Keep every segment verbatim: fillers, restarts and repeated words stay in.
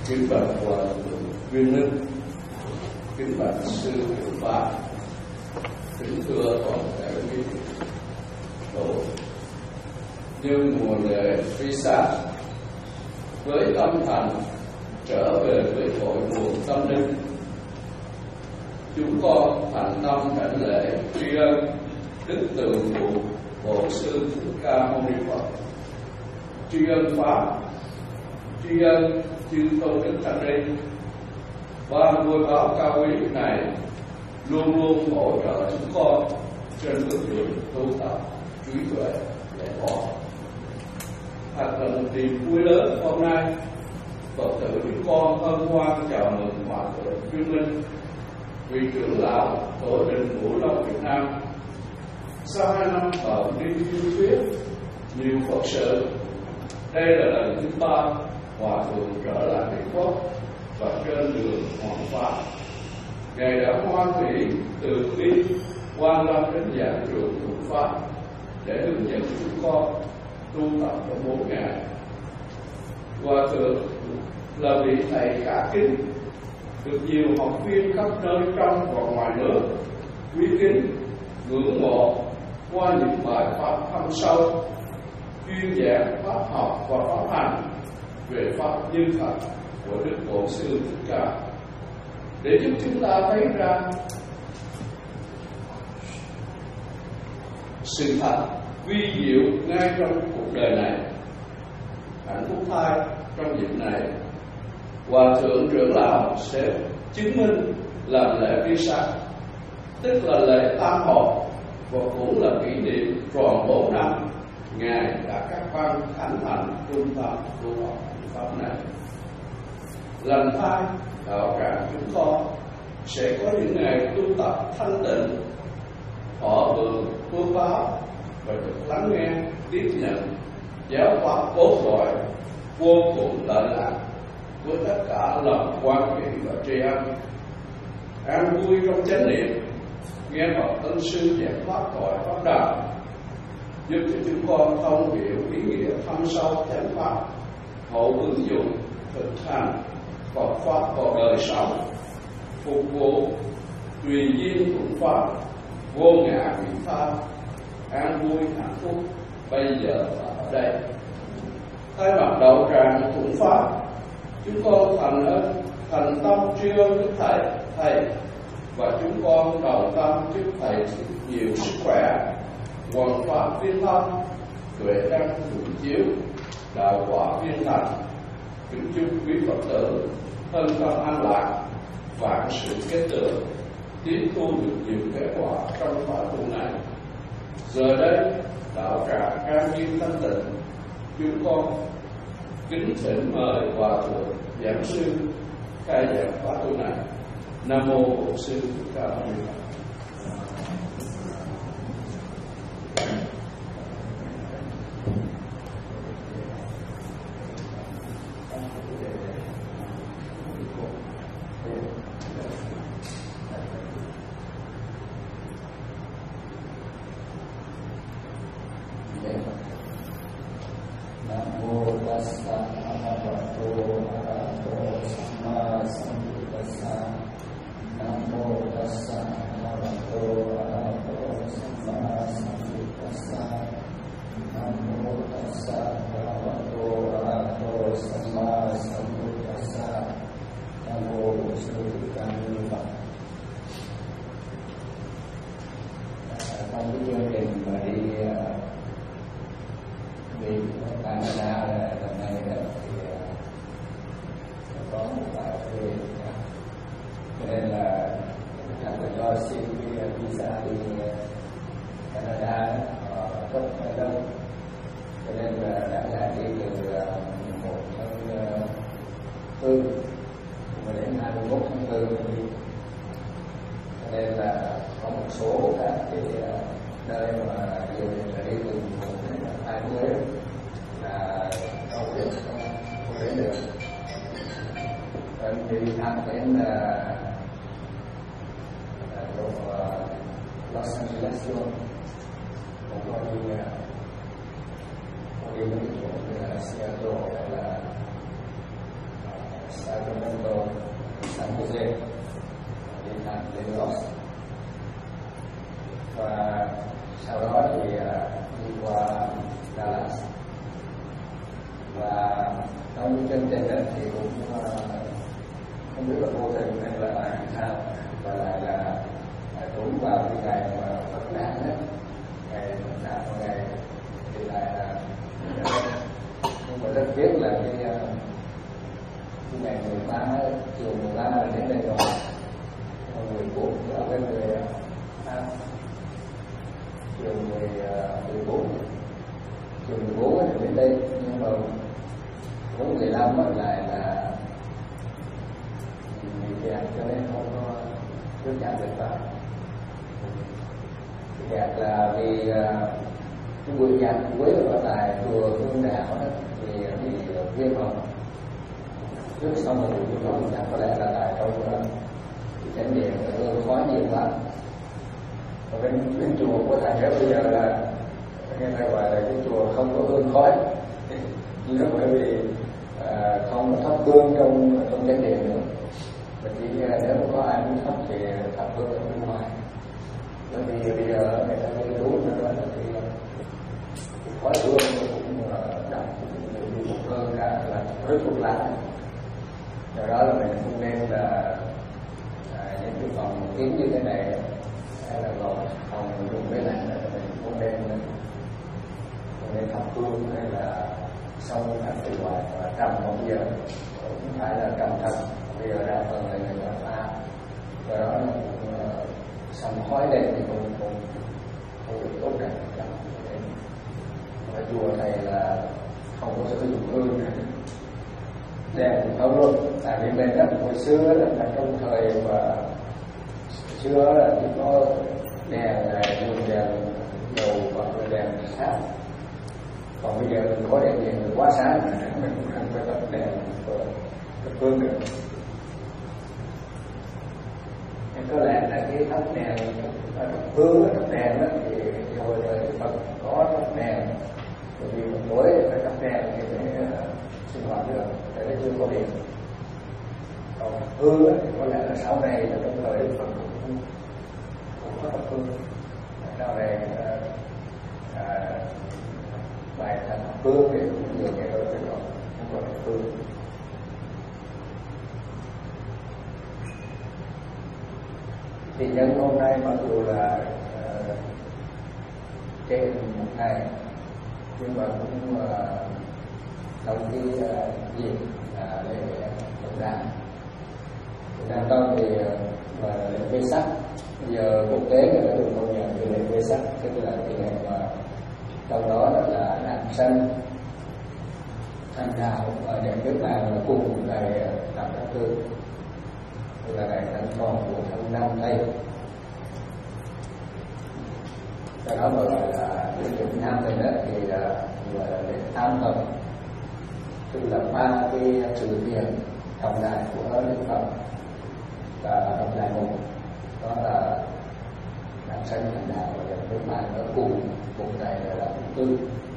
Kính bạch Hòa Thượng Viên Linh, kính bạch Sư Hiệu Pháp, kính thưa toàn thể quý tổ nhân mùa lễ Visa với tâm thành trở về với cội nguồn tâm linh. Chúng con thành tâm đảnh lễ tri ân đức tượng phụ Bổn Sư Thích Ca Mâu Ni Phật, tri ân Pháp, tri ân chư tôn đức thánh linh. Ban ngôi báo cao quý này luôn luôn hỗ trợ chúng con trên bước đường tu tập trí tuệ giải thoát. Thật là một niềm vui lớn hôm nay Phật tử chúng con hân hoan chào mừng Hòa Thượng Viên Linh, vị trưởng lão tổ đình Ngũ Long Việt Nam. Sau hai năm ở đi tuyên thuyết nhiều Phật sự, đây là lần thứ ba Hòa Thượng trở lại Việt Quốc và trên đường Hoàng Pháp. Ngài đã hoan hỷ từ bi quan lâm đến giảng trường Phật Pháp để hướng dẫn chúng con tu tập trong bốn ngày. Hòa Thượng là vị thầy cả kính, được nhiều học viên khắp nơi trong và ngoài nước quý kính, ngưỡng mộ qua những bài pháp thâm sâu, chuyên giảng pháp học và pháp hành về pháp nhân thật của Đức Bổn Sư Thích Ca, để giúp chúng ta thấy ra sự thật vi diệu ngay trong cuộc đời này. Hạnh phúc thay trong dịp này, Hòa Thượng trưởng lão sẽ chứng minh làm lễ Visa, tức là lễ tam hội, và cũng là kỷ niệm tròn bốn năm Ngài đã các văn khánh thành trung tâm tu học pháp này. Lần thay đạo tràng chúng con sẽ có những ngày tu tập thanh tịnh, họ hưởng phước báo và được lắng nghe, tiếp nhận giáo pháp cốt lõi vô cùng lợi lạc với tất cả lòng quan hệ và tri ân. An vui trong chánh niệm, nghe Phật Tân Sư giảng pháp thoại pháp đạo, giúp cho chúng con thông hiểu ý nghĩa thâm sâu chánh pháp, hậu ứng dụng thực hành Phật pháp vào đời sống, phục vụ tùy duyên thuận pháp, vô ngã vị tha, an vui hạnh phúc bây giờ và ở đây. Thay mặt đạo tràng thuận pháp, chúng con thành ơn thành tâm tri ân đức thầy thầy và chúng con đầu tâm chúc thầy nhiều sức khỏe, hoàn pháp viên thông, tuệ căn thường chiếu, đạo quả viên thành. Kính chúc quý Phật tử thân tâm an lạc, vạn sự kết tường, tiếp thu được nhiều kết quả trong pháp tu này. Giờ đây đạo tràng an nhiên thanh tịnh, chúng con kính thỉnh mời Hòa Thượng giảng sư khai giảng pháp tu này. Nam mô Bổn Sư Thích Ca Mâu Ni Phật. Seattle này đó thì cũng uh, không biết là vô tình hay là sao, và lại là đúng vào cái ngày mà Phật đản đó, ngày Phật đản của ngày thì lại là nhưng mà rất tiếc là cái, cái ngày mười ba chiều mười ba là đến đây rồi, mười bốn ở bên người à, chiều mười mười bốn chiều mười bốn thì đến đây, nhưng mà tối mười lăm lại là bị kẹt cho nên không có trước nhận được vào. Kẹt là vì cái buổi nhạc cuối ở tại chùa Hương Đạo đó thì bị viêm họng trước xong rồi chúng nó chắc có lẽ là tại trong cái chánh điện hương khói nhiều lắm. Ở bên, bên chùa của thầy đó bây giờ là nghe ta gọi là cái chùa không có hương khói, nhưng bởi vì à, không thắp hương trong trong chánh điện nữa, và chỉ nếu mà có ai muốn thắp thì thắp hương ở bên ngoài. Bởi vì bây giờ người ta có đúng nữa là cái khói hương cũng đậm nhiều hơn cả là khói thuốc lá. Do đó là mình không nên là à, những cái phòng kín như thế này hay là phòng phòng dùng cái này là mình không nên không nên thắp hương hay là xong ăn từ ngoài và trầm một giờ cũng phải là trầm thật. Bây giờ đa phần là người ta pha, do đó là cũng xong khói lên thì không không không được tốt đẹp. Ở chùa thầy là không có sử dụng hương đèn không luôn, tại vì bên đó hồi xưa là trong thời mà xưa là chỉ có đèn là dùng đèn dầu hoặc là đèn sáng, còn bây giờ mình có đèn điện thì quá sáng mình cũng không phải bật đèn tập hương được. Nên có lẽ là cái thắp đèn thắp hương thắp đèn đó thì hồi đời Phật có thắp đèn, bởi vì một tối phải thắp đèn thì mới sinh hoạt được, tại vì chưa có điện. Còn hương thì có lẽ là sau này là trong thời Phật cũng cũng có thắp hương. Sau này à, bài thành thắp hương thì cũng nhiều ngày rồi phải còn không có thắp hương. Thì nhân hôm nay mặc dù là uh, trên một ngày, nhưng mà cũng uh, trong cái uh, dịp uh, lễ Phật đản. Việt Nam Tông thì uh, lễ Vê Sắc, bây giờ quốc tế người ta được công nhận cái lễ Vê Sắc, tức là cái ngày mà trong đó là đản sanh thành đạo ở những nước nào là cùng ngày làm các tư, tức là ngày tháng tròn của tháng năm Tây. Cái đó mà gọi là lễ Việt Nam này đó thì là gọi là lễ tam hợp, tức là ba cái sự kiện trọng đại của Đức Phật và trọng đại một, đó là đản sanh thành đạo và những nước bạn nó cùng cùng ngày là thứ tư.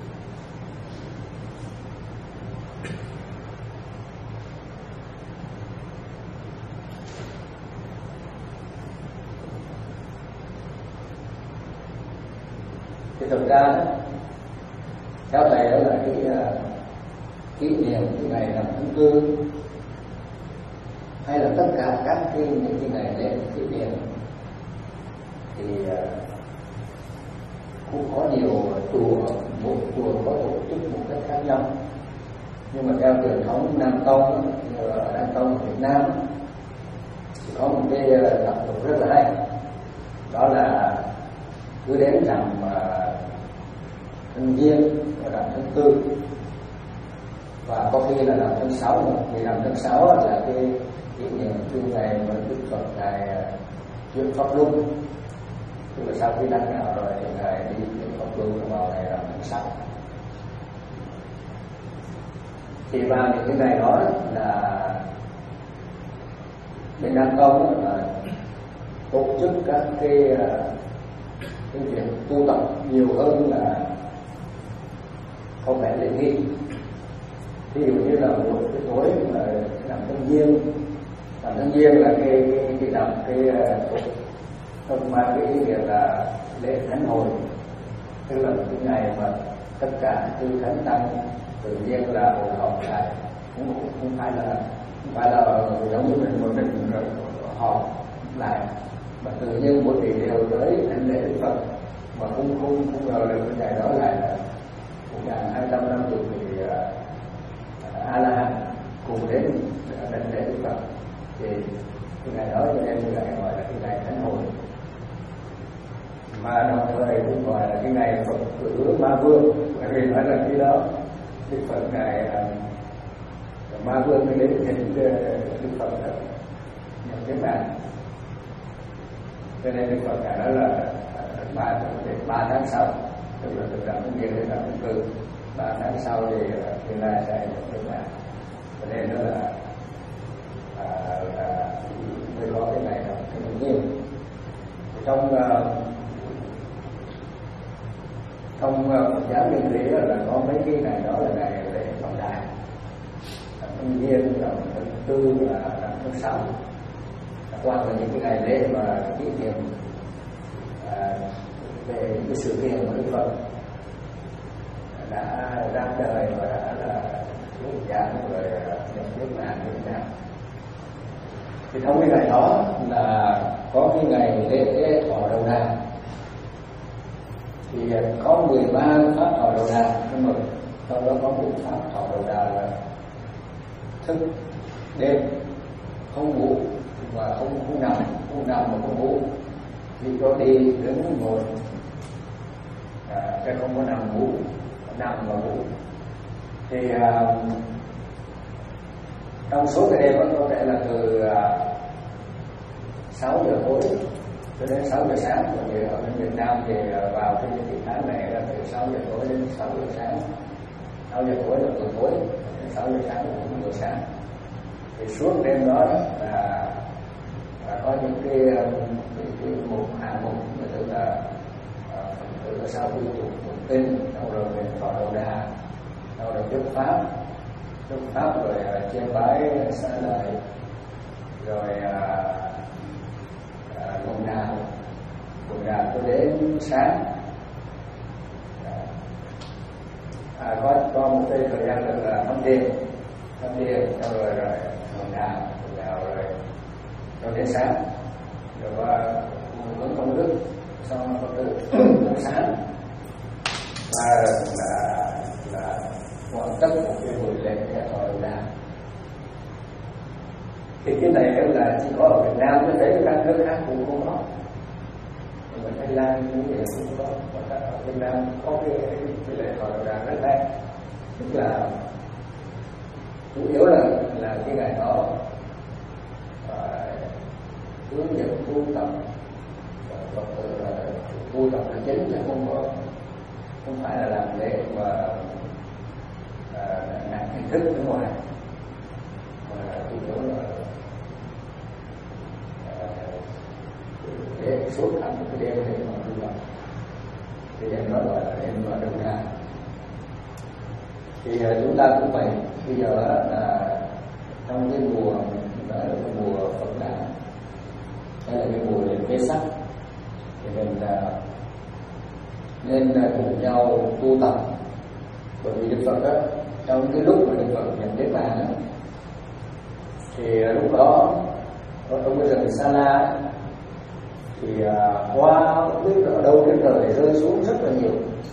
Thì thực ra đó, theo thầy đó là cái uh, kỷ niệm cái ngày làm tháng tư hay là tất cả các cái những cái ngày lễ kỷ niệm thì uh, cũng có nhiều chùa, mỗi chùa có tổ chức một cách khác nhau, nhưng mà theo truyền thống Nam Tông, như ở Nam Tông Việt Nam thì có một cái tập tục rất là hay, đó là cứ đến rằm tháng Giêng và rằm tháng Tư, và có khi là rằm tháng Sáu, vì rằm tháng Sáu là cái kỷ niệm cái ngày mà Đức Phật ngài chuyển pháp luân, tức là sau khi đắc đạo rồi thì ngài đi chuyển pháp luân vào ngày rằm tháng Sáu. Thì vào những cái ngày đó là bên Nam Tông là tổ chức các cái cái việc tu tập nhiều hơn là không phải lễ nghi. Ví dụ như là một cái tối mà làm tháng Giêng, làm tháng Giêng là cái cái cái làm cái không mang cái ý nghĩa là lễ thánh hồi, tức là cái ngày mà tất cả chư thánh tăng tự nhiên là hội họp lại cũng không phải là không phải là giống như mình một mình họp lại, mà tự nhiên mỗi vị đều tới hành lễ Đức Phật, mà không không không ngờ được cái ngày đó lại là một ngàn hai trăm năm mươi vị A La Hán cùng đến hành lễ Đức Phật. Thì cái ngày đó cho nên người lại gọi là cái ngày thánh hội, mà đồng thời cũng gọi là cái ngày Phật cử Ma Vương, bởi vì nói là khi đó Đức Phật ngài Ma Vương mới đến thỉnh Đức Phật nhập cái mạng. Cho nên Đức Phật ngài nói là ba ba tháng sau, tức là từ năm nguyên đến năm thứ tư, ba tháng sau thì Như Lai sẽ nhập cái mạng. Cho nên đó là à, là mới có cái ngày đó cái tự nhiên. Trong uh, trong Phật giáo Nguyên Thủy là có mấy cái ngày đó là ngày lễ Phật Đản, Tân Niên, rồi thứ tư là năm thứ sáu, qua là những cái ngày lễ mà kỷ niệm à, về những cái sự kiện của Đức Phật đã ra đời và đã là thuyết giảng rồi nhập niết bàn như thế nào. Thì trong cái ngày đó là có cái ngày lễ thọ đầu đà, thì có mười ba pháp thọ đầu đà, nhưng mà trong đó có một pháp thọ đầu đà là thức đêm không ngủ và không không nằm, không nằm mà không ngủ, chỉ có đi đứng ngồi, à, chứ không có nằm ngủ, nằm và ngủ. Thì à, trong số cái đêm đó có thể là từ à, sáu giờ tối cho đến sáu giờ sáng, bởi vì ở bên Việt Nam thì vào cái kỳ tháng này là từ sáu giờ tối đến sáu giờ sáng, sáu giờ tối là từ tối đến sáu giờ sáng là cũng giờ sáng. Thì suốt đêm đó là, là có những cái, cái, cái mục hạng mục, tức là từ là sau khi tụng tụng kinh, sau rồi mình thọ đầu đà, sau rồi thuyết pháp, thuyết pháp rồi chiêm bái xá lợi, rồi quần đàm, quần đàm cho đến sáng. À, có có một cái thời gian được là thăm đêm, thăm đêm, sau rồi rồi quần đàm, quần đàm rồi cho đến sáng, rồi qua hướng công đức, xong có từ sáng và là là hoàn tất một cái buổi lễ thọ đầu đà. Thì cái này là chỉ có ở Việt Nam mới thấy, các nước khác cũng không có, nhưng mà Thái Lan cũng vậy cũng có, và ở Việt Nam có cái, cái lễ thọ đầu đà rất hay, tức là chủ yếu là là cái ngày đó hướng dẫn tu tập Phật tử là tu tập là chính, chứ không có không phải là làm lễ mà nặng hình thức bên ngoài, mà chủ yếu là để suốt cả một cái đêm để mà tu tập. Thì em nói gọi là đêm mà đầu đà. Thì chúng ta cũng vậy, bây giờ là trong cái mùa đó là cái mùa Phật Đản, đây là cái mùa Vê Sắc, thì mình nên cùng nhau tu tập. Bởi vì Đức Phật đó, trong cái lúc mà Đức Phật nhận niết bàn đó, thì lúc đó ở trong cái rừng Sa La thì hoa không biết ở đâu trên trời rơi xuống rất là nhiều.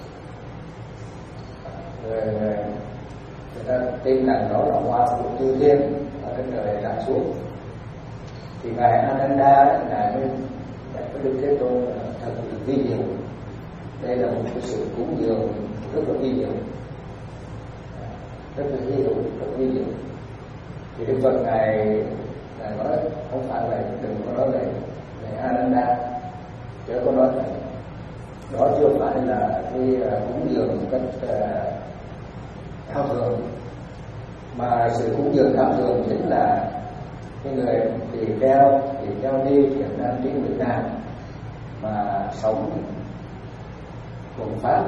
Rồi người ta tin rằng đó là hoa của Chư Thiên ở trên trời rơi xuống. Thì ngài Ananda, ngài mới đã có Đức Thế Tôn thật là vi diệu. Đây là một cái sự cúng dường rất là vi diệu, rất là vi diệu, rất vi diệu. Thì Đức Phật ngài ngài nói không phải là đừng có nói vậy, ngài Ananda chứ có nói vậy. Đó chưa phải là cái cúng dường một cách cao uh, thường, mà sự cúng dường cao thường chính là cái người tỳ kheo, tỳ kheo ni thiện nam tín Việt Nam mà sống thuần pháp,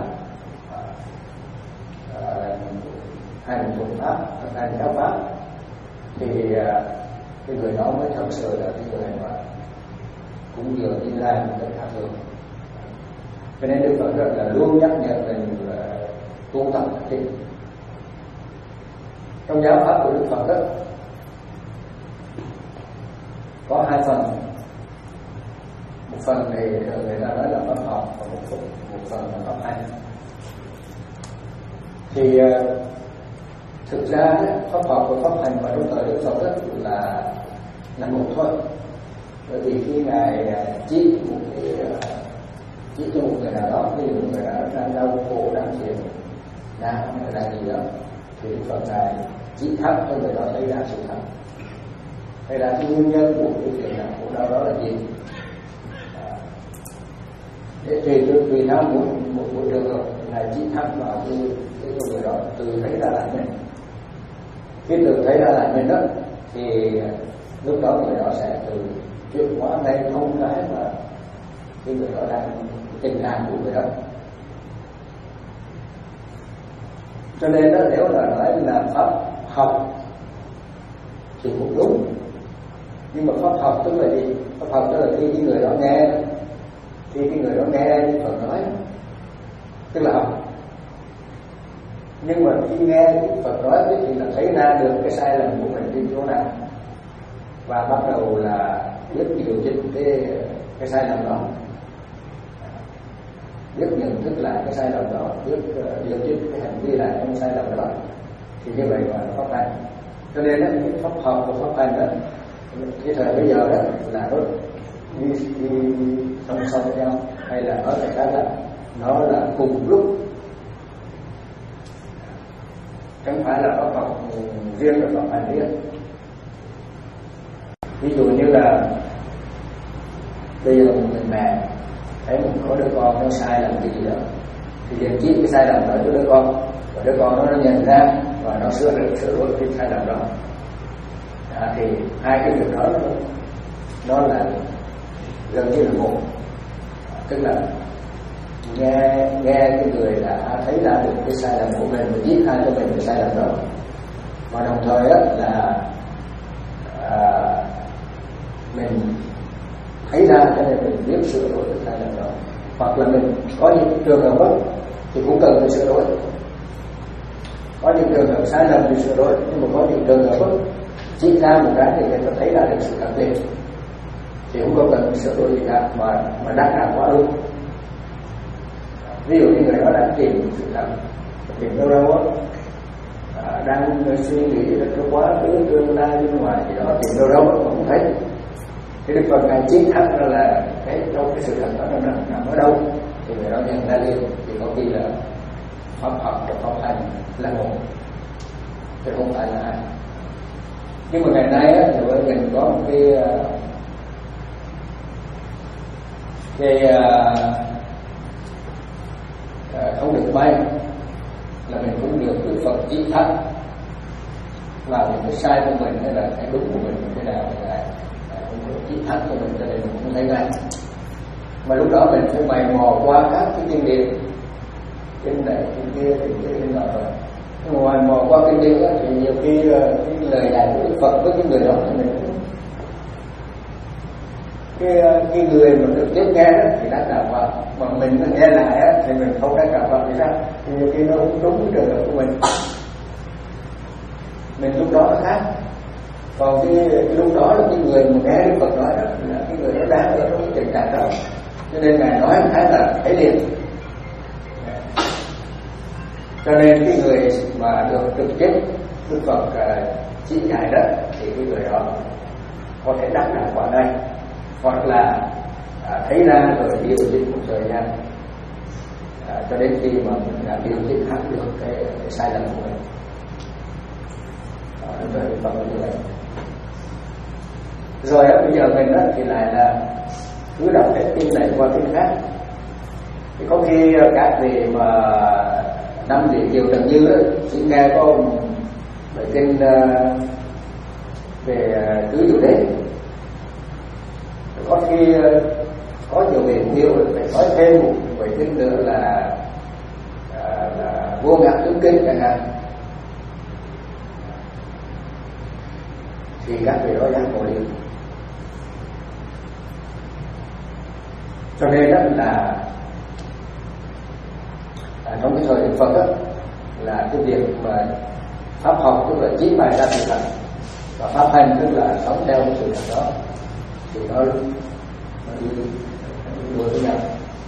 uh, hành thuần pháp, hành giáo pháp, thì uh, cái người đó mới thật sự là cái người mà cúng dường Như Lai một cách cao thường. Cho nên Đức Phật là luôn nhắc nhở mình là tu tập thiện. Trong giáo pháp của Đức Phật đó, có hai phần. Một phần thì người ta nói là pháp học, và một phần, một phần là pháp hành. Thì thực ra pháp học và pháp hành vào trong thời Đức Phật đó là là một thôi. Bởi vì khi ngài chỉ một cái chỉ cho một người nào đó, ví dụ người nào đó đang đau khổ, đang chịu nạn hay là gì đó, thì Đức Phật ngài chỉ thắp cho người đó thấy ra sự thật, hay là cái nguyên nhân của cái chuyện nào khổ đau đó là gì. Để tùy tùy theo một một một trường hợp ngài chỉ thắp vào cái cái người đó từ thấy ra lại mình. Khi từ thấy ra lại mình đó thì lúc đó người đó sẽ từ chuyển hóa ngay thông cái mà cái người đó đang tình trạng của người đó. Cho nên đó, nếu là nói là pháp học thì cũng đúng, nhưng mà pháp học tức là gì? Pháp học tức là khi cái người đó nghe, khi cái người đó nghe Phật nói, tức là học. Nhưng mà khi nghe Phật nói thì là thấy ra được cái sai lầm của mình trên chỗ nào, và bắt đầu là biết điều chỉnh cái cái sai lầm đó, biết nhận thức lại cái sai lầm đó, biết uh, điều chỉnh cái hành vi lại cái sai lầm đó, thì như vậy gọi là pháp hành. Cho nên đó, cái pháp học và pháp hành đó, cái thời bây giờ đó là nó đi, đi song song với nhau, hay là nói cách khác là nó là cùng lúc, chẳng phải là pháp học riêng và pháp hành riêng. Ví dụ như là bây giờ một người mẹ thấy một có đứa con nó sai làm cái gì đó, thì liền chỉ cái sai lầm đó cho đứa con, và đứa con nó, nó nhận ra và nó sửa được sửa đổi cái sai lầm đó. À, thì hai cái việc đó nó, nó là gần như là một, tức là nghe nghe cái người đã thấy ra được cái sai lầm của mình và viết ra cho mình cái sai lầm đó, và đồng thời đó là à, mình thấy ra cho nên mình biết sửa đổi cái sai lầm đó, hoặc là mình có những trường hợp đó thì cũng cần phải sửa đổi. Có những trường hợp sai lầm thì sửa đổi, nhưng mà có những trường hợp đó chỉ ra một cái thì người ta thấy ra được sự khác biệt thì không có cần sửa đổi gì cả, mà mà đang làm quá đúng. Ví dụ như người đó đang tìm sự thật, tìm đâu đâu đó, à, đang suy nghĩ là cái quá khứ tương lai bên ngoài thì đó, tìm đâu đâu mà không thấy. Thì Đức Phật ngài chỉ thẳng ra là cái đâu cái sự thật đó nó nằm ở đâu, thì người đó nhận ra liền. Thì có khi là pháp học và pháp hành là một, chứ không phải là hai. Nhưng mà ngày nay á, thì với mình có một cái cái uh, không được may là mình cũng được Đức Phật chỉ thẳng vào những cái sai của mình hay là cái đúng của mình như thế nào thì lại không được chỉ thẳng cho mình, cho nên mình cũng thấy ngay. Mà lúc đó mình phải mày mò qua các cái kinh điển, kinh này kinh kia kinh kia kinh nọ rồi. Nhưng mà ngoài mò qua kinh điển á, thì nhiều khi cái lời dạy của Đức Phật với cái người đó thì mình cái cái người mà được tiếp nghe đó thì đã cảm vào, mà mình nghe lại á, thì mình không đã cảm vào thì sao? Thì nhiều khi nó không đúng trường hợp của mình. Mình lúc đó nó khác. Còn cái, cái lúc đó là cái người mà nghe Đức Phật nói đó là cái người đó đang ở trong cái tình trạng đó, cho nên ngài nói một cái là thấy liền. Cho nên cái người mà được trực tiếp Đức Phật chỉ dạy đó thì cái người đó có thể đắc đạo quả ngay, hoặc là à, thấy ra rồi điều chỉnh một thời gian à, cho đến khi mà mình đã điều chỉnh hẳn được cái, cái sai lầm của mình. Rồi Đức Phật như vậy. Rồi á, bây giờ mình á, thì lại là cứ đọc hết kinh này qua kinh khác. Thì có khi các vị mà năm vị Kiều Trần Như đó chỉ nghe có bài kinh uh, về tứ diệu đế. Có khi uh, có nhiều vị nhiều phải nói thêm một bài kinh nữa là, uh, là vô ngã tướng kinh chẳng hạn, thì các vị đó giác ngộ liền. Cho nên đó là à, trong cái thời Đức Phật đó, là cái việc mà Pháp học tức là chỉ bày ra sự thật, và pháp hành tức là sống theo cái sự thật đó, thì nó nó đi đuổi với nhau.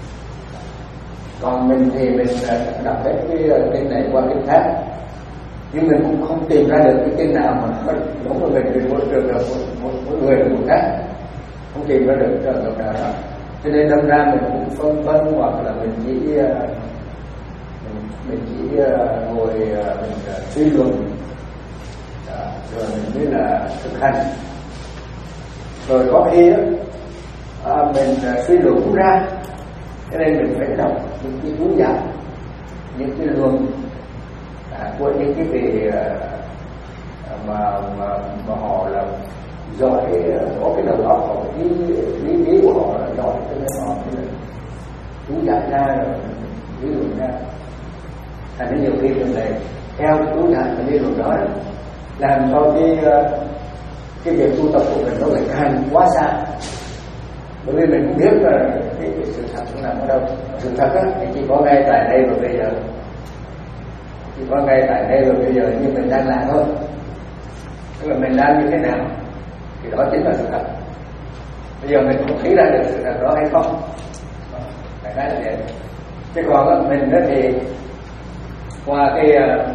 Còn mình thì mình đọc hết cái kinh này qua kinh khác, nhưng mình cũng không tìm ra được cái kinh nào mà đúng với mình, vì mỗi trường hợp mỗi, mỗi người là một khác, không tìm ra được trường hợp nào đó. Cho nên đâm ra mình cũng phân vân, hoặc là mình chỉ mình, mình chỉ ngồi mình suy luận, rồi mình mới là thực hành. Rồi có khi đó, à, mình suy luận cũng ra, cho nên mình phải đọc những cái chú giải, những cái luận à, của những cái vị à, mà, mà mà họ là giỏi, có cái đầu óc, họ lý lý lý của họ là giỏi, cho nên họ mới chú giải ra rồi lý luận ra. Thành ra nhiều khi mình lại theo chú giải và lý luận đó, làm cho cái cái việc tu tập của mình nó lại càng quá xa. Bởi vì mình cũng biết là cái, cái sự thật nó nằm ở đâu. Sự thật á, thì chỉ có ngay tại đây và bây giờ, chỉ có ngay tại đây và bây giờ như mình đang làm thôi. Tức là mình đang như thế nào thì đó chính là sự thật. Bây giờ mình cũng thấy ra được sự thật đó hay không, phải nói là vậy. Chứ còn á, mình đó thì qua cái uh,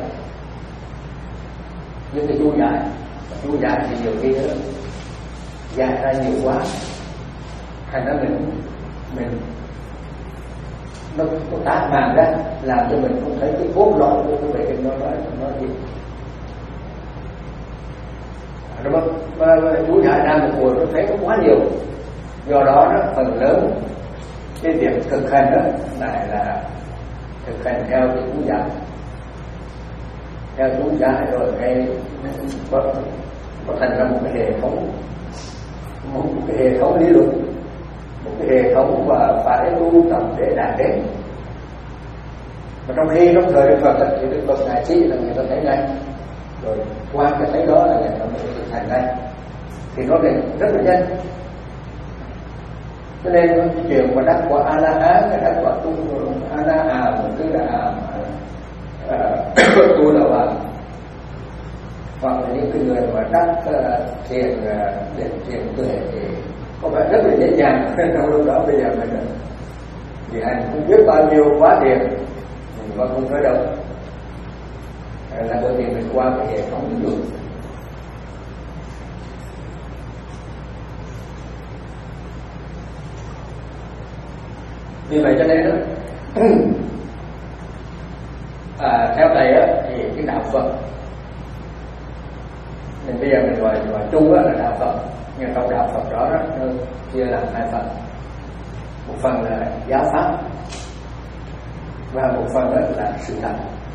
những cái chú giải, chú giải thì nhiều khi đó giải ra nhiều quá, thành ra mình mình nó nó tác màn ra, làm cho mình không thấy cái cốt lõi của cái bài kinh nó nói nói gì. Rồi mà, mà, mà chú giải ra một buổi nó thấy nó quá nhiều, do đó nó phần lớn cái việc thực hành đó lại là thực hành theo cái chú giải, theo chú giải rồi cái có, có thành ra một cái hệ thống, một cái hệ thống lý luận, một cái hệ thống và phải tu tập để đạt đến. Mà trong khi trong thời Đức Phật thì Đức Phật ngài chỉ là người ta thấy ngay, rồi qua cái thấy đó là người ta mới thực hành ngay, thì nó lại rất là nhanh. Cho nên cái chuyện mà đắc quả A La Hán, đắc quả tu A La Hàm, tức là tu là vào, hoặc là những cái người mà đắc thiền định thiền tuệ thì có vẻ rất là dễ dàng. Trong lúc đó bây giờ mình vì hành không biết bao nhiêu quá thiền mà không tới đâu, là bởi vì mình qua cái hệ thống lý luận. Vì vậy cho nên đó, à, theo thầy á, thì cái đạo Phật mình bây giờ mình gọi gọi chung á là đạo Phật, nhưng trong đạo Phật đó, đó nó chia làm hai phần. Một phần là giáo pháp và một phần đó là sự thật.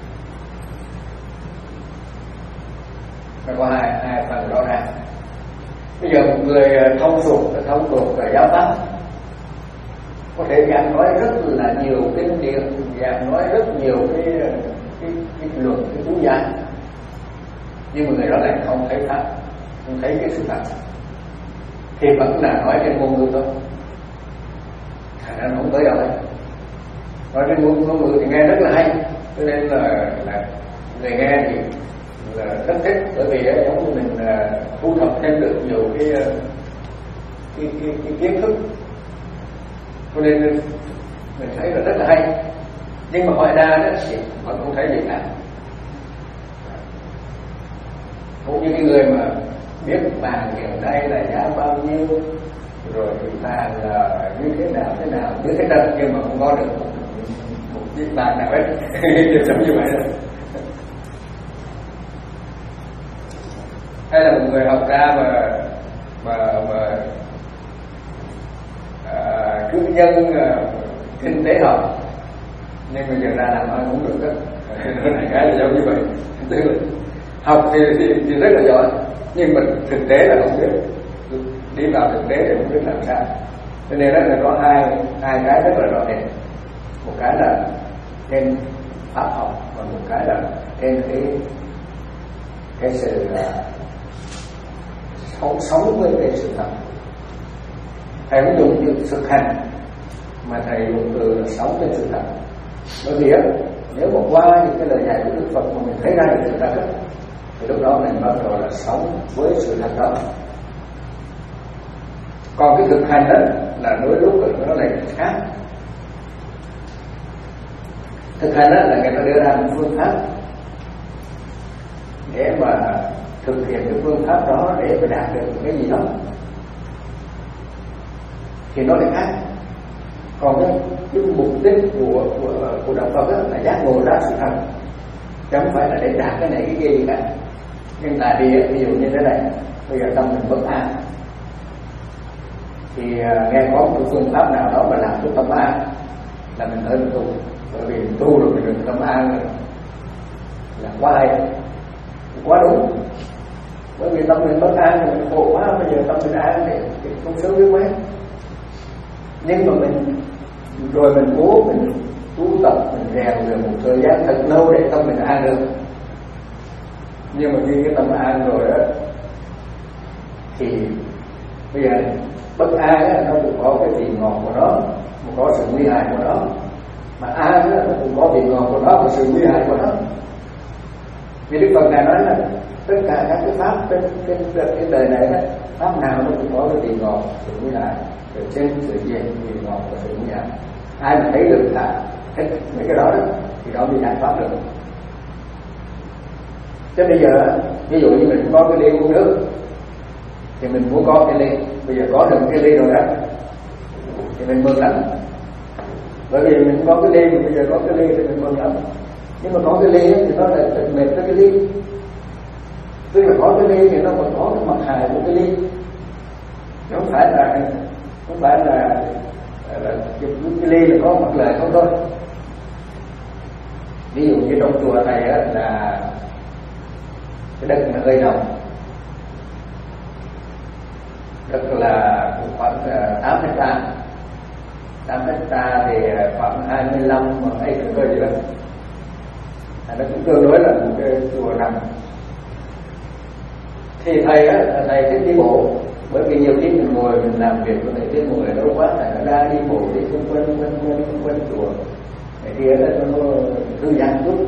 Nó có hai hai phần rõ ràng. Bây giờ một người thông thuộc thông thuộc về giáo pháp có thể giảng nói rất là nhiều kinh điển, giảng nói rất nhiều cái cái cái luận, cái chú giải, nhưng mà người đó lại không thấy pháp, không thấy cái sự thật, thì vẫn là nói trên ngôn ngữ thôi, thành ra không tới đâu hết. Nói trên ngôn ngôn ngữ thì nghe rất là hay, cho nên là, là người nghe thì là rất thích, bởi vì đó, giống như mình thu thập thêm được nhiều cái cái, cái, cái kiến thức, cho nên mình thấy là rất là hay. Nhưng mà hỏi ra đó thì vẫn không thấy gì cả. Cũng như cái người mà biết vàng hiện nay là giá bao nhiêu, rồi thì vàng là như thế nào thế nào như thế nào, nhưng mà không có được một, một chiếc vàng nào hết. Giống như vậy đó. Hay là một người học ra mà mà mà à, cứ nhân à, kinh tế học, nhưng mà giờ ra làm ăn cũng được đó. Cái là giống như vậy. Tức là học thì, thì, thì rất là giỏi, nhưng mà thực tế là không biết, đi vào thực tế thì không biết làm sao. Cho nên là có hai hai cái rất là rõ rệt. Một cái là trên pháp học và một cái là trên cái cái sự là sống sống với cái sự thật. Thầy cũng dùng từ thực hành, mà thầy dùng từ là sống với sự thật. Bởi vì á, nếu mà qua những cái lời dạy của Đức Phật mà mình thấy ra được sự thật, thì lúc đó mình bắt đầu là sống với sự thật đó. Còn cái thực hành đó là đôi lúc nó lại khác. Thực hành đó là người ta đưa ra một phương pháp để mà thực hiện cái phương pháp đó để mà đạt được cái gì đó, thì nó lại khác. Còn cái, cái mục đích của của của đạo Phật là giác ngộ ra sự thật, chứ không phải là để đạt cái này cái kia gì cả. Nhưng tại vì ví dụ như thế này, bây giờ tâm mình bất an, thì nghe có một phương pháp nào đó mà làm cho tâm an là mình hơi tu, bởi vì tu rồi mình được tâm an rồi là quá hay, quá đúng. Bởi vì tâm mình bất an thì mình khổ quá, bây giờ tâm mình an thì không sớm biết mấy. Nhưng mà mình rồi mình cố mình tu tập, mình rèn được một thời gian thật lâu để tâm mình an được. Nhưng mà khi cái tâm an rồi đó thì bây giờ bất an á, nó cũng có cái vị ngọt của nó, cũng có sự nguy hại của nó. Mà an á, nó cũng có vị ngọt của nó và sự nguy hại của nó. Vì Đức Phật Ngài nói là tất cả các cái pháp trên trên cái đời này đó, pháp nào nó cũng có cái vị ngọt, sự nguy hại, sự trên, sự diệt, vị ngọt và sự nguy hại. Ai mà thấy được cả hết mấy cái đó đó thì đó mới giải thoát được. Chứ bây giờ ví dụ như mình có cái ly uống nước thì mình muốn có cái ly, bây giờ có được cái ly rồi đó thì mình mừng lắm, bởi vì mình có cái ly mà bây giờ có cái ly thì mình mừng lắm. Nhưng mà có cái ly thì nó lại mệt với cái ly, tức là có cái ly thì nó còn có cái mặt hại của cái ly, chứ không phải là không phải là, là cái ly là có mặt lợi không thôi. Ví dụ như trong chùa này á, là cái đất là hơi nồng, đất là khoảng tám hectare, tám hectare thì khoảng hai mươi lăm ấy cái gì đó, nó cũng tương đối là một cái chùa nằm. Thì thầy á, thầy thích đi bộ, bởi vì nhiều khi mình ngồi mình làm việc với thầy thích ngồi ở đâu quá, thầy nó ra đi bộ đi xung quanh xung quanh xung quanh, quanh chùa này kia đó, nó thư giãn chút,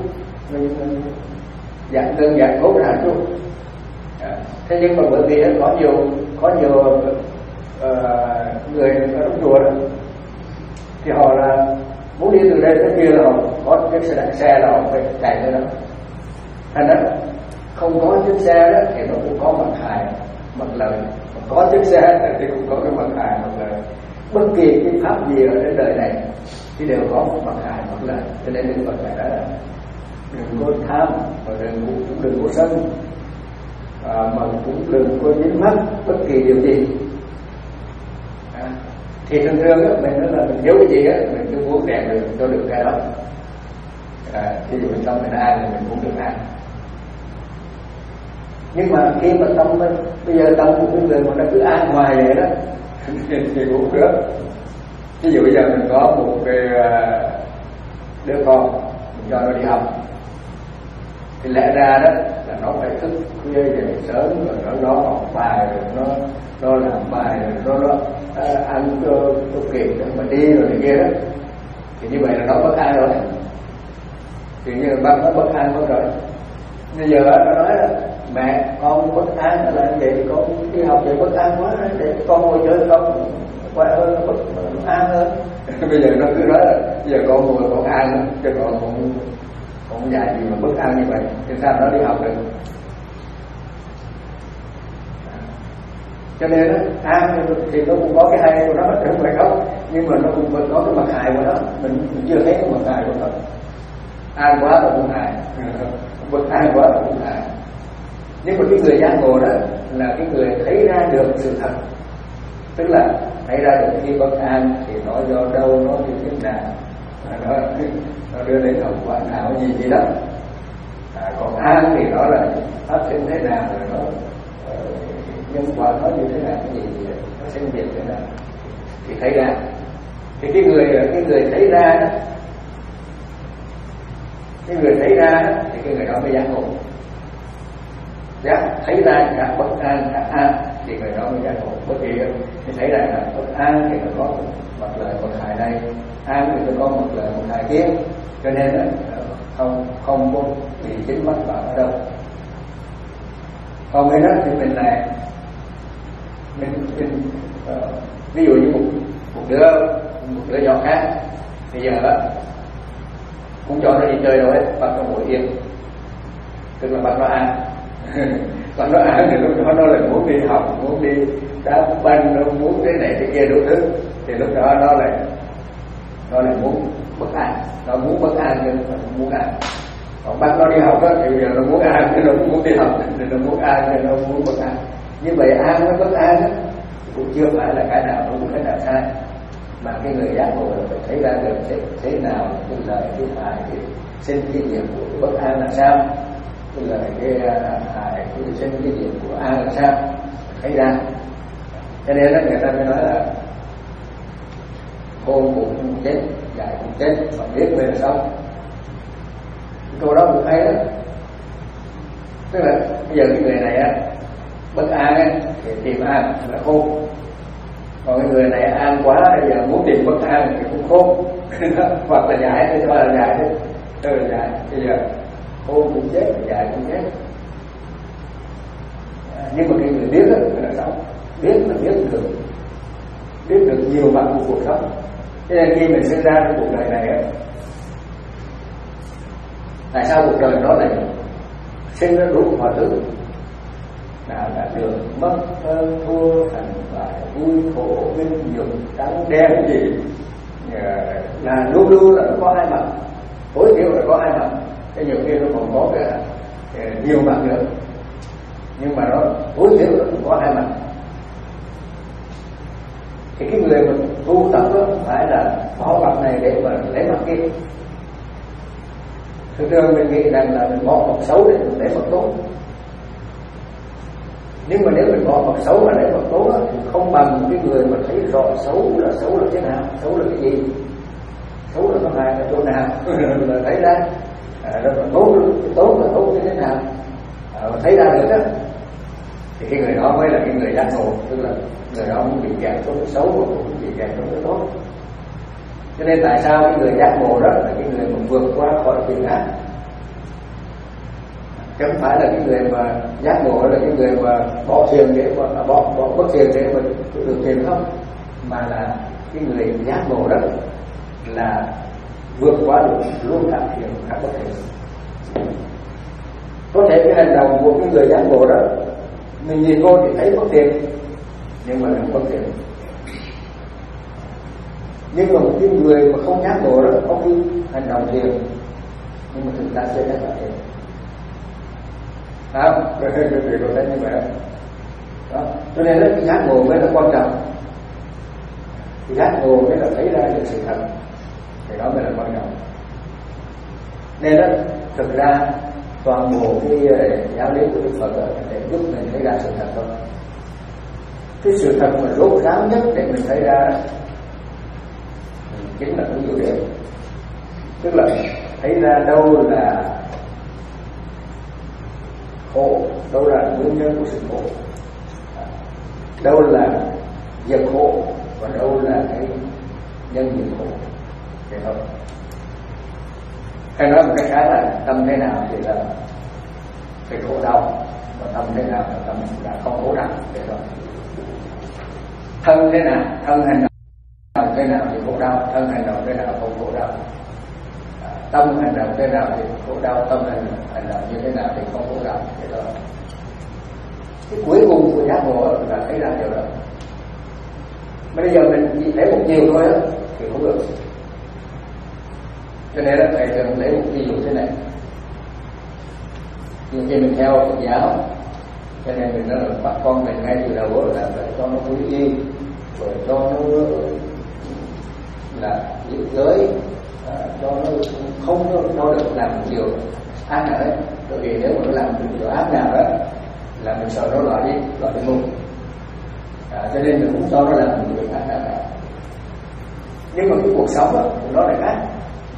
giãn đơn giản cốt ra chút. À, thế nhưng mà bởi vì có nhiều có nhiều uh, người ở trong chùa đó, thì họ là muốn đi từ đây tới kia là họ có chiếc xe, xe là họ phải chạy tới đó. Thành ra không có chiếc xe đó thì nó cũng có mặt hại, mặt lợi. Có chiếc xe thì cũng có cái mặt hại, mặt lợi. Bất kỳ cái pháp gì ở trên đời này thì đều có một mặt hại, mặt lợi. Cho nên Đức Phật này đó là đừng có tham và đừng cũng đừng có sân, à, mà cũng đừng có dính mắc bất kỳ điều gì. À, thì thường thường á, mình nói là mình thiếu cái gì á, mình cứ muốn rèn được cho được cái đó. À, ví dụ tâm mình an thì mình cũng được an. Nhưng mà khi mà tâm bây giờ tâm của người mà nó cứ an hoài vậy đó thì cũng được. Ví dụ bây giờ mình có một cái đứa con mình cho nó đi học, thì lẽ ra đó là nó phải thức khuya dậy sớm, rồi nó lo học bài, rồi nó nó làm bài, rồi nó, nó à, ăn cho, cho kịp để mà đi rồi này kia đó. Thì như vậy là nó bất an rồi, thì như là bác nó bất an mất rồi. Bây giờ nó nói là mẹ con bất an là vậy, con đi học vậy bất an quá, để con ngồi chơi con khỏe hơn, bất an hơn. Bây giờ nó cứ nói là bây giờ con ngồi con an chứ con cũng cũng dạy gì mà bất an như vậy, thì sao nó đi học được? Cho nên đó, an thì nó cũng có cái hay của nó, không phải không, nhưng mà nó cũng vẫn có cái mặt hại của nó, mình, mình chưa thấy cái mặt hại của nó. An quá là cũng hại, bất an quá là cũng hại. Nhưng mà cái người giác ngộ đó là cái người thấy ra được sự thật, tức là thấy ra được khi bất an thì nó do đâu, nó như thế nào, nó, nó đưa đến hậu quả nào gì gì đó. À, còn an thì nó là phát sinh thế nào, rồi nó nhân quả nó như thế nào, cái gì gì đó, nó sinh diệt thế nào thì thấy ra. Thì cái người cái người thấy ra đó, cái người thấy ra đó, thì cái người đó mới giác ngộ. Giác thấy ra cả bất an cả an thì người đó mới giác ngộ. Bất kỳ thì thấy ra là bất an thì nó có mặt lợi mặt hại này, an thì nó có mặt lợi mặt hại kia, cho nên là không không có bị dính mắc vào ở đâu. Còn mình đó thì mình là mình, mình uh, ví dụ như một, một đứa một đứa nhỏ khác bây giờ đó cũng cho nó đi chơi đâu đấy, bắt nó ngồi yên, tức là bắt nó ăn bắt nó ăn thì lúc đó nó lại muốn đi học, muốn đi đá banh, nó muốn cái này cái kia đủ thứ, thì lúc đó nó lại nó lại muốn bất an, nó muốn bất an nhưng mà không muốn ăn. Còn bắt nó đi học đó thì giờ nó muốn ăn thì nó cũng muốn đi học, thì nó muốn ăn thì nó muốn bất an. Như vậy ăn với bất an đó, cũng chưa phải là cái nào đúng cái nào sai, mà cái người giác ngộ phải thấy ra được thế, thế nào cái lợi cái hại, cái sinh cái diệt của cái bất an là sao, cái lợi cái hại cái sinh cái diệt của an là sao, thấy ra. Cho nên đó người ta mới nói là khôn cũng chết, dại cũng chết, mà biết mới là sống. Câu đó cũng hay đó. Tức là bây giờ cái người này á bất an á thì tìm an là khôn, còn cái người này an quá bây giờ muốn tìm bất an thì cũng khôn hoặc là dại thì thôi là dại chứ, thôi là dại. Bây giờ khôn cũng chết, dại cũng chết. À, nhưng mà cái người biết đó là sống, biết là biết được, biết được nhiều mặt của cuộc sống. Cho nên khi mình sinh ra trong cuộc đời này á, tại sao cuộc đời nó lại sinh ra đủ mọi thứ, là là được mất hơn thua thành bại, vui khổ vinh nhục trắng đen gì, là luôn luôn là nó có hai mặt, tối thiểu là có hai mặt. Cái nhiều khi nó còn có cái, cái nhiều mặt nữa, nhưng mà nó tối thiểu là cũng có hai mặt. Thì cái người mà tu tập đó không phải là bỏ mặt này để mà lấy mặt kia. Thực ra mình nghĩ rằng là mình bỏ mặt xấu để mình lấy mặt tốt, nhưng mà nếu mình bỏ mặt xấu mà lấy mặt tốt đó, thì không bằng cái người mà thấy rõ xấu là xấu là thế nào, xấu là cái gì, xấu là nó hại ở chỗ nào là thấy ra, à, là tốt cái tốt là tốt như thế nào, à, thấy ra được đó, thì cái người đó mới là cái người giác ngộ. Tức là người đó không bị kẹt trong cái xấu mà cũng bị kẹt trong cái tốt. Cho nên tại sao cái người giác ngộ đó là cái người mà vượt qua khỏi phiền ác, chứ không phải là cái người mà giác ngộ là cái người mà bỏ thiền để mà bỏ bỏ bất thiền để mà được thiền không, mà là cái người giác ngộ đó là vượt qua được luôn cả thiền cả bất thiền. Có thể cái hành động của cái người giác ngộ đó mình nhìn vô thì thấy bất thiền, nhưng mà không bất thiền. Nhưng mà một cái người mà không giác ngộ đó có khi hành động thiền, nhưng mà thực ra chưa chắc là thiền. Đó, cái việc của thấy như vậy đó. Cho nên là cái giác ngộ mới là quan trọng. Cái giác ngộ mới là thấy ra được sự thật, thì đó mới là quan trọng. Nên đó, thực ra toàn bộ cái giáo lý của Đức Phật đó, để giúp mình thấy ra sự thật thôi. Cái sự thật mà rốt ráo nhất để mình thấy ra chính là cái diệu đế, tức là thấy ra đâu là khổ, đâu là nguyên nhân của sự khổ, đâu là diệt khổ và đâu là cái nhân diệt khổ, thế thôi. Hay nói một cách khác là tâm thế nào thì là cái khổ đau, và tâm thế nào là tâm là không khổ đau, thế thôi. Thân thế nào, thân hành động thế nào thì khổ đau, thân hành động thế nào không khổ đau, à, tâm hành động thế nào thì khổ đau, tâm hành, hành động như thế nào thì không khổ đau, thế thôi. Cái cuối cùng của giác ngộ là thấy ra điều đó. Bây giờ mình chỉ thấy một chiều thôi đó thì không được. Cho nên là thầy thường lấy một ví dụ thế này. Nhưng khi mình theo Phật giáo, cho nên mình nói là bắt con mình ngay từ đầu là phải cho nó quý y, rồi cho nó là giữ giới, à, cho nó không nó được làm điều ác nào đấy. Bởi vì nếu mà nó làm điều ác nào đó là mình sợ nó loại đi, loại đi mù. À, cho nên mình cũng cho nó làm điều ác nào cả. Nhưng mà cái cuộc sống đó, thì nó lại khác.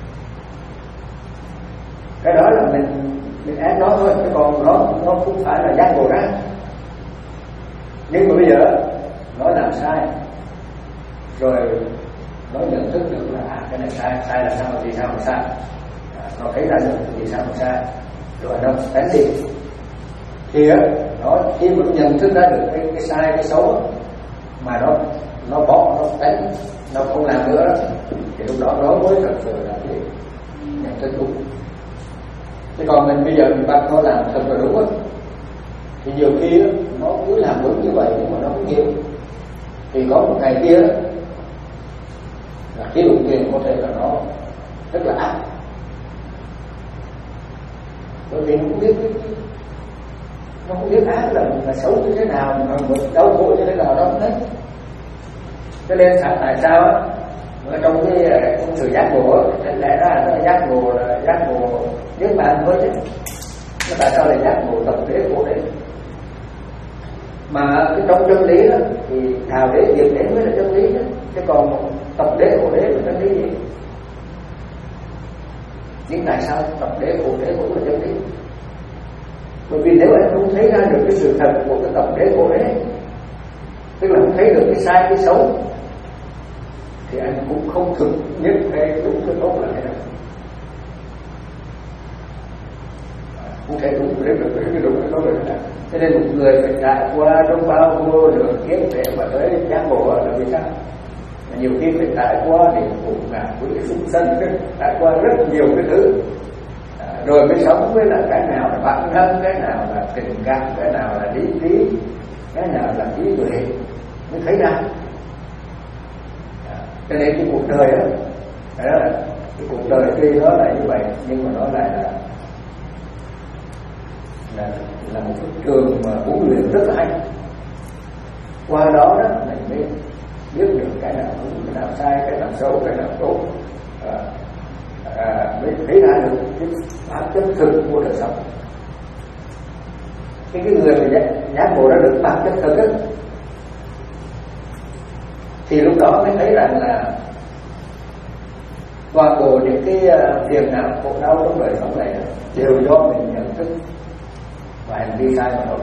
Cái đó là mình mình ác nó thôi, chứ còn nó nó cũng phải là giác ngộ ra. Nhưng mà bây giờ nó làm sai, rồi nó nhận thức được là à, cái này sai, sai là sao, vì sao mà sai, à, nó thấy ra được vì sao mà sai, rồi nó đánh gì thì á nó khi mà nhận thức ra được cái, cái sai cái xấu mà nó nó bỏ nó tránh nó không làm nữa thì lúc đó nó mới thật sự là cái nhận thức đúng. Chứ còn mình bây giờ mình bắt nó làm thật là đúng á thì nhiều khi đó, nó cứ làm đúng như vậy nhưng mà nó không hiểu thì có một ngày kia đó, là cái đủ tiền có thể là nó rất là ác, bởi vì nó không biết nó không biết ác là là xấu như thế nào mà đau khổ như thế nào đó không thấy. Cho nên tại sao á ở trong cái trong sự giác ngộ lẽ ra nó là giác ngộ là giác ngộ niết bàn thôi chứ, nó tại sao lại giác ngộ tập đế khổ đế? Mà cái trong chân lý đó thì thảo đế diệt đế mới là chân lý đó, chứ còn tập đế khổ đế là chân lý gì? Nhưng tại sao tập đế khổ đế cũng là chân lý? Bởi vì nếu anh không thấy ra được cái sự thật của cái tập đế khổ đế, tức là không thấy được cái sai cái xấu, thì anh cũng không thực nhất cái đúng cái tốt là cái đó. Không thể đúng cái được cái đúng cái tốt là cái đó. Cho nên một người phải trải qua trong bao nhiêu đường kiếp để mà tới giác ngộ là vì sao? Nhiều khi phải trải qua địa ngục ngạ quỷ súc sanh, trải qua rất nhiều cái thứ à, rồi mới sống với là cái nào là bản thân, cái nào là tình cảm, cái nào là lý trí, cái nào là trí tuệ mới thấy ra. À, cho nên cái cuộc đời đó, đó là cái cuộc đời tuy nó là như vậy nhưng mà nó lại là là là một cái trường mà huấn luyện rất là hay. Qua đó đó mình mới biết được cái nào đúng, cái nào sai, cái nào xấu, cái nào tốt, à, à, mới thấy ra được cái bản chất thực của đời sống. Cái cái người mà giác ngộ ra được bản chất thực ấy, thì lúc đó mới thấy rằng là toàn bộ những cái phiền não khổ đau trong đời sống này đều do mình nhận thức và hành vi sai mà thôi.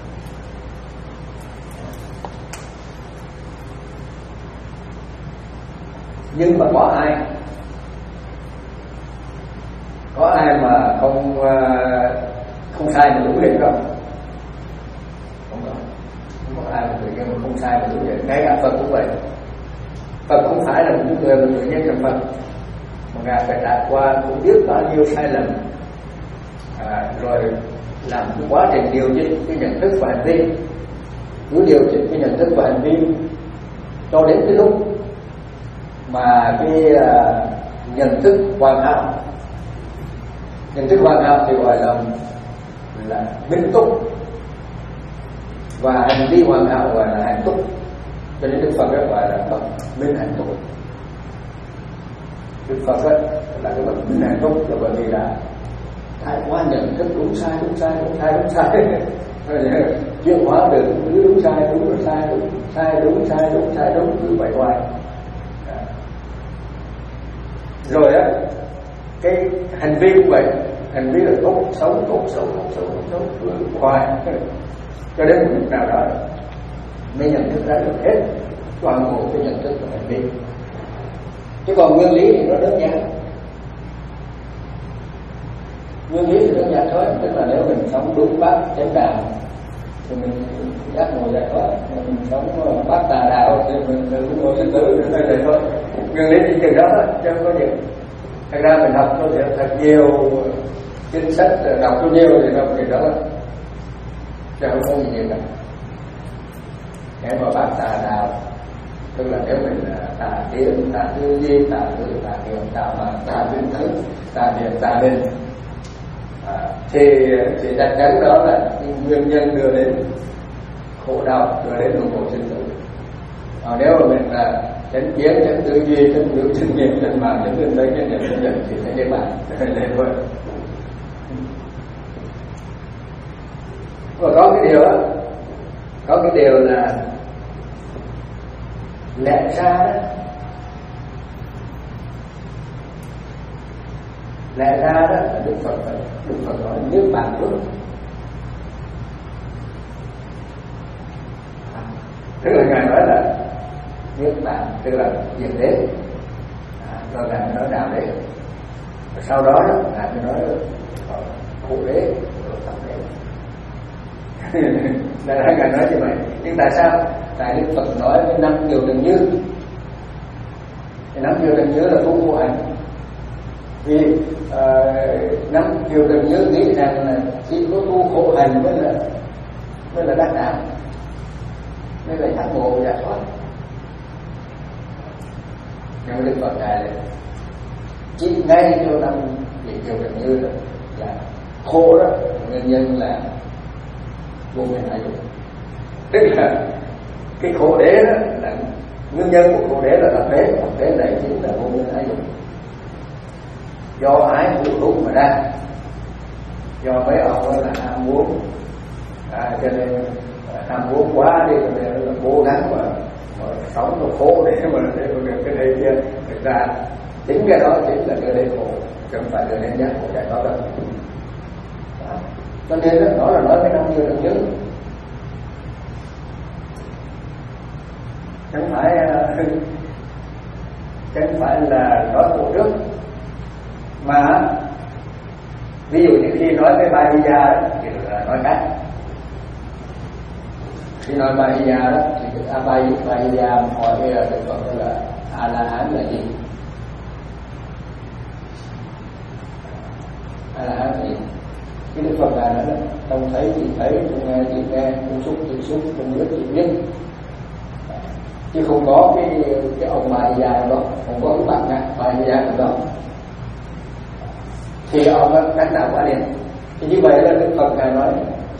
Nhưng mà có ai có ai mà không không sai mà đúng liền không? Không có, không có ai mà tự nhiên mà không sai mà đúng liền. Ngay cả Phật cũng vậy. Phật không phải là một người mà tự nhiên thành Phật, mà ngài phải trải qua cũng biết bao nhiêu sai lầm, à, rồi làm cái quá trình điều chỉnh cái nhận thức và hành vi, cứ điều chỉnh cái nhận thức và hành vi cho đến cái lúc mà cái uh, nhận thức hoàn hảo, nhận thức hoàn hảo thì gọi là là minh túc, và hành vi hoàn hảo gọi là hạnh túc. Cho nên Đức Phật đó gọi là bậc minh hạnh túc. Đức Phật đó là cái bậc minh hạnh túc là bởi vì là trải qua nhận thức đúng sai đúng sai đúng sai đúng sai chuyển hóa được cứ đúng sai đúng rồi sai đúng sai đúng sai đúng sai đúng cứ vậy hoài. Rồi á cái hành vi cũng vậy, hành vi là tốt xấu tốt xấu tốt xấu tốt xấu cứ hoài cho đến một lúc nào đó mới nhận thức ra được hết toàn bộ cái nhận thức của hành vi. Chứ còn nguyên lý thì nó đơn giản, nguyên lý thì đơn giản thôi, tức là nếu mình sống đúng bát chánh đạo thì mình giác ngộ giải thoát, mình sống bát tà đạo thì mình đừng ngồi sinh tử để vậy thôi. Nguyên lý chỉ chừng đó thôi, chứ không có gì. Thật ra mình học có thể thật nhiều kinh sách, đọc cho nhiều thì đọc thì đó là chứ không có gì nhiều cả. Nếu mà bát tà đạo tức là nếu mình tà kiến, tà tư duy, tà tư, tà kiều, tà mạng, tà vinh thức, tà niệm, tà định, à, thì thì chắc chắn đó là nguyên nhân đưa đến khổ đau, đưa đến luân hồi sinh tử. À, nếu mà mình là chánh kiến, chánh tư duy, chánh biểu, chánh niệm, chánh mạng, chánh định đấy, chánh niệm, chánh định thì sẽ niết bàn lên thôi. Và có cái điều đó, có cái điều là lẽ ra đó, lẽ ra đó là Đức Phật Đức Phật nói niết bàn luôn, à, tức là ngài nói là niết bàn tức là diệt đế, à, rồi ngài nói đạo đế, và sau đó đó ngài mới nói khổ đế rồi tập đế. là hai ngài nói như vậy. Nhưng tại sao? Tại Đức Phật nói với năm điều đừng như. Thì năm điều đừng như là tu vô hành. Vì uh, năm điều đừng như nghĩ rằng là chỉ có tu khổ hành mới là mới là đắc đạo, mới là giác ngộ giải thoát. Nhưng mà Đức Phật ngài chỉ ngay cho năm điều đừng như là, là khổ đó, nguyên nhân là vô minh hải dục. Tức là cái khổ đế đó là nguyên nhân của khổ đế là tập đế, tập đế này chính là vô minh hải dục, do ái phụ thuộc mà ra, do mấy ông là ham muốn, à, cho nên ham muốn quá đi, cho nên là cố gắng mà, mà sống nó khổ để mà để mà được cái này kia. Thực ra chính cái đó chính là đưa đến khổ, chứ không phải đưa đến giác ngộ giải thoát đâu. Cho nên đó, đó là nói cái năm điều đừng như, chẳng phải chẳng phải là nói khổ trước, mà ví dụ như khi nói với Ba Di Đà thì là nói khác. Khi nói Ba Di Đà đó thì A Ba Di Đà hỏi bây giờ Đức Phật là A La Hán là gì? A La Hán là gì? Cái Đức Phật là nói không thấy thì thấy, không nghe thì nghe, không xúc thì xúc, không biết thì biết, chứ không có cái cái ông Ba Di Đà đó, không có cái bạn ngã Ba Di Đà đó, thì ông cách nào quả liền. Thì như vậy là Đức Phật ngài nói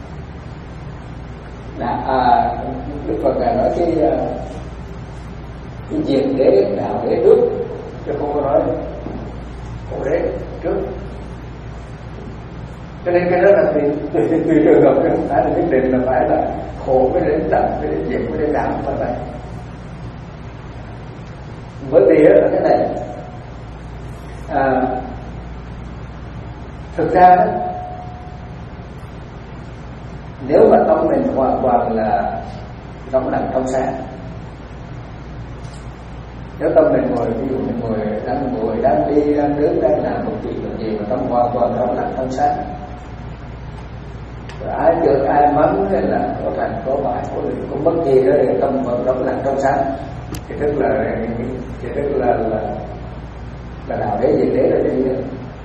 là à, Đức Phật ngài nói cái cái diệt đế đạo đế trước, chứ không có nói khổ đế trước. Cho nên cái đó là tùy tùy tùy trường hợp, không phải là nhất định là phải là khổ mới đến tận, mới đến diệt, mới đến đạo, không phải. Bởi vì là thế này, à, thực ra đó, nếu mà tâm mình hoàn toàn là trong lành trong sáng, nếu tâm mình ngồi, ví dụ mình ngồi đang ngồi đang đi đang đứng đang làm một chuyện gì mà tâm hoàn toàn trong lành trong sáng, rồi ai được ai mắng hay là có thành có bại có được có bất kỳ đó thì tâm vẫn trong lành trong sáng, thì tức là thì tức là là là đạo đế diệt đế là cái gì nữa.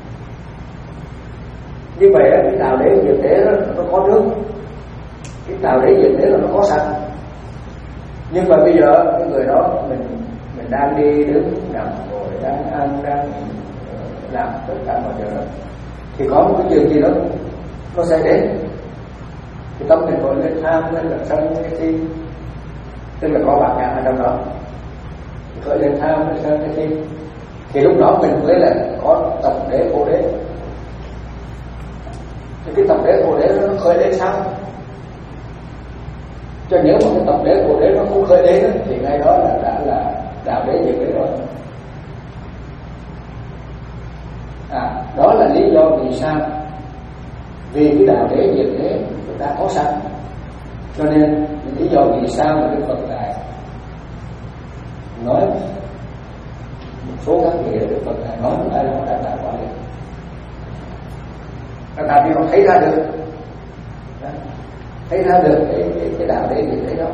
Như vậy cái đạo đế diệt đế đó nó có trước, cái đạo đế diệt đế là nó có sẵn. Nhưng mà bây giờ cái người đó mình mình đang đi đứng nằm ngồi đang ăn đang làm tất cả mọi chuyện đó, thì có một cái chuyện gì đó nó sẽ đến, thì tâm mình gọi lên tham lên là sân cái tim, tức là có bạc ngàn ở trong đó, gọi lên tham lên sân cái tim, thì lúc đó mình mới là có tập đế khổ đế. Thì cái tập đế khổ đế nó khởi đến sao? Cho nếu mà cái tập đế khổ đế nó không khởi đến thì ngay đó là đã là đạo đế diệt đế rồi. À, đó là lý do vì sao? Vì cái đạo đế diệt đế đã có sẵn, cho nên lý do vì sao mà Đức Phật ngài nói một số các nghĩa Đức Phật ngài nói ở đó đã là quả liền. Tại vì không thấy ra được, thấy ra được cái cái, cái đạo đế diệt đế đó.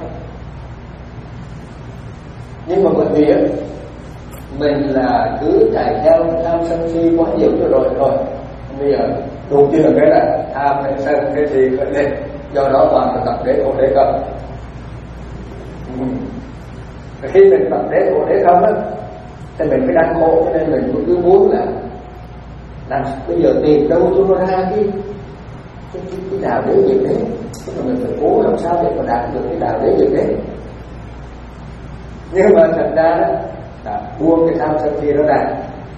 Nhưng mà bởi vì mình là cứ chạy theo tham sân si quá nhiều cho rồi rồi bây giờ đầu tiên là cái là tham hay sân cái gì khởi lên, do đó toàn là tập đế khổ đế không. Ừ. Khi mình tập đế khổ đế không á thì mình mới đang khổ, cho nên mình cứ muốn là làm bây giờ tìm đâu cho nó ra cái cái, cái, cái đạo đế diệt đế, tức là mình phải cố làm sao để mà đạt được cái đạo đế diệt đế. Nhưng mà thật ra đó là buông cái tham sân si đó ra,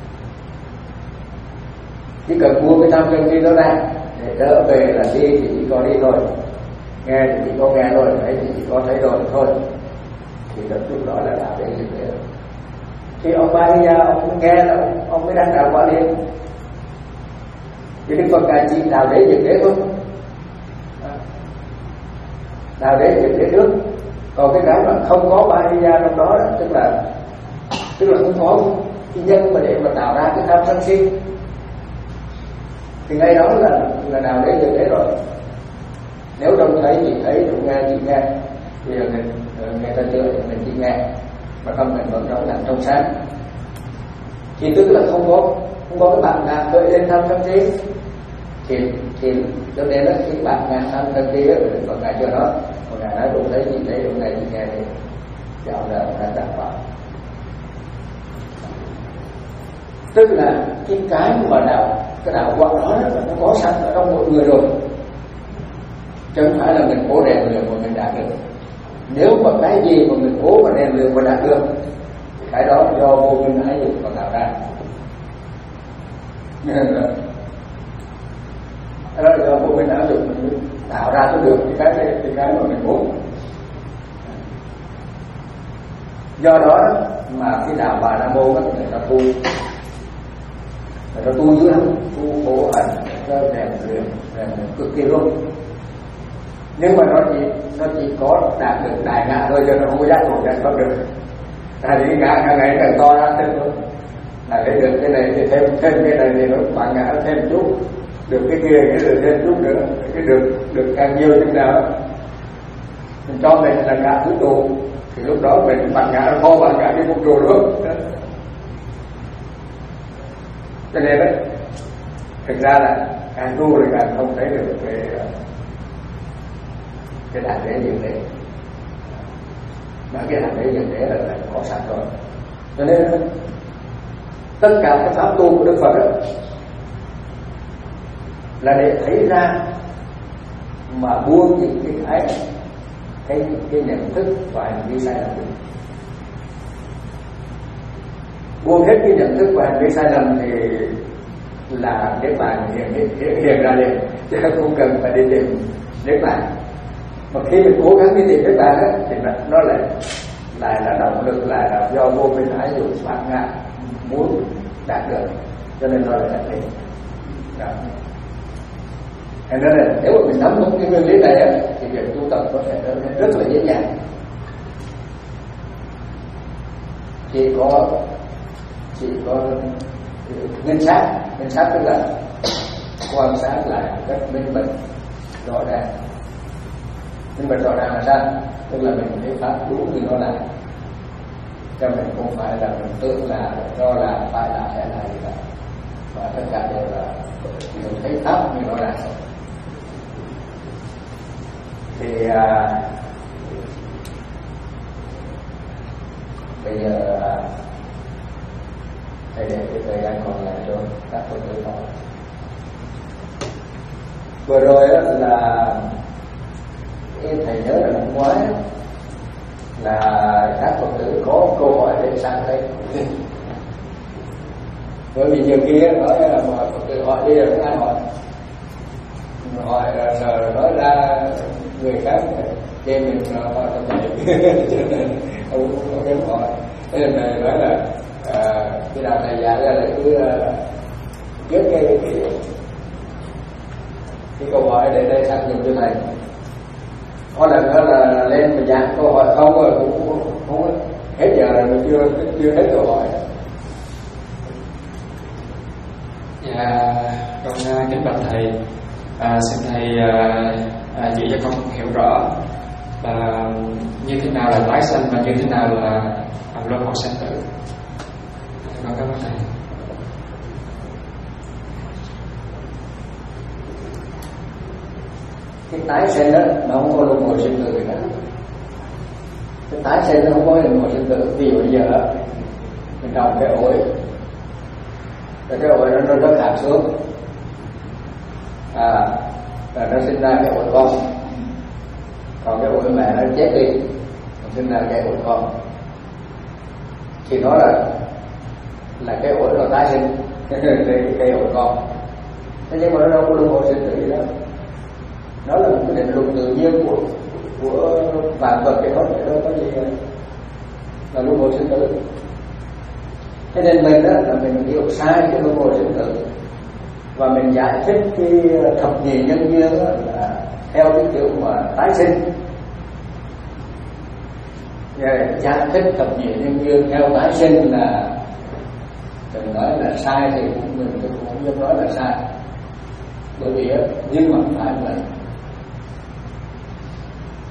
chỉ cần buông cái tham sân si đó ra để đỡ về là đi thì chỉ có đi thôi, nghe thì chỉ có nghe thôi, thấy thì chỉ có thấy rồi thôi, thì lúc đó là đạo đế diệt đế. Thì ông Ba Di Đà ông nghe là ông, ông mới đắc đạo quả liền. Thì Đức Phật ngài chỉ đạo đế diệt đế thôi, đạo đế diệt đế trước. Còn cái cái mà không có Ba Di Đà trong đó, tức là tức là không có cái nhân mà để mà tạo ra cái tham sân si, thì ngay đó là là đạo đế diệt đế rồi. Nếu trông thấy chị thấy, trông nghe chị nghe, bây giờ mình nghe ta chưa thì mình chỉ nghe, mà tâm mình vẫn trong lành trong sáng, thì tức là không có không có cái bạn ngàn khởi lên tham sân si. Thì thì cho nên là khi bạn ngàn tham sân si á, mình còn ngài chưa nói, còn ngài nói trông thấy chị thấy, trông nghe chị nghe thì dạo là ngài đặt vào. Tức là cái cái mà đạo cái đạo quả đó là nó có sẵn ở trong mỗi người rồi, chứ không phải là mình cố rèn luyện mà mình đạt được. Nếu mà cái gì mà mình cố mà rèn luyện mà đạt được thì cái đó do vô minh ái dục mà tạo ra. Cái đó là do vô minh ái dục mình tạo ra cho được cái cái cái cái mà mình muốn. Do đó mà cái đạo Bà La Môn người ta tu, người ta tu dữ lắm, tu khổ hạnh, rèn luyện, rèn luyện cực kỳ luôn. Nhưng mà nó chỉ nó chỉ có đạt được đại ngã thôi, cho nó không có giác ngộ giác thoát được. À, thì ngã càng ngày càng to ra thêm nữa. Là cái được cái này thì thêm thêm cái này thì nó bạn ngã thêm chút, được cái kia cái được thêm chút nữa, cái được được càng nhiều chừng nào mình cho mình là cả vũ trụ, thì lúc đó mình bạn ngã nó khó bạn ngã cái vũ trụ nữa. Cho nên đấy, thực ra là càng tu thì càng không thấy được cái cái đại đế dường đế, mà cái đại đế dường đế là, là có sẵn rồi. Cho nên tất cả các pháp tu của Đức Phật đó là để thấy ra mà buông những cái cái cái, cái nhận thức và hành vi sai lầm, buông hết cái nhận thức và hành vi sai lầm thì là Niết Bàn hiện, hiện, hiện ra liền, chứ không cần phải đi tìm Niết Bàn. Mà khi mình cố gắng đi tìm Niết Bàn á, thì nó lại lại là động lực, lại là do vô minh ái dục bản ngã muốn đạt được, cho nên nó lại đạt đến. Thế nên là nếu mà mình nắm vững cái nguyên lý này á, thì việc tu tập có thể trở nên rất là dễ dàng. Chỉ có chỉ có minh sát, minh sát tức là quan sát lại một cách minh bạch rõ ràng. Minh bạch rõ ràng là sao? Tức là mình thấy pháp đúng như nó là, cho mình không phải là mình tưởng là do là phải là sẽ là gì cả, và tất cả đều là mình thấy pháp như nó là. Thì à, bây giờ à, thầy để cái thời gian còn lại cho các Phật tử hỏi. Vừa rồi đó là thầy nhớ là năm ngoái là các Phật tử có câu hỏi để sang đây. Bởi vì nhiều khi nói là mà Phật tử hỏi đi rồi không ai hỏi, hỏi rồi nói ra người khác chê mình hỏi cho thầy, cho nên không có dám hỏi. Thế nên thầy nói là à, khi nào thầy dạy ra là cứ viết uh, cái, cái cái câu hỏi để đây sang dùng cho thầy. Có lần đó là lên mà giảng câu hỏi không rồi cũng không hết giờ rồi mà chưa chưa hết câu hỏi. Dạ, con kính bạch thầy, à, xin thầy à, à, chỉ cho con hiểu rõ là như thế nào là tái sanh và như thế nào là luân hồi sanh tử. Con cảm ơn thầy. Cái tái sinh đó nó không có luân hồi sinh tử gì cả. Cái tái sinh nó không có luân hồi sinh tử. Ví dụ bây giờ mình trồng cái ổi, cái ổi nó nó rớt hạt xuống, à, và nó sinh ra cái ổi con. Còn cái ổi mẹ nó chết đi, nó sinh ra cái ổi con. Thì nó là là cái ổi nó tái sinh, cái cây ổi con. Thế nhưng mà nó đâu có luân hồi sinh tử gì đâu. Nó là một cái định luật tự nhiên của của vạn vật, cái đó thì đâu có gì là luân hồi sinh tử. Thế nên mình đó là mình hiểu sai cái luân hồi sinh tử, và mình giải thích cái thập nhị nhân duyên là theo cái kiểu mà tái sinh. Rồi giải thích thập nhị nhân duyên theo tái sinh là đừng nói là sai thì cũng mình cũng không dám nói là sai, bởi vì nhưng mà phải vậy.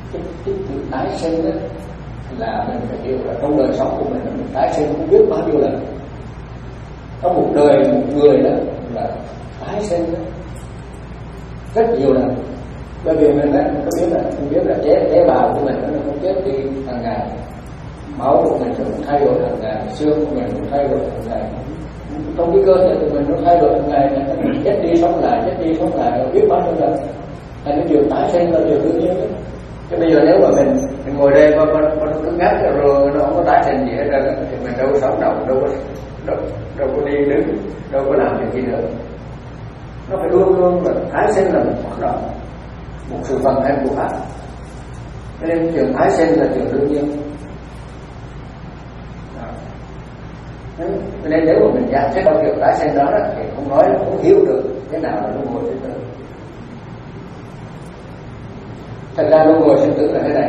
cái, cái chữ tái sinh đó là mình phải hiểu là trong đời sống của mình mình tái sinh không biết bao nhiêu lần. Trong một đời một người đó là tái sinh đó rất nhiều lần. Bởi vì mình đó, mình có biết là mình biết là tế, tế bào của mình nó không chết đi hàng ngày, máu của mình cũng thay đổi hàng ngày, xương của mình cũng thay đổi hàng ngày, trong cái cơ thể của mình nó thay đổi hàng ngày, nó chết đi sống lại, chết đi sống lại, nó biết bao nhiêu lần. Thành cái điều tái sinh là điều đương nhiên đó. Chứ bây giờ nếu mà mình, mình ngồi đây mà nó cứ ngắt rồi nó không có tái sinh gì hết trơn thì mình đâu có sống đâu, đâu có đâu, đâu có đi đứng, đâu có làm việc gì nữa. Nó phải luôn luôn là tái sinh là một hoạt động, một sự vận hành của Pháp. Cho nên chuyện tái sinh là chuyện đương nhiên. Cho nên nếu mà mình giải thích câu chuyện tái sinh đó, đó thì không nói là không hiểu được thế nào là luân hồi sinh tử. Thật ra luân hồi sinh tử là thế này.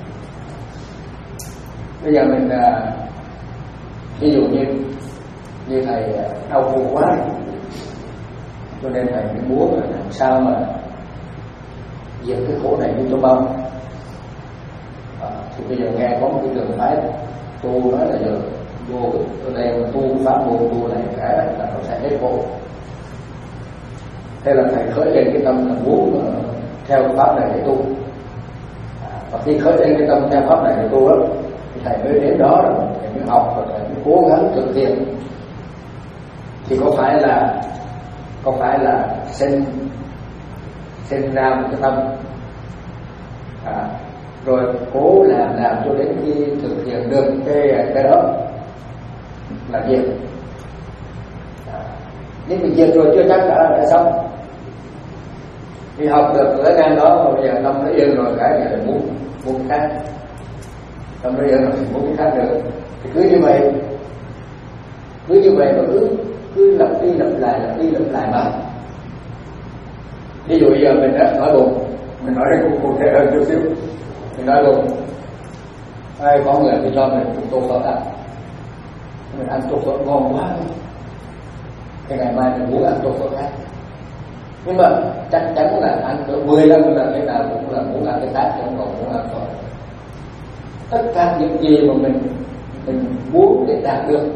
Bây giờ mình ví dụ như như thầy đau khổ quá, cho nên thầy mới muốn là làm sao mà diệt cái khổ này đi cho mau. À, thì bây giờ nghe có một cái trường phái tu nói là giờ vô ở đây mà tu pháp môn tu này cái là nó sẽ hết khổ. Thế là thầy khởi lên cái tâm là muốn theo pháp này để tu. À, và khi khởi lên cái tâm theo pháp này để tu đó, thì thầy mới đến đó rồi thầy mới học và thầy mới cố gắng thực hiện. Thì có phải là có phải là sinh sinh ra một cái tâm, à, rồi cố làm làm cho đến khi thực hiện được cái cái đó là diệt. À, nhưng mình diệt rồi chưa chắc đã là xong. Thì học được cái ngang đó mà bây giờ tâm nó yên rồi cái thì là muốn muốn cái khác, tâm nó yên rồi thì muốn cái khác được. Thì cứ như vậy, cứ như vậy mà cứ cứ lặp đi lặp lại lặp đi lặp lại mà. Ví dụ giờ mình đã nói bụng, mình nói đây cũng cụ thể hơn chút xíu. Mình nói bụng, ai có người thì cho mình tô phở ăn, mình ăn tô phở ngon quá, cái ngày mai mình muốn ăn tô phở khác. Nhưng mà chắc chắn là ăn cỡ mười lần là thế nào cũng là muốn ăn cái khác, chứ không còn muốn ăn phở. Tất cả những gì mà mình mình muốn để đạt được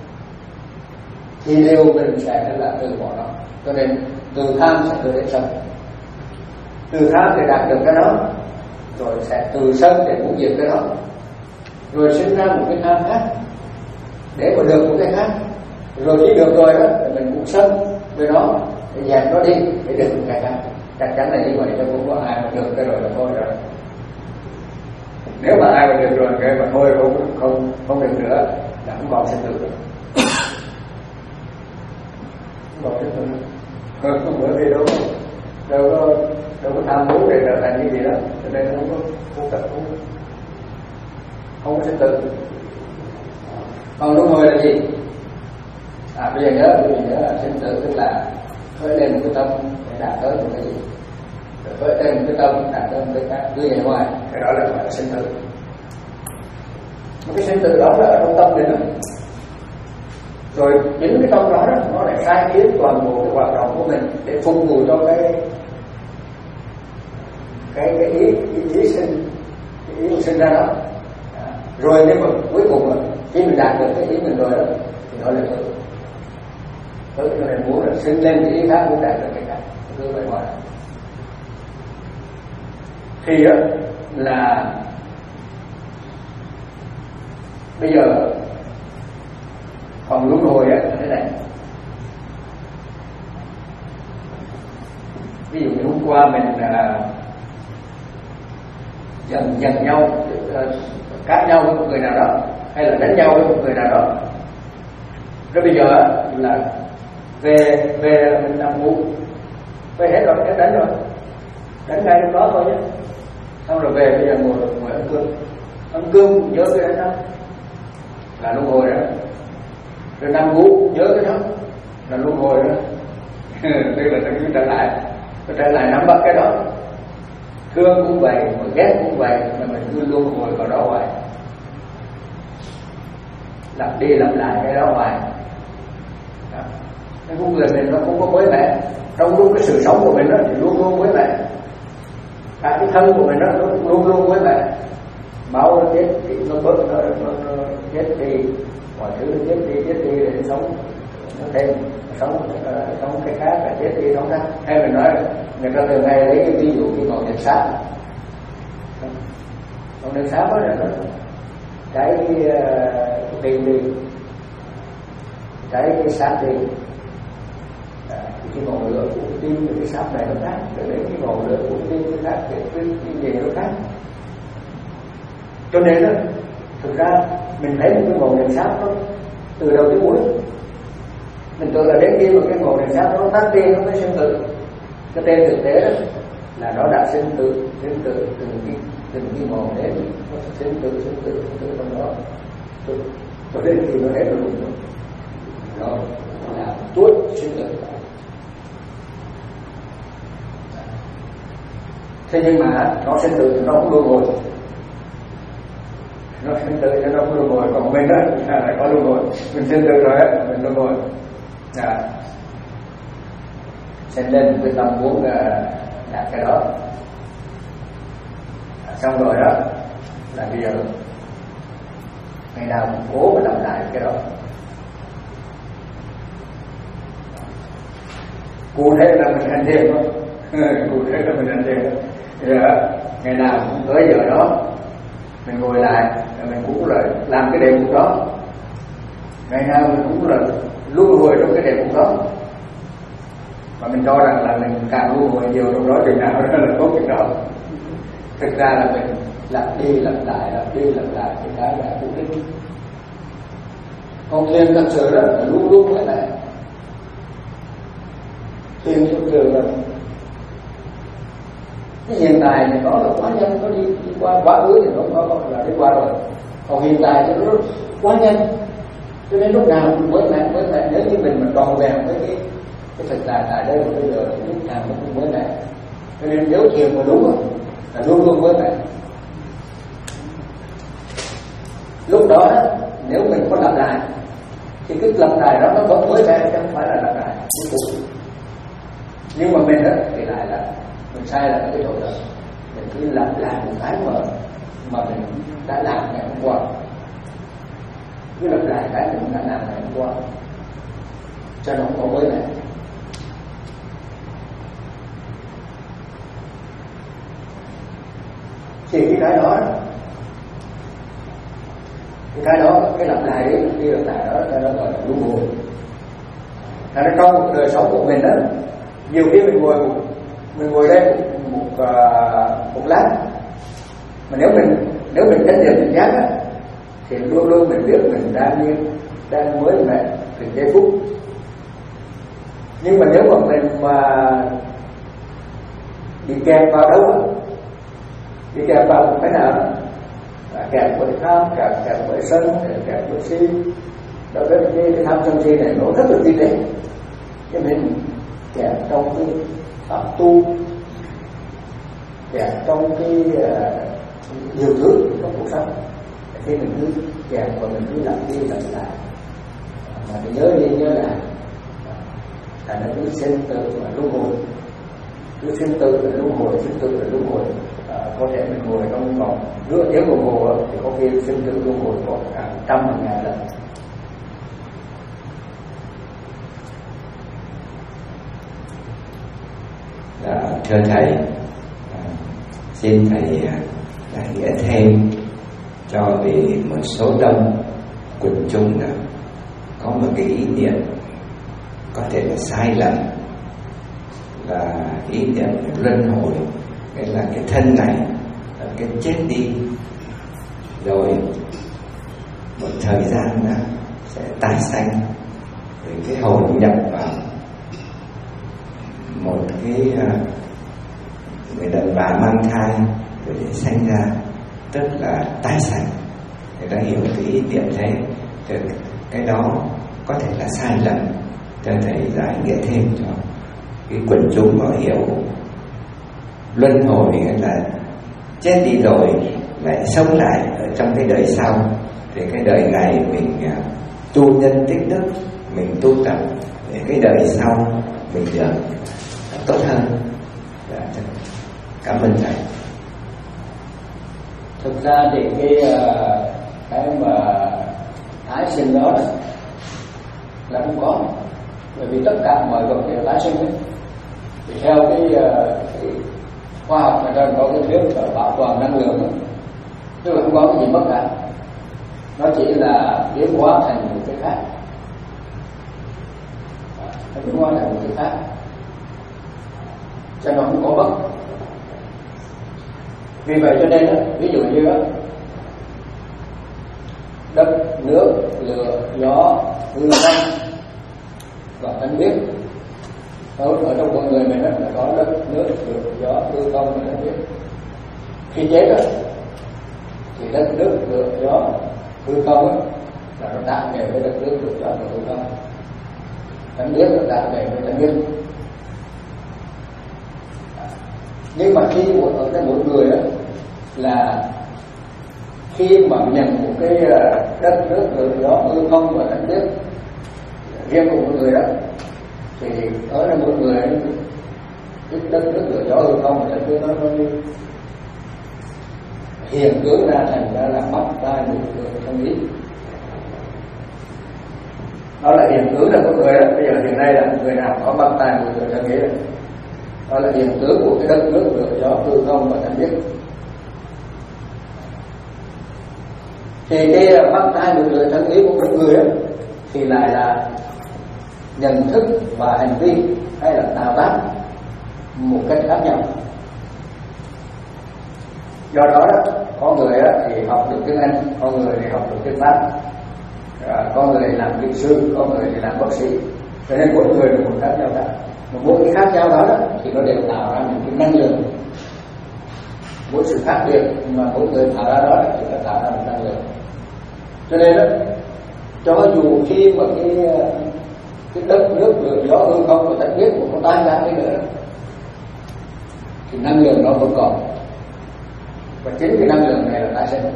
thì đều mình sẽ là từ bỏ nó. Cho nên từ tham sẽ đưa đến sân, từ tham để đạt được cái đó, rồi sẽ từ sân để muốn diệt cái đó, rồi sinh ra một cái tham khác để mà được một cái khác, rồi khi được rồi đó thì mình cũng sân với nó để dẹp nó đi để được một cái khác. Chắc chắn là như vậy, chứ không có ai mà được cái rồi là thôi rồi. Nếu mà ai mà được rồi cái mà thôi không không không được nữa là không còn sinh tử được. Không còn sinh tử nữa. Không bởi vì đâu đâu có đâu có tham muốn để trở thành như gì đó, cho nên không có không tập không không có sinh tử. Còn luân hồi là gì? À bây giờ nhớ, bây giờ nhớ là sinh tử tức là khởi lên một cái tâm để đạt tới một cái gì, rồi khởi lên một cái tâm đạt tới một cái khác, cứ vậy hoài, cái đó là gọi là sinh tử. Một cái sinh tử đó là ở trong tâm mình đó. Rồi chính cái tâm đó, đó nó lại khai kiến toàn bộ cái hoạt động của mình để phục vụ cho cái cái cái ý ý, ý sinh cái ý mình sinh ra đó. À, rồi nếu mà cuối cùng là khi mình đạt được cái ý mình rồi đó thì nó là tử. Tử cho nên muốn là sinh lên cái ý khác, muốn đạt được cái khác, cứ vậy hoài. Thì đó là bây giờ còn luân hồi á thế này. Ví dụ như hôm qua mình uh, dần dần nhau, uh, cãi nhau với một người nào đó, hay là đánh nhau với một người nào đó. Rồi bây giờ là về về mình nằm ngủ, về hết rồi, hết đánh rồi, đánh ngay lúc đó thôi nhé. Xong rồi về bây giờ ngồi ngồi ăn cơm, ăn cơm nhớ cái đó là luân hồi đó. Rồi nằm ngủ nhớ cái đó là luân hồi đó. Tức là nó cứ trở lại, nó trở lại nắm bắt cái đó. Thương cũng vậy, mà ghét cũng vậy, mà mình cứ luân hồi vào đó hoài, lặp đi lặp lại cái đó hoài. Cái con người mình nó không có mới mẻ, trong lúc cái sự sống của mình đó thì luôn luôn mới mẻ. cả cái thân của mình nó luôn luôn với mẹ, máu nó chết thì nó bớt nó, nó, nó chết đi, mọi thứ nó chết đi chết đi để nó sống, nó thêm sống uh, sống cái khác là chết đi sống khác. Hay mình nói người ta thường hay lấy cái ví dụ cái ngọn đèn sáp, ngọn đèn sáp đó là nó cái uh, tiền đi, cái cái sáp đi. Cái ngọn lửa của tim cái sáp này nó khác, rồi đến cái ngọn lửa của tim nó khác, cái cái gì nó khác. Cho nên đó, thực ra mình thấy một cái ngọn đèn sáp đó từ đầu tới cuối, mình tưởng là đến khi mà cái ngọn đèn sáp nó tắt đi nó mới sinh tử. Cái tên thực tế đó là nó đã sinh tử, sinh tử từng cái từng cái ngọn đến, nó sinh tử, sinh tử, sinh tử trong đó, cho đến khi nó hết rồi luôn rồi, nó là tuốt sinh tử. Thế nhưng mà nó sinh tử thì nó không luân hồi, nó sinh tử thì nó không luân hồi, còn mình đó lại có luân hồi, mình sinh tử rồi á, mình luân hồi. À, xem lên quyết tâm muốn đạt cái đó, à, xong rồi đó là bây giờ ngày nào cũng cố mà làm lại cái đó. Cụ thể là mình hành thiền không? Cụ thể là mình hành thiền. Giờ ngày nào cũng tới giờ đó mình ngồi lại, mình cũng là làm cái đề mục đó. Ngày nào mình cũng là luân hồi trong cái đề mục đó. Mà mình cho rằng là mình càng luân hồi nhiều trong đó chừng nào đó là tốt chừng đó. Thực ra là mình lặp đi lặp lại, lặp đi lặp lại cái cái đã cụ đích. Còn thiền thật sự đó là luôn luôn với lại. Thiền thật sự là cái hiện tại thì nó là quá nhanh, nó đi, đi qua quá khứ thì nó có là đi qua rồi. Còn hiện tại thì nó quá nhanh, cho nên lúc nào cũng mới mẻ mới mẻ. Nếu như mình mà tròn vẹn với cái cái thực tại tại đây và bây giờ thì lúc nào nó cũng mới mẻ. Cho nên nếu thiền mà đúng rồi là luôn luôn mới mẻ. Lúc đó nếu mình có lặp lại thì cái lặp lại đó nó vẫn mới mẻ, chứ không phải là lặp lại cái cũ. Nhưng mà mình đó thì lại là mình sai là cái chỗ đó, mình cứ lặp lại một cái mà mà mình đã làm ngày hôm qua, cứ lặp lại cái mình đã làm ngày hôm qua, cho nó không có mới này. Thì cái cái đó, cái cái đó, cái lặp lại đấy, cái lặp lại đó, nó gọi là luân hồi. Là nó trong đời sống của mình đó, nhiều khi mình ngồi mình ngồi đây một một, uh, một lát, mà nếu mình nếu mình chánh niệm mình giác á, thì luôn luôn mình biết mình đang như đang mới mẻ từng giây phút. Nhưng mà nếu mà mình mà bị kẹt vào đâu, bị kẹt vào một cái nào đó, kẹt với tham, kẹt kẹt với sân, kẹt với si, đó cái cái tham sân si này nó rất là tinh tế, cho nên kẹt trong cái pháp tu, kẹt trong cái uh, nhiều thứ trong cuộc sống. Khi mình cứ kẹt và mình cứ lặp đi lặp lại, mà mình nhớ đi nhớ lại, thành nó cứ sinh tử và luân hồi, cứ sinh tử là luân hồi, sinh tử là luân hồi. À, có thể mình ngồi trong vòng nửa tiếng đồng hồ thì có khi sinh tử luân hồi có cả trăm hàng ngàn lần. Dạ, thưa thầy, à, xin thầy giải nghĩa thêm cho vì một số đông quần chúng nào có một cái ý niệm có thể là sai lầm, là ý niệm luân hồi, nghĩa là cái thân này là cái chết đi rồi một thời gian là sẽ tái sanh, rồi cái hồn nhập vào một cái người đàn bà mang thai rồi để sanh ra, tức là tái sanh. Người ta hiểu cái ý niệm thế, thì cái đó có thể là sai lầm. Cho thầy giải nghĩa thêm cho cái quần chúng họ hiểu luân hồi nghĩa là chết đi rồi lại sống lại ở trong cái đời sau. Thì cái đời này mình tu nhân tích đức, mình tu tập để cái đời sau mình được tốt hơn. Cảm ơn thầy. Thực ra thì cái cái mà tái sinh đó là không có, bởi vì tất cả mọi vật đều tái sinh ấy. Thì theo cái, cái khoa học người ta có cái thuyết là bảo toàn năng lượng đó. Tức là không có cái gì mất cả, nó chỉ là biến hóa thành một cái khác, nó biến hóa thành một cái khác, cho nó không có mất. Vì vậy cho nên đó, ví dụ như đó, đất, nước, lửa, gió, hư không và tánh biết. Ở, ở trong con người mình đó, là có đất, nước, lửa, gió, hư không và tánh biết. Khi chết đó, thì đất, nước, lửa, gió, hư không đó, là nó đáp về với đất, nước, lửa, gió và hư không. Tánh biết là đáp về với tánh biết. Nhưng mà khi một ở đây một người đó, là khi mà nhận một cái đất, nước, lửa, gió, hư không và tánh biết riêng của một người đó, thì ở đây một người cái đất, nước, lửa, gió, hư không và tánh biết nó nó hiện tướng ra thành ra là mắt, tai, mũi, lưỡi, thân, ý. Đó là hiện tướng là của người đó. Bây giờ hiện nay là người nào có mắt, tai, mũi, lưỡi, thân, ý đó. Đó là hiện tướng của cái đất, nước, lửa, gió, hư không và tánh biết. Thì cái mắt, tai, mũi, lưỡi, thân, ý của một người đó thì lại là nhận thức và hành vi hay là tạo tác một cách khác nhau. Do đó, đó có người đó thì học được tiếng Anh, có người thì học được tiếng Pháp, có người thì làm kỹ sư, có người thì làm bác sĩ. Cho nên mỗi người là một khác nhau cả. Mà mỗi cái khác nhau đó, đó thì nó đều tạo ra một cái năng lượng. Mỗi sự khác biệt mà mỗi người tạo ra đó thì nó tạo ra một năng lượng. Cho nên đó, cho dù khi mà cái cái đất, nước, lửa, gió, hư không và tánh biết của nó tan ra cái nữa, thì năng lượng nó vẫn còn. Và chính cái năng lượng này là tái sinh.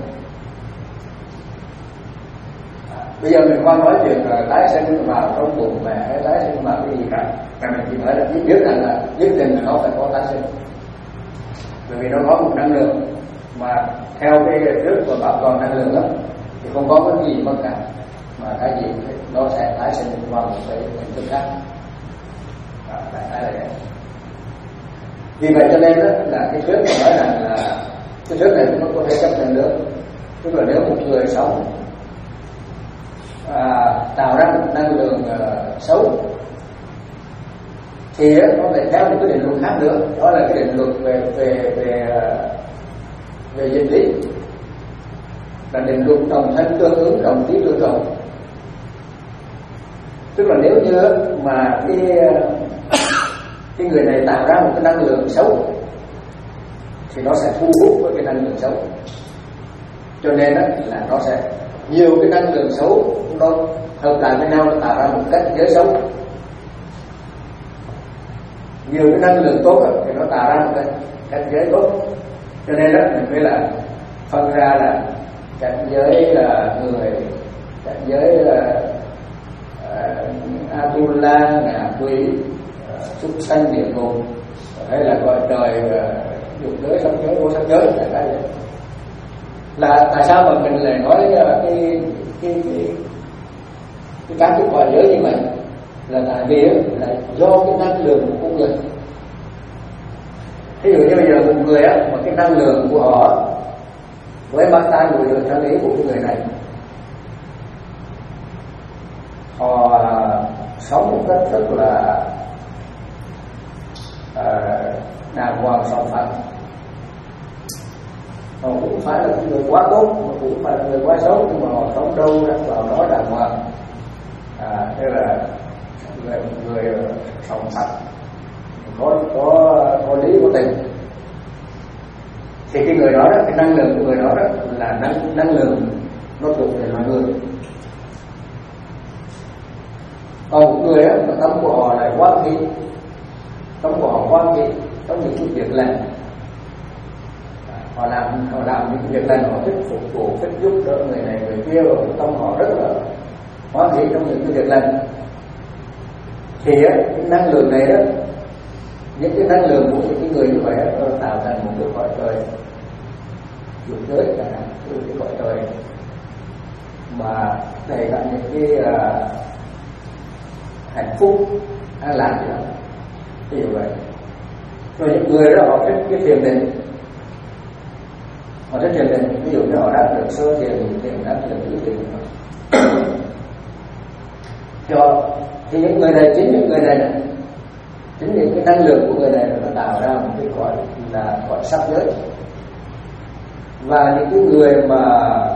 À, bây giờ mình không nói chuyện là tái sinh vào trong bụng mẹ hay tái sinh vào cái gì cả, mà mình chỉ nói là biết biết rằng là nhất định là nó phải có tái sinh, bởi vì nó có một năng lượng mà theo cái trước và bảo toàn năng lượng đó thì không có cái gì mất cả, mà cái gì nó sẽ tái sinh qua một cái hình thức khác. À, đại khái là vậy. Vì vậy cho nên đó là cái thuyết mà nói rằng là cái thuyết này cũng có thể chấp nhận được. Tức là nếu một người sống à, tạo ra một năng lượng uh, xấu thì đó, nó lại theo một cái định luật khác nữa, đó là cái định luật về về về về dịch lý, là định luật đồng thanh tương ứng, đồng chí tương đồng. Tức là nếu như mà cái cái người này tạo ra một cái năng lượng xấu thì nó sẽ thu hút với cái năng lượng xấu, cho nên đó là nó sẽ nhiều cái năng lượng xấu nó hợp lại với nhau, nó tạo ra một cách giới xấu. Nhiều cái năng lượng tốt thì nó tạo ra một cái cảnh giới tốt. Cho nên đó mình mới là phân ra là cảnh giới là người, cảnh giới là uh, Atula, ngạ quỷ, súc uh, sanh, địa ngục, hay là gọi trời dục uh, giới, sống giới, vô sắc giới, là cái gì? Là tại sao mà mình lại nói uh, cái cái cái cái các cái gọi giới như vậy? Là tại vì là do cái năng lượng của con người. Ví dụ như bây giờ một người á, mà cái năng lượng của họ với mắt tai mũi lưỡi thân ý của cái người này, họ sống một cách rất là uh, đàng hoàng sòng phẳng. Họ cũng phải là người quá tốt, mà cũng phải là người quá xấu, nhưng mà họ sống đâu ra vào đó đàng hoàng. À, tức là người, người sòng phẳng, có có có lý có tình, thì cái người đó, cái năng lượng của người đó, đó là năng năng lượng nó thuộc về loài người. Còn một người đó, mà tâm của họ lại quá khí, tâm của họ quá khí, có những cái việc lành, họ làm họ làm những việc lành, họ thích phục vụ, thích giúp đỡ người này người kia, và tâm họ rất là hóa khí trong những cái việc lành. Thì cái năng lượng này đó những cái năng lượng của những cái người như vậy nó tạo thành một cái cõi trời dục giới chẳng hạn, cái cõi trời mà đầy cả những cái uh, hạnh phúc an lạc gì đó, ví dụ vậy. Rồi những người đó họ thích cái thiền định, họ thích thiền định, ví dụ như họ đạt được sơ thiền, thiền đạt được tứ thiền, cho thì những người này, chính những người này này chính những cái năng lượng của người này nó tạo ra một cái gọi là gọi sắc giới. Và những cái người mà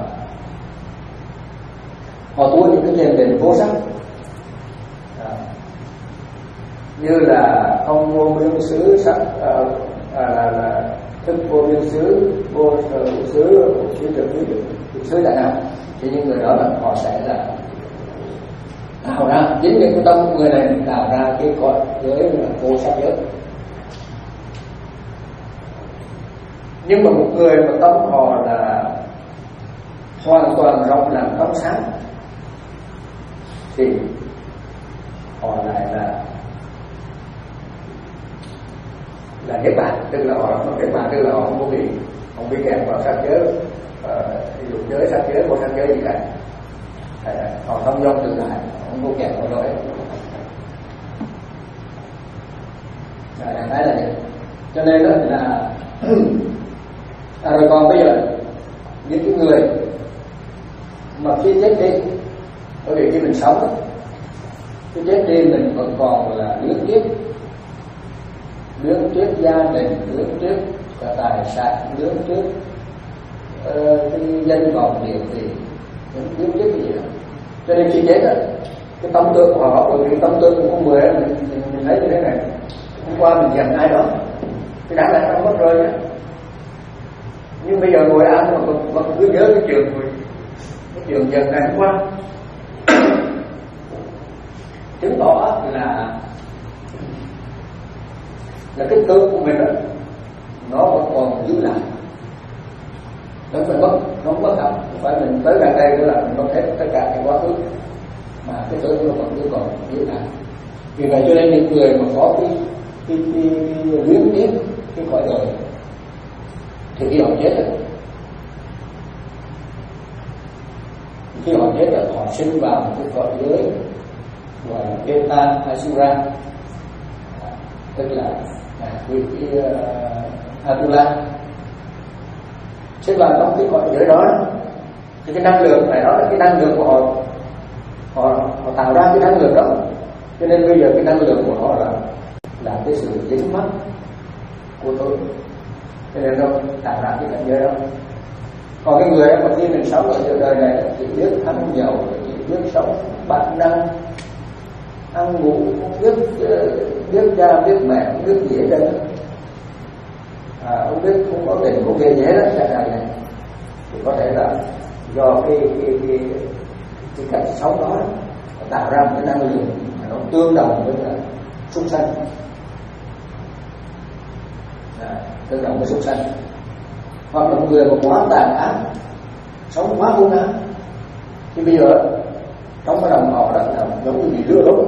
họ tu những cái thiền định vô sắc, à, như là không vô biên xứ sắc, à, à, là, là thức vô biên xứ, vô sở hữu xứ, vô trực hữu xứ đại nào, thì những người đó là họ sẽ là tạo ra, chính những cái tâm của người này tạo ra cái cõi giới là vô sắc giới. Nhưng mà một người mà tâm họ là hoàn toàn rộng làm trong sáng thì họ lại là là niết bàn, tức là họ niết bàn, tức là họ không có bị không bị kẹt vào sắc giới, uh, dục giới, sắc giới, vô sắc giới gì cả. À, họ thông dong tự tại, không có kẹt vào đó hết. Đại khái là vậy. Cho nên đó là à, rồi còn bây giờ những cái người mà khi chết đi, bởi vì khi mình sống đó, khi chết đi mình vẫn còn là luyến tiếc, luyến tiếc gia đình, luyến tiếc cả tài sản, luyến tiếc uh, cái danh vọng địa vị, luyến tiếc cái gì đó. Cho nên khi chết đó, cái tâm tư của họ, bởi vì tâm tư của con người mình, mình, mình thấy như thế này, hôm qua mình giận ai đó, cái đáng lẽ nó mất rơi đó. Nhưng bây giờ ngồi ăn mà vẫn, vẫn cứ nhớ cái chuyện rồi, cái chuyện giận ngày hôm qua, chứng tỏ là là cái cơ của mình đó, nó vẫn còn giữ lại, nó phải mất, nó mất hẳn, không phải mình tới gần đây nữa là mình mất hết tất cả cái quá khứ, mà cái cơ nó vẫn cứ còn giữ lại. Vì vậy cho nên những người mà có cái cái cái luyến tiếc cái cõi đời thì khi họ chết rồi, khi họ chết rồi họ sinh vào một cái cõi giới gọi là Beta Asura, tức là vị cái uh, Atula, sinh vào trong cái cõi giới đó. Thì cái năng lượng này đó là cái năng lượng của họ, họ họ tạo ra cái năng lượng đó. Cho nên bây giờ cái năng lượng của họ là là cái sự dính mắc của tôi, cho nên nó tạo ra cái cảnh giới đó. Còn cái người mà khi mình sống ở trên đời này chỉ biết ăn nhậu, chỉ biết sống bản năng, ăn ngủ, không biết biết cha biết mẹ, không biết gì hết trơn, à, không biết không có tình có nghĩa gì hết đó, cả đời này thì có thể là do cái cái cái cái cách sống đó tạo ra một cái năng lượng mà nó tương đồng với là súc sanh, à, tương đồng với súc sanh. Hoặc là một người mà quá tàn ác, sống quá hung ác, thì bây giờ trong cái lòng họ là giống như bị lừa đốt,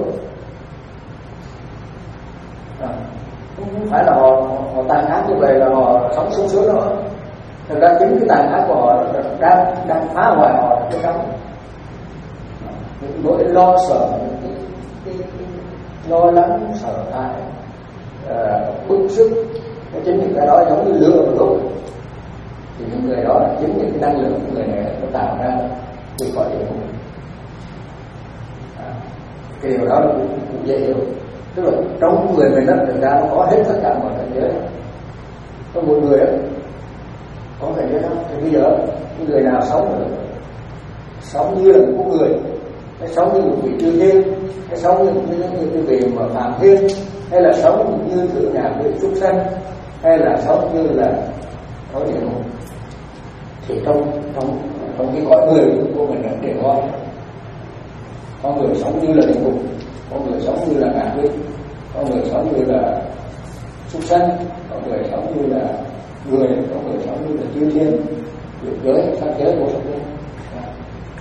à, không phải là họ, họ tàn ác như vậy là họ sống sung sướng đâu. Thực ra chính cái tàn ác của họ đang đang phá hoại họ cái sống, những nỗi lo sợ, những cái, cái, cái lo lắng, sợ hãi, uh, bức xúc, cái chính những cái đó giống như lửa và đốt. Thì những người đó là chính những cái năng lượng của người này nó tạo ra cái cõi địa của mình. À, cái điều đó là cũng, cũng dễ hiểu. Tức là trong người mình đó, thực ra nó có hết tất cả mọi cảnh giới. Có một người đó, có cảnh giới đó, thì bây giờ cái người nào sống được, sống như là một con người, hay sống như một vị chư thiên, hay sống như một cái vị mà phàm thiên, hay là sống như thượng ngàn vị súc sanh, hay là sống như là có địa ngục, thì trong trong trong cái cõi người của mình là đều có. Có người sống như là địa ngục, có người sống như là ngạ quỷ, có người sống như là súc sanh, có người sống như là người, có người sống như là chư thiên, dục giới, sắc giới, vô sắc giới.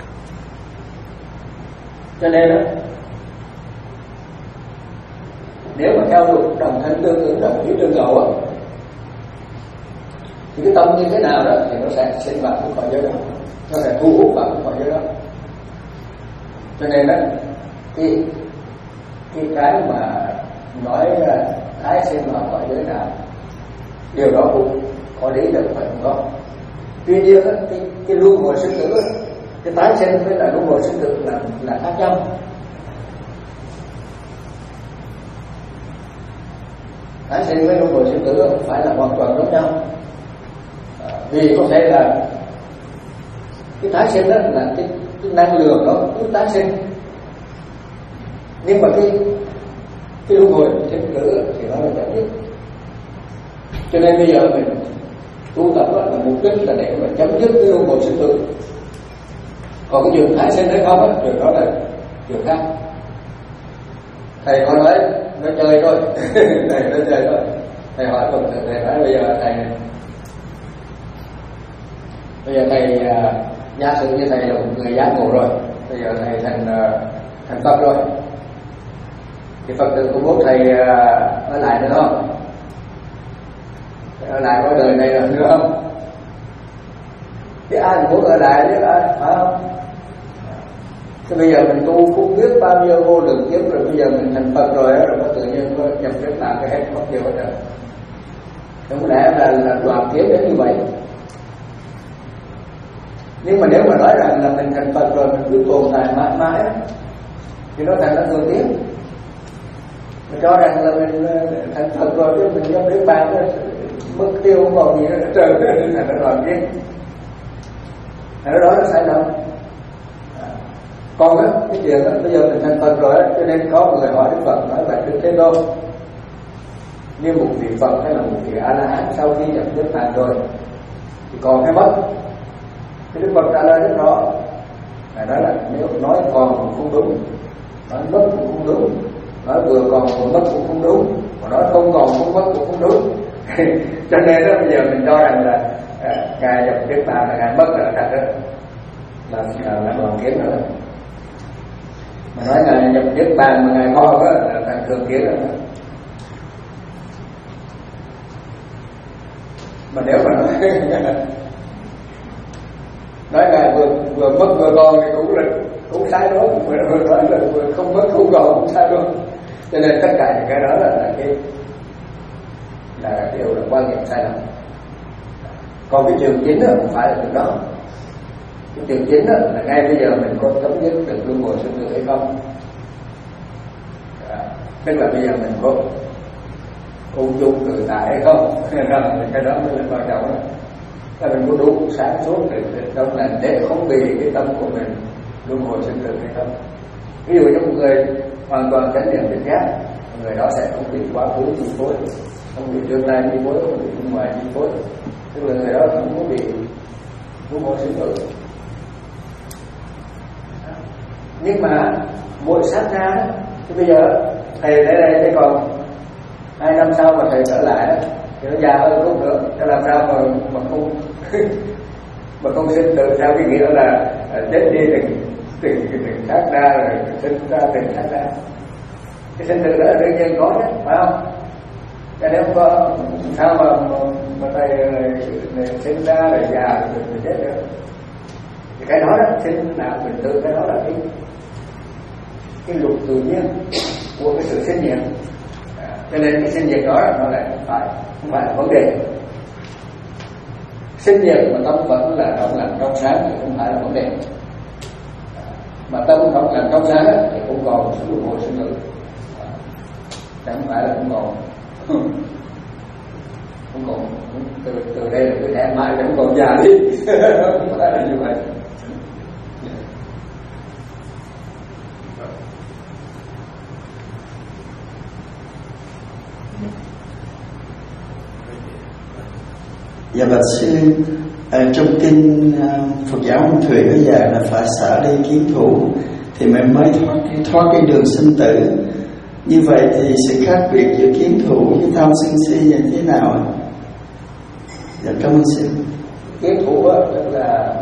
Cho nên đó, nếu mà theo luật đồng thân tương ứng đồng khí tương cầu á, thì cái tâm như thế nào đó thì nó sẽ sinh vào cái khỏi giới đó, nó sẽ thu hút vào cái khỏi giới đó. Cho nên đó cái cái cái mà nói tái sinh vào khỏi giới nào, điều đó cũng có lý được phải không có. Tuy nhiên đó, cái cái luân hồi sinh tử, cái tái sinh với là luân hồi sinh tử là là khác nhau. Tái sinh với luân hồi sinh tử không phải là hoàn toàn giống nhau. À, vì có thể là cái tái sinh đó là cái, cái năng lượng đó cứ tái sinh, nhưng mà cái cái luân hồi sinh tử thì nó là chấm dứt. Cho nên bây giờ mình tu tập là mục đích là để mà chấm dứt cái luân hồi sinh tử. Còn cái chuyện tái sinh hay không á, chuyện đó là chuyện khác. Thầy có nói nói chơi thôi, thầy nói chơi thôi. Thầy hỏi tôi, thầy nói bây giờ thầy bây giờ thầy giả sử như thầy là một người giác ngộ rồi, bây giờ thầy thành thành Phật rồi, thì Phật tử cũng muốn thầy ở lại nữa không? Ở lại có đời này là nữa không? Thì ai cũng muốn ở lại chứ ai, phải không? Thì bây giờ mình tu cũng biết bao nhiêu vô lượng kiếp rồi, bây giờ mình thành Phật rồi, rồi có tự nhiên có nhập kết làm cái hết không chịu hết rồi. Không lẽ là, là đoàn kiếp đến như vậy. Nhưng mà nếu mà nói rằng là mình thành Phật rồi mình cứ tồn tại mãi mãi thì nó thành nó thường tiếc. Mình cho rằng là mình thành Phật rồi chứ mình nhập đến bàn mất tiêu không còn gì nữa, trời ơi, thành nó đoàn kiếp. Ở đó nó sai lầm. Còn á, cái chuyện đó, bây giờ mình thành Phật rồi á, cho nên có người hỏi Đức Phật nói vậy Đức Thế Tôn, như một vị Phật hay là một vị A La Hán sau khi nhập niết bàn rồi thì còn hay mất? Thì Đức Phật trả lời rất rõ, Ngài nói là nếu nói còn cũng không đúng, nói mất cũng không đúng, nói vừa còn vừa mất cũng không đúng, mà nói không còn không mất cũng không đúng. Cho nên đó bây giờ mình cho rằng là à, Ngài nhập niết bàn là Ngài mất là thật đó, là là, là đoàn kiến rồi. Mà nói Ngài nhập niết bàn mà Ngài có đó là thành thường kiến rồi. Mà nếu mà nói nói Ngài vừa vừa mất vừa còn thì cũng là cũng sai đó, vừa vừa nói là vừa không mất không còn cũng sai đó. Cho nên tất cả những cái đó là, là cái là điều là quan niệm sai lầm. Còn cái trường chính đó không phải là điều đó. Cái trường chính đó là ngay bây giờ mình có chấm dứt được luân hồi sinh tử hay không. À, tức là bây giờ mình có ung dung tự tại hay không. Cái đó mới là quan trọng đó. Là mình có đủ sáng suốt để trong là để không bị cái tâm của mình luân hồi sinh tử hay không. Ví dụ như một người hoàn toàn chánh niệm tỉnh giác, người đó sẽ không bị quá khứ chi phối, không bị tương lai chi phối, không bị bên ngoài chi phối. Tức là người đó không có bị luân hồi sinh tử. Nhưng mà mỗi sát na đó, thì bây giờ thầy tới đây thế còn hai năm sau mà thầy trở lại đó, thì nó già hơn chút nữa, để làm sao mà mà không mà không sinh tử theo cái nghĩa là chết đi từng từng từng sát na rồi sinh ra từng sát na. Cái sinh tử đó là đương nhiên có đấy, phải không? Cho nên không có sao mà mà, mà thầy sinh ra rồi già rồi, rồi chết được. Thì cái đó đó sinh nào mình tự cái đó là cái cái luật tự nhiên của cái sự sinh diệt. À, cho nên cái sinh diệt đó nó lại không phải không phải là vấn đề. Sinh diệt mà tâm vẫn là trong lành trong sáng thì không phải là vấn đề. À, mà tâm trong lành trong sáng thì cũng còn sự luân hồi sinh tử. À, chẳng phải là không còn không còn từ từ đây là từ ngày mai vẫn còn già đi. Không phải là như vậy. Dạ bạch sư, à, trong kinh à, Phật giáo Nguyên Thủy bây giờ là phải xả đi kiến thủ thì mình mới thoát thoát cái đường sinh tử. Như vậy thì sự khác biệt giữa kiến thủ với tham sân si như thế nào? Dạ cảm ơn sư. Kiến thủ đó tức là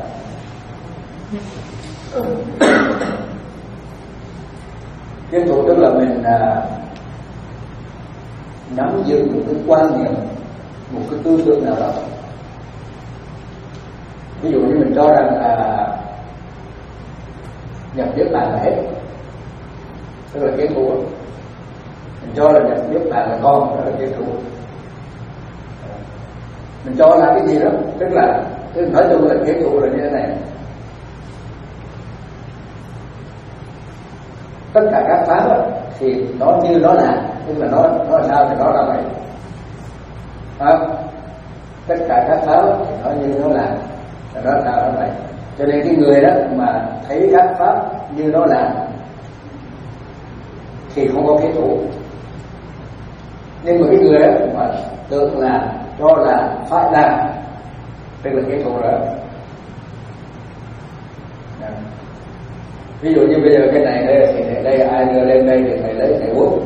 kiến thủ tức là mình à, nắm giữ một cái quan niệm, một cái tư tưởng nào đó. Ví dụ như mình cho rằng là nhập Niết Bàn là hết, tức là kết thúc. Mình cho là nhập Niết Bàn là con, đó là kết thúc. Mình cho là cái gì đó, tức là tức nói chung là kết thúc là như thế này. Tất cả các pháp đó, thì nó như nó là, tức là nó nó sao thì nó là vậy. À, tất cả các pháp đó, thì nó như nó là, là nó sao nó vậy. Cho nên cái người đó mà thấy các pháp như nó là thì không có kết thúc. Nhưng mà cái người đó mà tưởng là, cho là, phải làm, tức là kết thúc rồi. Ví dụ như bây giờ cái này đây, thì đây ai đưa lên đây thì thầy lấy thầy uống.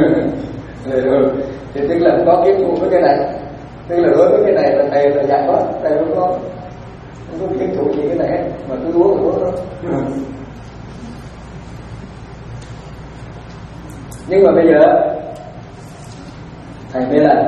Thì tức là có kết thúc với cái này. Tức là đối với cái này là thầy là giải thoát, thầy không có không có kết thúc gì cái này hết, mà cứ uống uống thôi. Nhưng mà bây giờ thầy mới là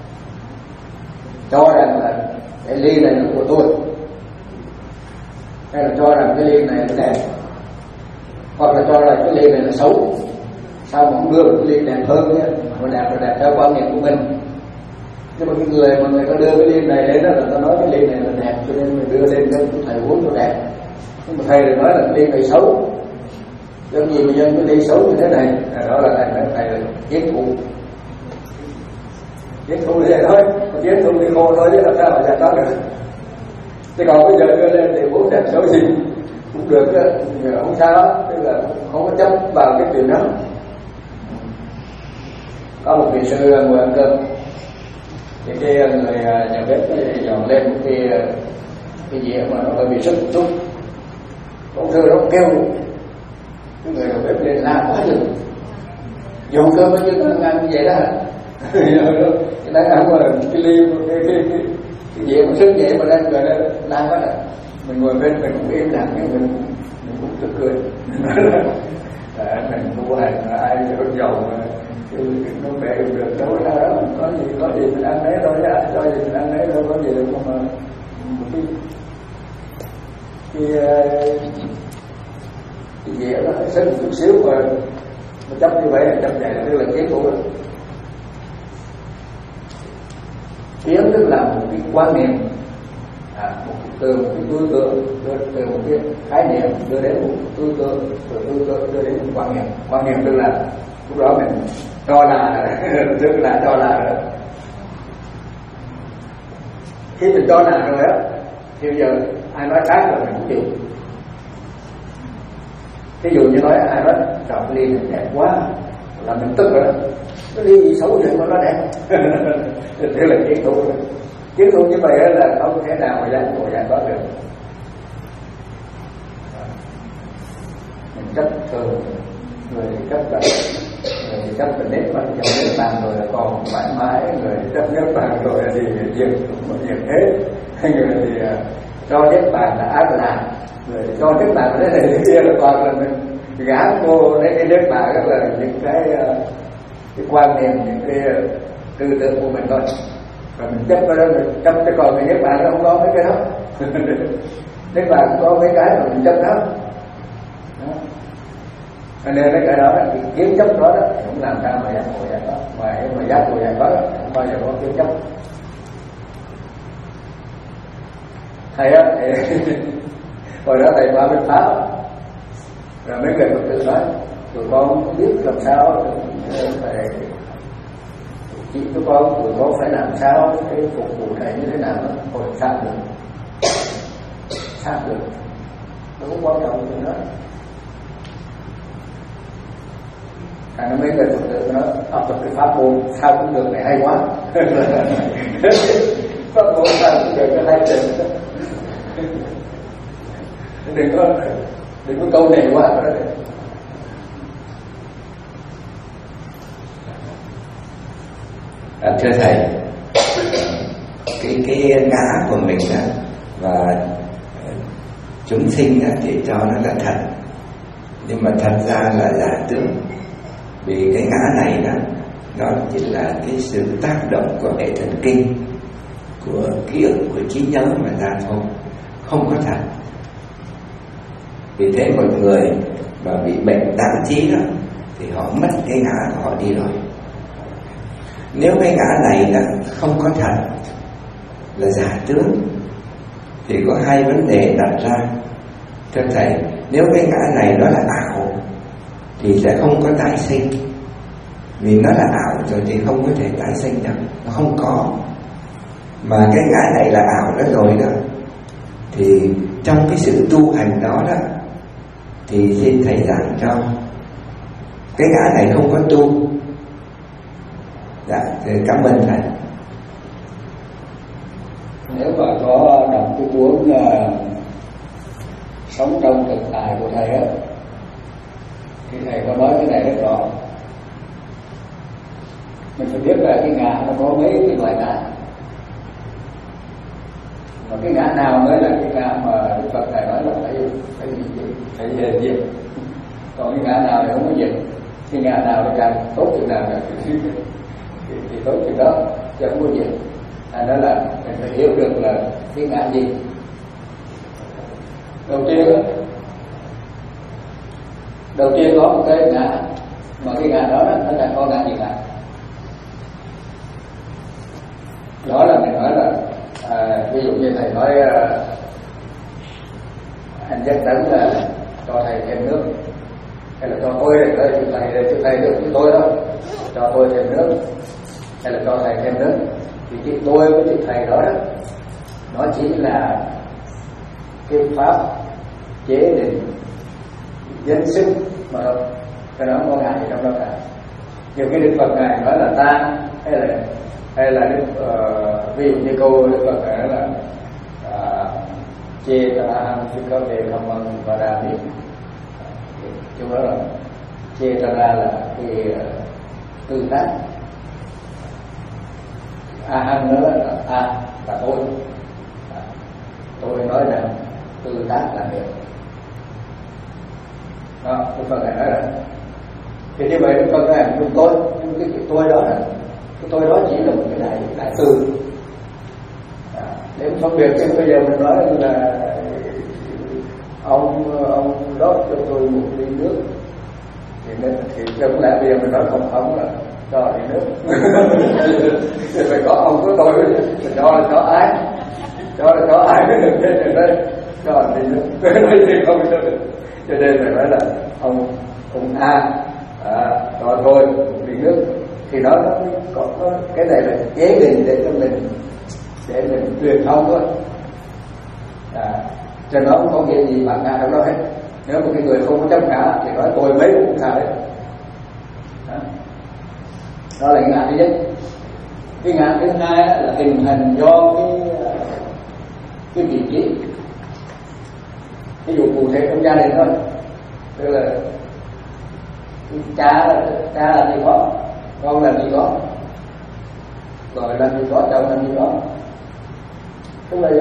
cho rằng là cái ly này là của tôi, hay là cho rằng cái ly này là đẹp, hoặc là cho rằng cái ly này là xấu. Sao mà không đưa cái ly đẹp hơn nhé, mà đẹp là đẹp theo quan niệm của mình. Nhưng mà cái người mà người ta đưa cái ly này lên đó là ta nói cái ly này là đẹp, cho nên mình đưa lên cho thầy uống cho đẹp. Nhưng mà thầy lại nói là cái ly này xấu, giống gì mà dân cái ly xấu như thế này, đó là thầy nói thầy là kiến thụ. Kiến thụ như vậy thôi, còn kiến thụ thì khô thôi chứ làm sao mà giải thoát được. Chứ còn bây giờ đưa lên thì uống đẹp xấu gì cũng được, không sao, tức là không có chấp vào cái chuyện đó. Có một vị sư ngồi ăn cơm, thì cái người nhà bếp dọn lên một cái cái dĩa mà nó hơi bị sứt chút, ông sư nó kêu cái người nhà bếp lên la quá chừng, dọn cơm nó chứ nó ăn như vậy đó. Cái đang ăn mà cái ly cái cái cái cái dĩa mà sứt vậy mà đang gọi là la quá rồi. Mình ngồi bên mình cũng im lặng, nhưng mình mình cũng tức cười. Mình mua hàng ai dầu nó bẻ được đâu ra đó, có gì có gì mình ăn đấy thôi, cho gì mình ăn đấy đâu, có gì đâu mà cái cái cái gì đó sớm một chút xíu mà mà chấp như vậy là chấp vậy là tức là kiến thủ. Kiến tức là một cái quan niệm, à, một cái từ một cái tư tưởng, từ một cái khái niệm đưa đến một tư tưởng, từ tư tưởng đưa đến một quan niệm. Quan niệm tức là lúc đó mình cho là tức là cho là rồi. Khi mình cho là rồi á, thì bây giờ ai nói khác rồi mình cũng chịu. Ví dụ như nói ai nói chọn ly này đẹp quá là mình tức rồi đó. Cái ly gì xấu vậy mà nó đẹp. Thế là kiến thủ. Kiến thủ như vậy là không thể nào mà giải ngộ giải thoát được. Mình chấp thường, người thì chấp là người thì chấp là nếp bàn, trong nếp bàn rồi là còn mãi mãi, người thì chấp nếp bàn rồi thì diệt một diệt hết, người thì cho nếp bàn là ác làm, người thì cho nếp bàn là thế này thế kia, là toàn là mình gã vô lấy cái nếp bàn đó là những cái cái quan niệm, những cái tư tưởng của mình thôi. Và mình chấp vào đó, mình chấp cho còn cái nếp bàn nó không có mấy cái đó. Nếp bàn cũng có mấy cái mà mình chấp đó. Cho nên cái đó là cái kiến chấp đó, đó cũng làm sao mà giác ngộ giải thoát. Mà mà giác ngộ giải thoát không bao giờ có kiến chấp. Thầy á, thầy hồi đó thầy qua bên Pháp, rồi mấy người Phật tử nói tụi con không biết làm sao, thầy chị tụi con tụi con phải làm sao cái phục vụ thầy như thế nào đó, hồi sát được, sát được, nó cũng quan trọng chuyện đó. À, mấy người Phật tử nó học được cái pháp môn sao cũng được này hay quá. Pháp môn sao cũng được cái hay trình. Đừng có đừng có câu này quá đó. À, thưa thầy, cái cái ngã của mình á và chúng sinh á thì cho nó là thật, nhưng mà thật ra là giả tướng. Vì cái ngã này đó nó chỉ là cái sự tác động của hệ thần kinh, của ký ức, của trí nhớ mà ra thôi, không có thật. Vì thế một người mà bị bệnh tán trí đó thì họ mất cái ngã của họ đi rồi. Nếu cái ngã này nó không có thật, là giả tướng, thì có hai vấn đề đặt ra cho thầy. Nếu cái ngã này nó là ảo thì sẽ không có tái sinh, vì nó là ảo rồi thì không có thể tái sinh được, nó không có. Mà cái ngã này là ảo đó rồi đó, thì trong cái sự tu hành đó đó, thì xin thầy giảng cho cái ngã này không có tu. Dạ, cảm ơn thầy. Nếu mà có đọc cái cuốn uh, Sống trong thực tại của thầy á, thì thầy có nói cái này rất rõ. Mình phải biết là cái ngã nó có mấy cái loại ngã, mà cái ngã nào mới là cái ngã mà Đức Phật thầy nói là phải phải phải phải diệt. Còn cái ngã nào thì không có diệt. Cái ngã nào thì càng tốt chừng nào thì, thì, thì tốt chừng đó, chứ không có diệt. Thành đó là mình phải hiểu được là cái ngã gì. Đầu tiên đầu tiên có một cái ngã, mà cái ngã đó nó là có ngã gì ngã. Đó là mình nói là à, ví dụ như thầy nói à, anh chắc chắn là cho thầy thêm nước, hay là cho tôi để cho thầy để cho thầy được cho tôi đó, cho tôi thêm nước, hay là cho thầy thêm nước. Thì cái tôi với cái thầy đó đó, nó chỉ là cái pháp chế định danh sức mà thôi, cái đó không có ngại gì trong đó cả. Nhiều cái Đức Phật ngài nói là ta, hay là hay là đức, uh, ví dụ như câu Đức Phật ngài nói là chê ta hằng phi có về không bằng và đà biết. Chúng đó là chê ta ra là cái uh, tư tác. A hằng nữa là a là tôi, tôi nói rằng tư tác là được. Đó, Đức Phật ngài nói là thì như vậy Đức Phật ngài dùng tôi, nhưng cái, cái tôi đó là cái tôi đó chỉ là một cái đại đại từ. À, để phân biệt chứ bây giờ mình nói là ông ông đốt cho tôi một ly nước thì nên thì chẳng lẽ bây giờ mình nói không không là cho ly nước thì phải có ông có tôi thì cho là cho ai, cho là cho ai mới được cái đây cho ly nước nói gì không cho được. Cho nên phải nói là ông ông A à, cho tôi một ly nước thì nó có, có cái này là chế định để cho mình để mình truyền thông thôi. À, cho nó không có nghĩa gì bạn ngã trong đó hết. Nếu một cái người không có chấp ngã thì nói tôi mấy cũng ngã đấy. Đó. Đó là cái ngã thứ nhất. Cái ngã thứ hai là hình thành do cái cái vị trí. Ví dụ cụ thể trong gia đình thôi, tức là cha cha là gì có, con là gì có, rồi làm gì có, chồng làm gì có. Tức là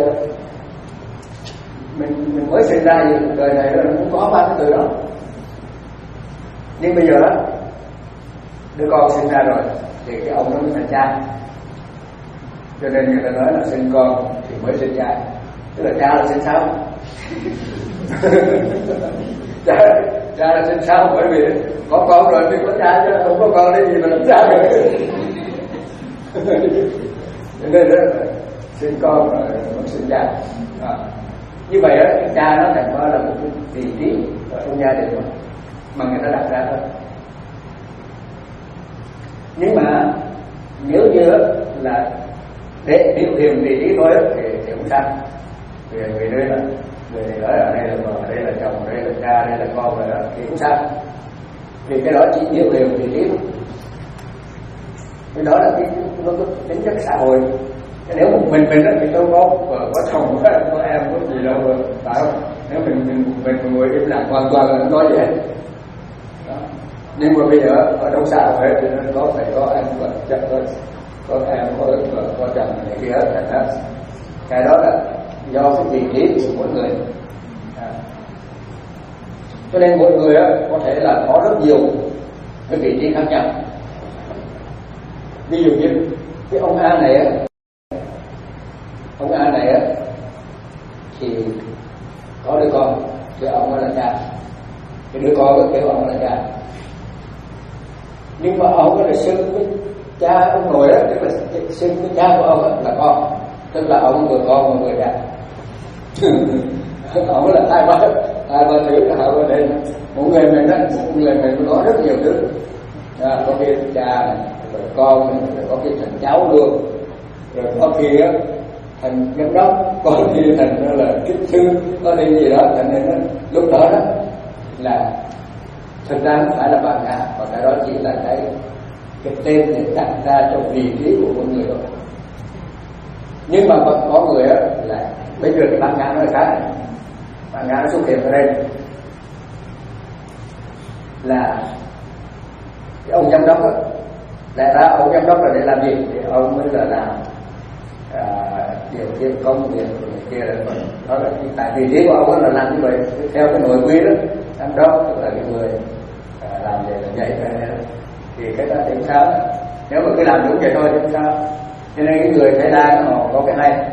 mình mình mới sinh ra gì đời này là cũng có ba cái từ đó. Nhưng bây giờ đó đứa con sinh ra rồi thì cái ông nó mới thành cha. Cho nên người ta nói là sinh con thì mới sinh cha. Tức là cha là sinh sao? cha, cha là sinh sao? Bởi vì có con rồi thì có cha, chứ không có con đấy gì mà làm cha được. Cho nên đó sinh con rồi mới sinh cha. À, như vậy đó, cái cha nó thành ra là một cái vị trí ở trong gia đình mà người ta đặt ra thôi. Nhưng mà nếu như là để biểu hiện vị trí thôi thì, thì không sao. Vì người đây là người này ở đây là vợ, ở đây là chồng, ở đây là cha, đây là con rồi đó thì không sao. Vì cái đó chỉ biểu hiện vị trí thôi. Cái đó là cái nó có tính chất xã hội. Nếu một mình mình thì đâu có vợ có chồng có, có em có gì đâu mà phải không? Nếu mình mình mình ngồi im lặng hoàn toàn là không nói gì hết. Đó. Nhưng mà bây giờ ở trong xã hội thì nó có phải có em vợ chồng, có có em có vợ có chồng này kia hết cả. Cái đó là do cái vị trí của mỗi người. À. Cho nên mỗi người có thể là có rất nhiều cái vị trí khác nhau. ví dụ như cái ông A này á, ông A này á thì có đứa con, thì ông là cha, cái đứa con kêu ông là cha, nhưng mà ông là xưng với cha ông nội đó, tức là xưng với cha của ông đó là con, tức là ông vừa con mà vừa cha. Ông là hai ba hai ba thứ là hai ba đây, một người mình đó, một người mình có rất nhiều thứ, à, có khi cha này, rồi con này, rồi có khi thành cháu luôn, rồi có khi á thành giám đốc, có khi thành nó là kỹ sư, có khi gì đó, thành nên nó, lúc đó đó là thực ra không phải là bạn ngã, mà cái đó chỉ là cái cái tên để đặt ra cho vị trí của một người thôi. Nhưng mà vẫn có người á là bây giờ cái bạn ngã nó là khác, bạn ngã nó xuất hiện ở đây là cái ông giám đốc á, lẽ ra ông giám đốc là để làm gì? Thì ông mới là làm à, điều kiện công việc này kia là vậy. Đó là tại vị trí của ông là làm như vậy, theo cái nội quy đó, giám đốc tức là cái người à, làm vậy là vậy này, thì cái đó thì sao? Nếu mà cứ làm đúng vậy thôi thì sao? Cho nên cái người Thái Lan họ có cái hay,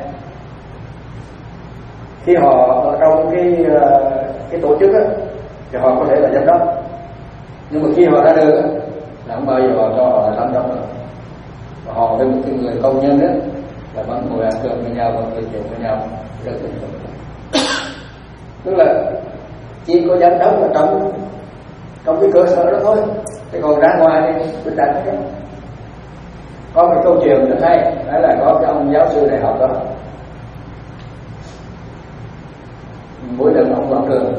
khi họ ở trong cái cái tổ chức á thì họ có thể là giám đốc, nhưng mà khi họ ra đường á là không bao giờ họ cho họ là giám đốc nữa. Và họ với một cái người công nhân á là vẫn ngồi ăn cơm với nhau, vẫn nói chuyện với nhau rất là tốt. Tức là chỉ có giám đốc ở trong trong cái cơ sở đó thôi, thế còn ra ngoài thì quyết định hết. Có một câu chuyện rất hay, đó là có cái ông giáo sư đại học đó, mỗi lần ông vào trường,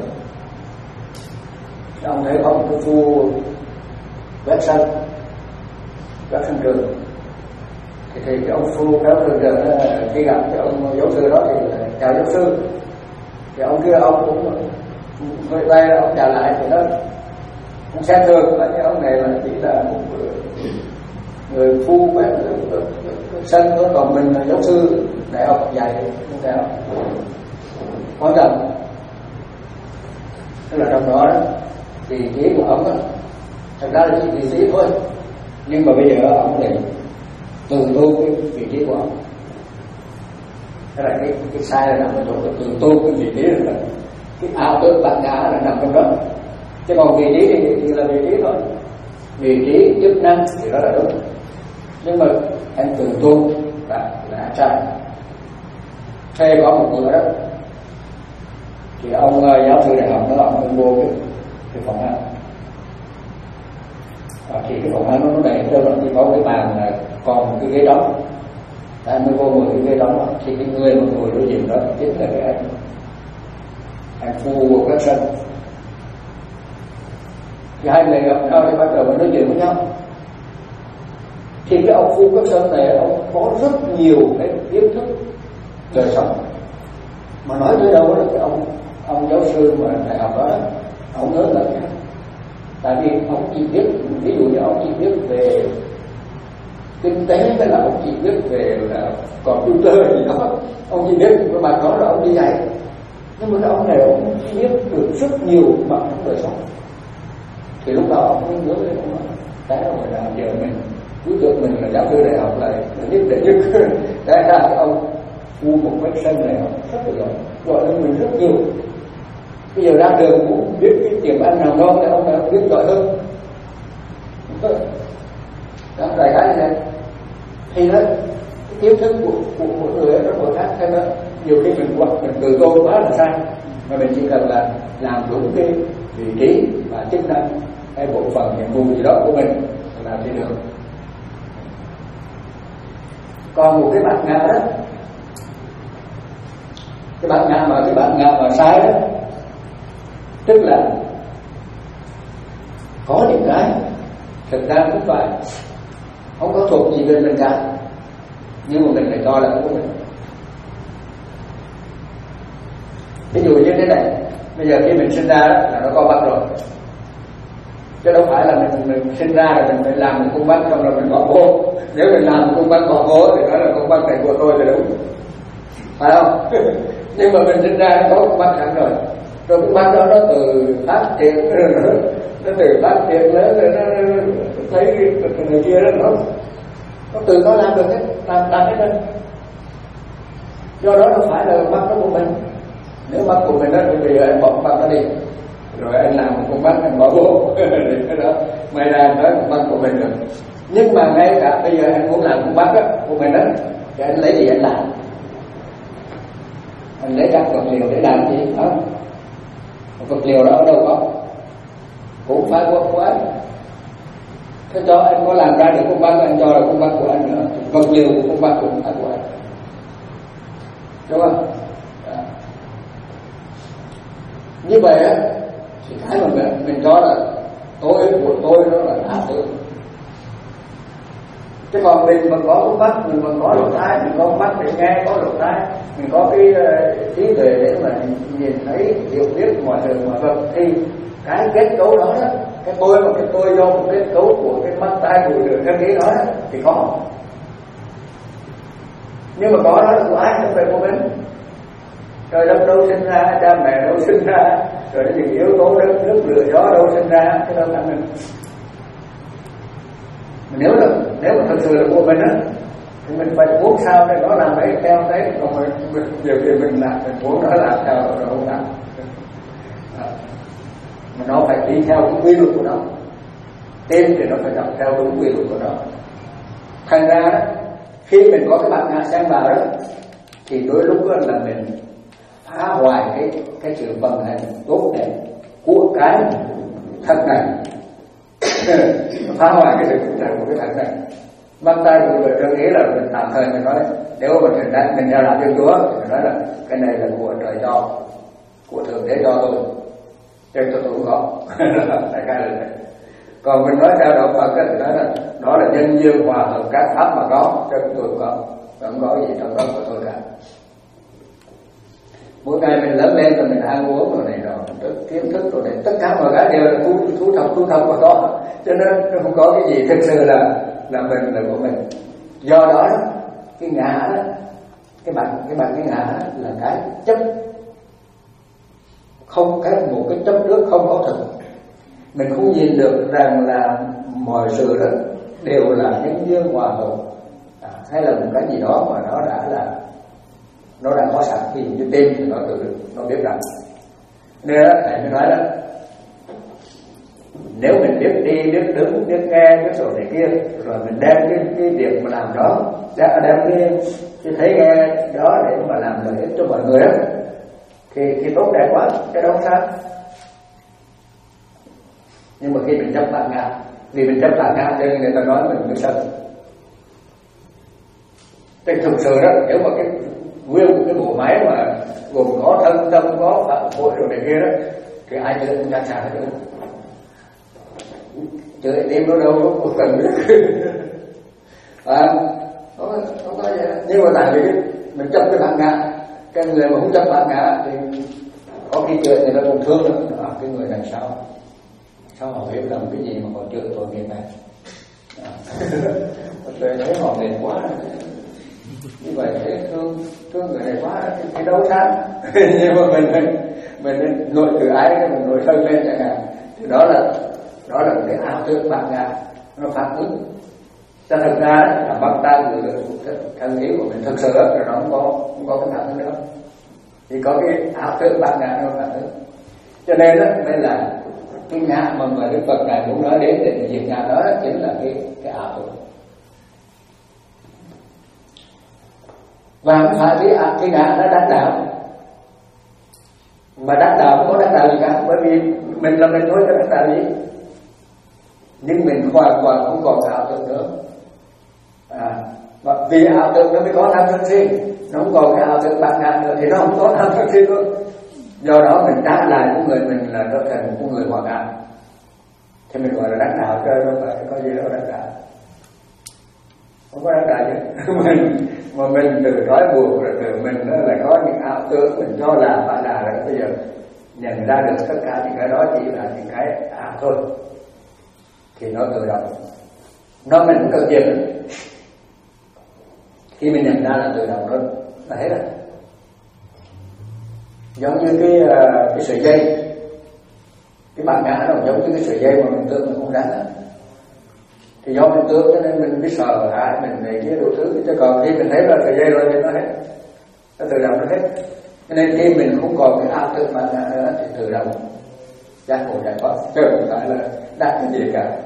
ông thấy có một cái khu quét sân, quét sân trường, thì, thì cái ông phu kéo trường trường đó, khi gặp cái ông giáo sư đó thì chào giáo sư, thì ông kia ông cũng vẫy tay ông chào lại, thì nó cũng xem thường là cái ông này là chỉ là một người phu quét sân thôi, còn mình là giáo sư đại học dạy không theo quan trọng. Tức là trong đó, đó thì ý của ông đó, thật ra là chỉ vị trí thôi, nhưng mà bây giờ ông lại từ tu cái vị trí của ông. Thế là cái cái sai là nằm ở chỗ từ tu cái vị trí là cái ảo tưởng bản ngã là nằm trong đó, chứ còn vị trí thì, thì là vị trí thôi, vị trí chức năng thì đó là đúng, nhưng mà em từ tu là là sai. Thế có một bữa đó thì ông giáo sư đại học nó ông vô cái, cái phòng ăn, à, thì cái phòng ăn nó đầy trơn, nó chỉ có cái bàn là còn một cái ghế đóng, anh mới vô ngồi cái ghế đóng đó, thì cái người mà ngồi đối diện đó chính là cái anh anh phu của các sân. Thì hai người gặp nhau thì bắt đầu mới nói chuyện với nhau. Thì cái ông phu các sân này ông có rất nhiều cái kiến thức đời sống, mà nói tới đâu là cái ông ông giáo sư mà đại học đó, ông nói là cái, tại vì ông chỉ biết, ví dụ như ông chỉ biết về kinh tế, hay là ông chỉ biết về là computer gì đó, ông chỉ biết cái bài đó là ông đi dạy, nhưng mà cái ông này ông biết được rất nhiều mặt trong đời sống. Thì lúc đó ông mới nhớ đến ông nói, cái đó phải làm giờ mình cứ tưởng mình là giáo sư đại học lại là nhất để nhất. Cái ra cái ông phu một vết sân này rất là giỏi, gọi lên mình rất nhiều. Bây giờ ra đường cũng biết cái tiệm ăn nào ngon thì ông nào biết giỏi hơn. Đó, đại khái này thì đó, cái kiến thức của, của mỗi người rất là khác. Thế đó, nhiều khi mình hoặc mình từ tôn quá là sai, mà mình chỉ cần là làm đúng cái vị trí và chức năng hay bộ phận nhiệm vụ gì đó của mình là làm thì được. Còn một cái bạn ngã đó, cái bạn ngã mà cái bạn ngã mà sai đó, tức là có những cái thực ra cũng phải không có thuộc gì bên mình cả, nhưng mà mình phải cho là của mình. Ví dụ như thế này, bây giờ khi mình sinh ra là nó có bắt rồi, chứ đâu phải là mình, mình sinh ra là mình phải làm một cung bắt xong rồi mình bỏ vô. Nếu mình làm một cung bắt bỏ vô thì đó là cung bắt này của tôi là đúng, phải không? Nhưng mà mình sinh ra nó có cung bắt sẵn rồi, rồi cung bắt đó nó từ phát triển, nó từ phát triển lớn rồi nó thấy cái người kia đó nó Nó tự nó làm được hết, làm làm hết rồi. Do đó nó phải là mắt nó của mình. Nếu mắt của mình đó thì bây giờ anh bỏ mắt nó đi, rồi anh làm một con mắt anh bỏ vô cái đó may ra anh nói con mắt của mình rồi. Nhưng mà ngay cả bây giờ anh muốn làm con mắt đó của mình đó thì anh lấy gì anh làm? Anh lấy các vật liệu để làm gì đó? Vật liệu đó ở đâu có? Cũng phải của của anh. Thế cho anh có làm ra được con mắt anh cho là con mắt của anh nữa, vật liệu của con mắt cũng phải của anh, đúng không? Đó. Như vậy á thì cái mà mình, mình cho là tôi của tôi nó là ảo tưởng. Chứ còn mình mà có con mắt, mình mà có lỗ tai, mình có mắt để nghe, có lỗ tai, mình có cái uh, trí tuệ để mà nhìn thấy, hiểu biết mọi thứ mọi vật thì cái kết cấu đó, đó cái tôi mà cái tôi do một kết cấu của cái mắt tai của đường cái trí đó thì có. Nhưng mà có đó là của ai, không phải của mình. Trời đất đâu sinh ra, cha mẹ đâu sinh ra, rồi những yếu tố đất nước lửa gió đâu sinh ra, cái đó là mình. Nếu là nếu mà thật sự là của mình á thì mình phải muốn sao để nó làm đấy theo đấy, còn mình, mình điều gì mình làm mình muốn nó làm theo rồi không làm. Mà nó phải đi theo cái quy luật của nó, tên thì nó phải đọc theo đúng quy luật của nó. Thành ra khi mình có cái bản ngã xen vào đó thì đôi lúc đó là mình phá hoại cái cái sự vận hành tốt đẹp của cái thân này, phá hoại cái sự vận hành của cái thân này. Mắt tay của người tôi nghĩ là mình tạm thời mình nói nếu mà mình đã mình theo làm Thiên Chúa thì mình nói là cái này là của trời cho, của thượng đế cho tôi, cho tôi tôi cũng có. Đại khái là này. Còn mình nói theo đạo Phật thì nói là đó là nhân duyên hòa hợp các pháp mà có, cho tôi cũng có, không có gì trong đó của tôi cả. Mỗi ngày mình lớn lên rồi mình ăn uống rồi này rồi kiến thức rồi này, tất cả mọi cái đều là thu thu thập thu thập mà có, cho nên nó không có cái gì thực sự là là mình là của mình. Do đó cái ngã đó, cái bản cái bản cái ngã đó là cái chấp, không cái một cái chấp nước không có thực. Mình không nhìn được rằng là mọi sự đó đều là nhân duyên hòa hợp, à, hay là một cái gì đó mà nó đã là nó đã có sẵn, ví dụ như tim thì nó tự nó biết rằng. Nên đó thầy mới nói đó, nếu mình biết đi, biết đứng, biết nghe, biết rồi này kia, rồi mình đem cái cái việc mà làm đó, đem cái cái thấy nghe đó để mà làm lợi ích cho mọi người đó, thì thì tốt đẹp quá, cái đó không sao. Nhưng mà khi mình chấp bản ngã, vì mình chấp bản ngã cho nên người ta nói mình bị sân. Thế thực sự đó, nếu mà cái nguyên một cái bộ máy mà gồm có thân tâm, có phạm hội rồi này kia đó, thì ai chữa cũng chắc chắn được. Chữa tim nó đâu có cần biết. À, không có, không có vậy. Nhưng mà tại vì mình chấp cái bản ngã, cái người mà không chấp bản ngã thì có khi chữa thì nó cũng thương lắm. À, cái người này sao? Sao họ hiểu lầm cái gì mà họ chữa tội nghiệp này? À, tôi thấy họ mệt quá. Như vậy thế thương thương người này quá thì đâu sao. Nhưng mà mình mình mình nội từ ái mình nội thân lên chẳng hạn, thì đó là đó là cái ảo tưởng bản ngã nó phản ứng. Cho thực ra là bắt tay người thân ý của mình thực sự là nó không có không có cái phản ứng nữa, chỉ có cái ảo tưởng bản ngã nó phản ứng. Cho nên đó đây là cái ngã mà mà Đức Phật ngài cũng nói đến để diệt ngã đó chính là cái cái ảo tưởng. Và không phải cái cái ngã nó đắc đạo, mà đắc đạo không có đắc đạo gì cả, bởi vì mình là mình thôi cho đắc đạo gì. Nhưng mình hoàn toàn không còn ảo tưởng nữa, à, và vì ảo tưởng nó mới có tham sân si, nó không còn cái ảo tưởng bản ngã nữa thì nó không có tham sân si nữa. Do đó mình trả lại của người mình là trở thành một người hoàn hảo, thì mình gọi là đắc đạo, chứ không phải có gì đâu đắc đạo. Không có đắc đạo gì. mình mà mình từ trói buộc rồi từ mình đó là có những ảo tưởng mình cho là phải là rồi bây giờ nhận ra được tất cả những cái đó chỉ là những cái ảo thôi, thì nó tự động nó mình cũng cần gì. Khi mình nhận ra là tự động nó là hết rồi. Giống như cái cái sợi dây, cái bản ngã nó giống như cái sợi dây mà mình tưởng mình không rắn á, Thì do mình tướng cho nên mình mới sợ hãi, mình này kia đủ thứ. Chứ còn khi mình thấy là sợi dây rồi thì nó hết, nó tự động nó hết. Cho nên khi mình không còn cái áp lực mạnh mẽ nữa thì tự động giác ngộ giải thoát, chứ không phải là đạt cái gì cả.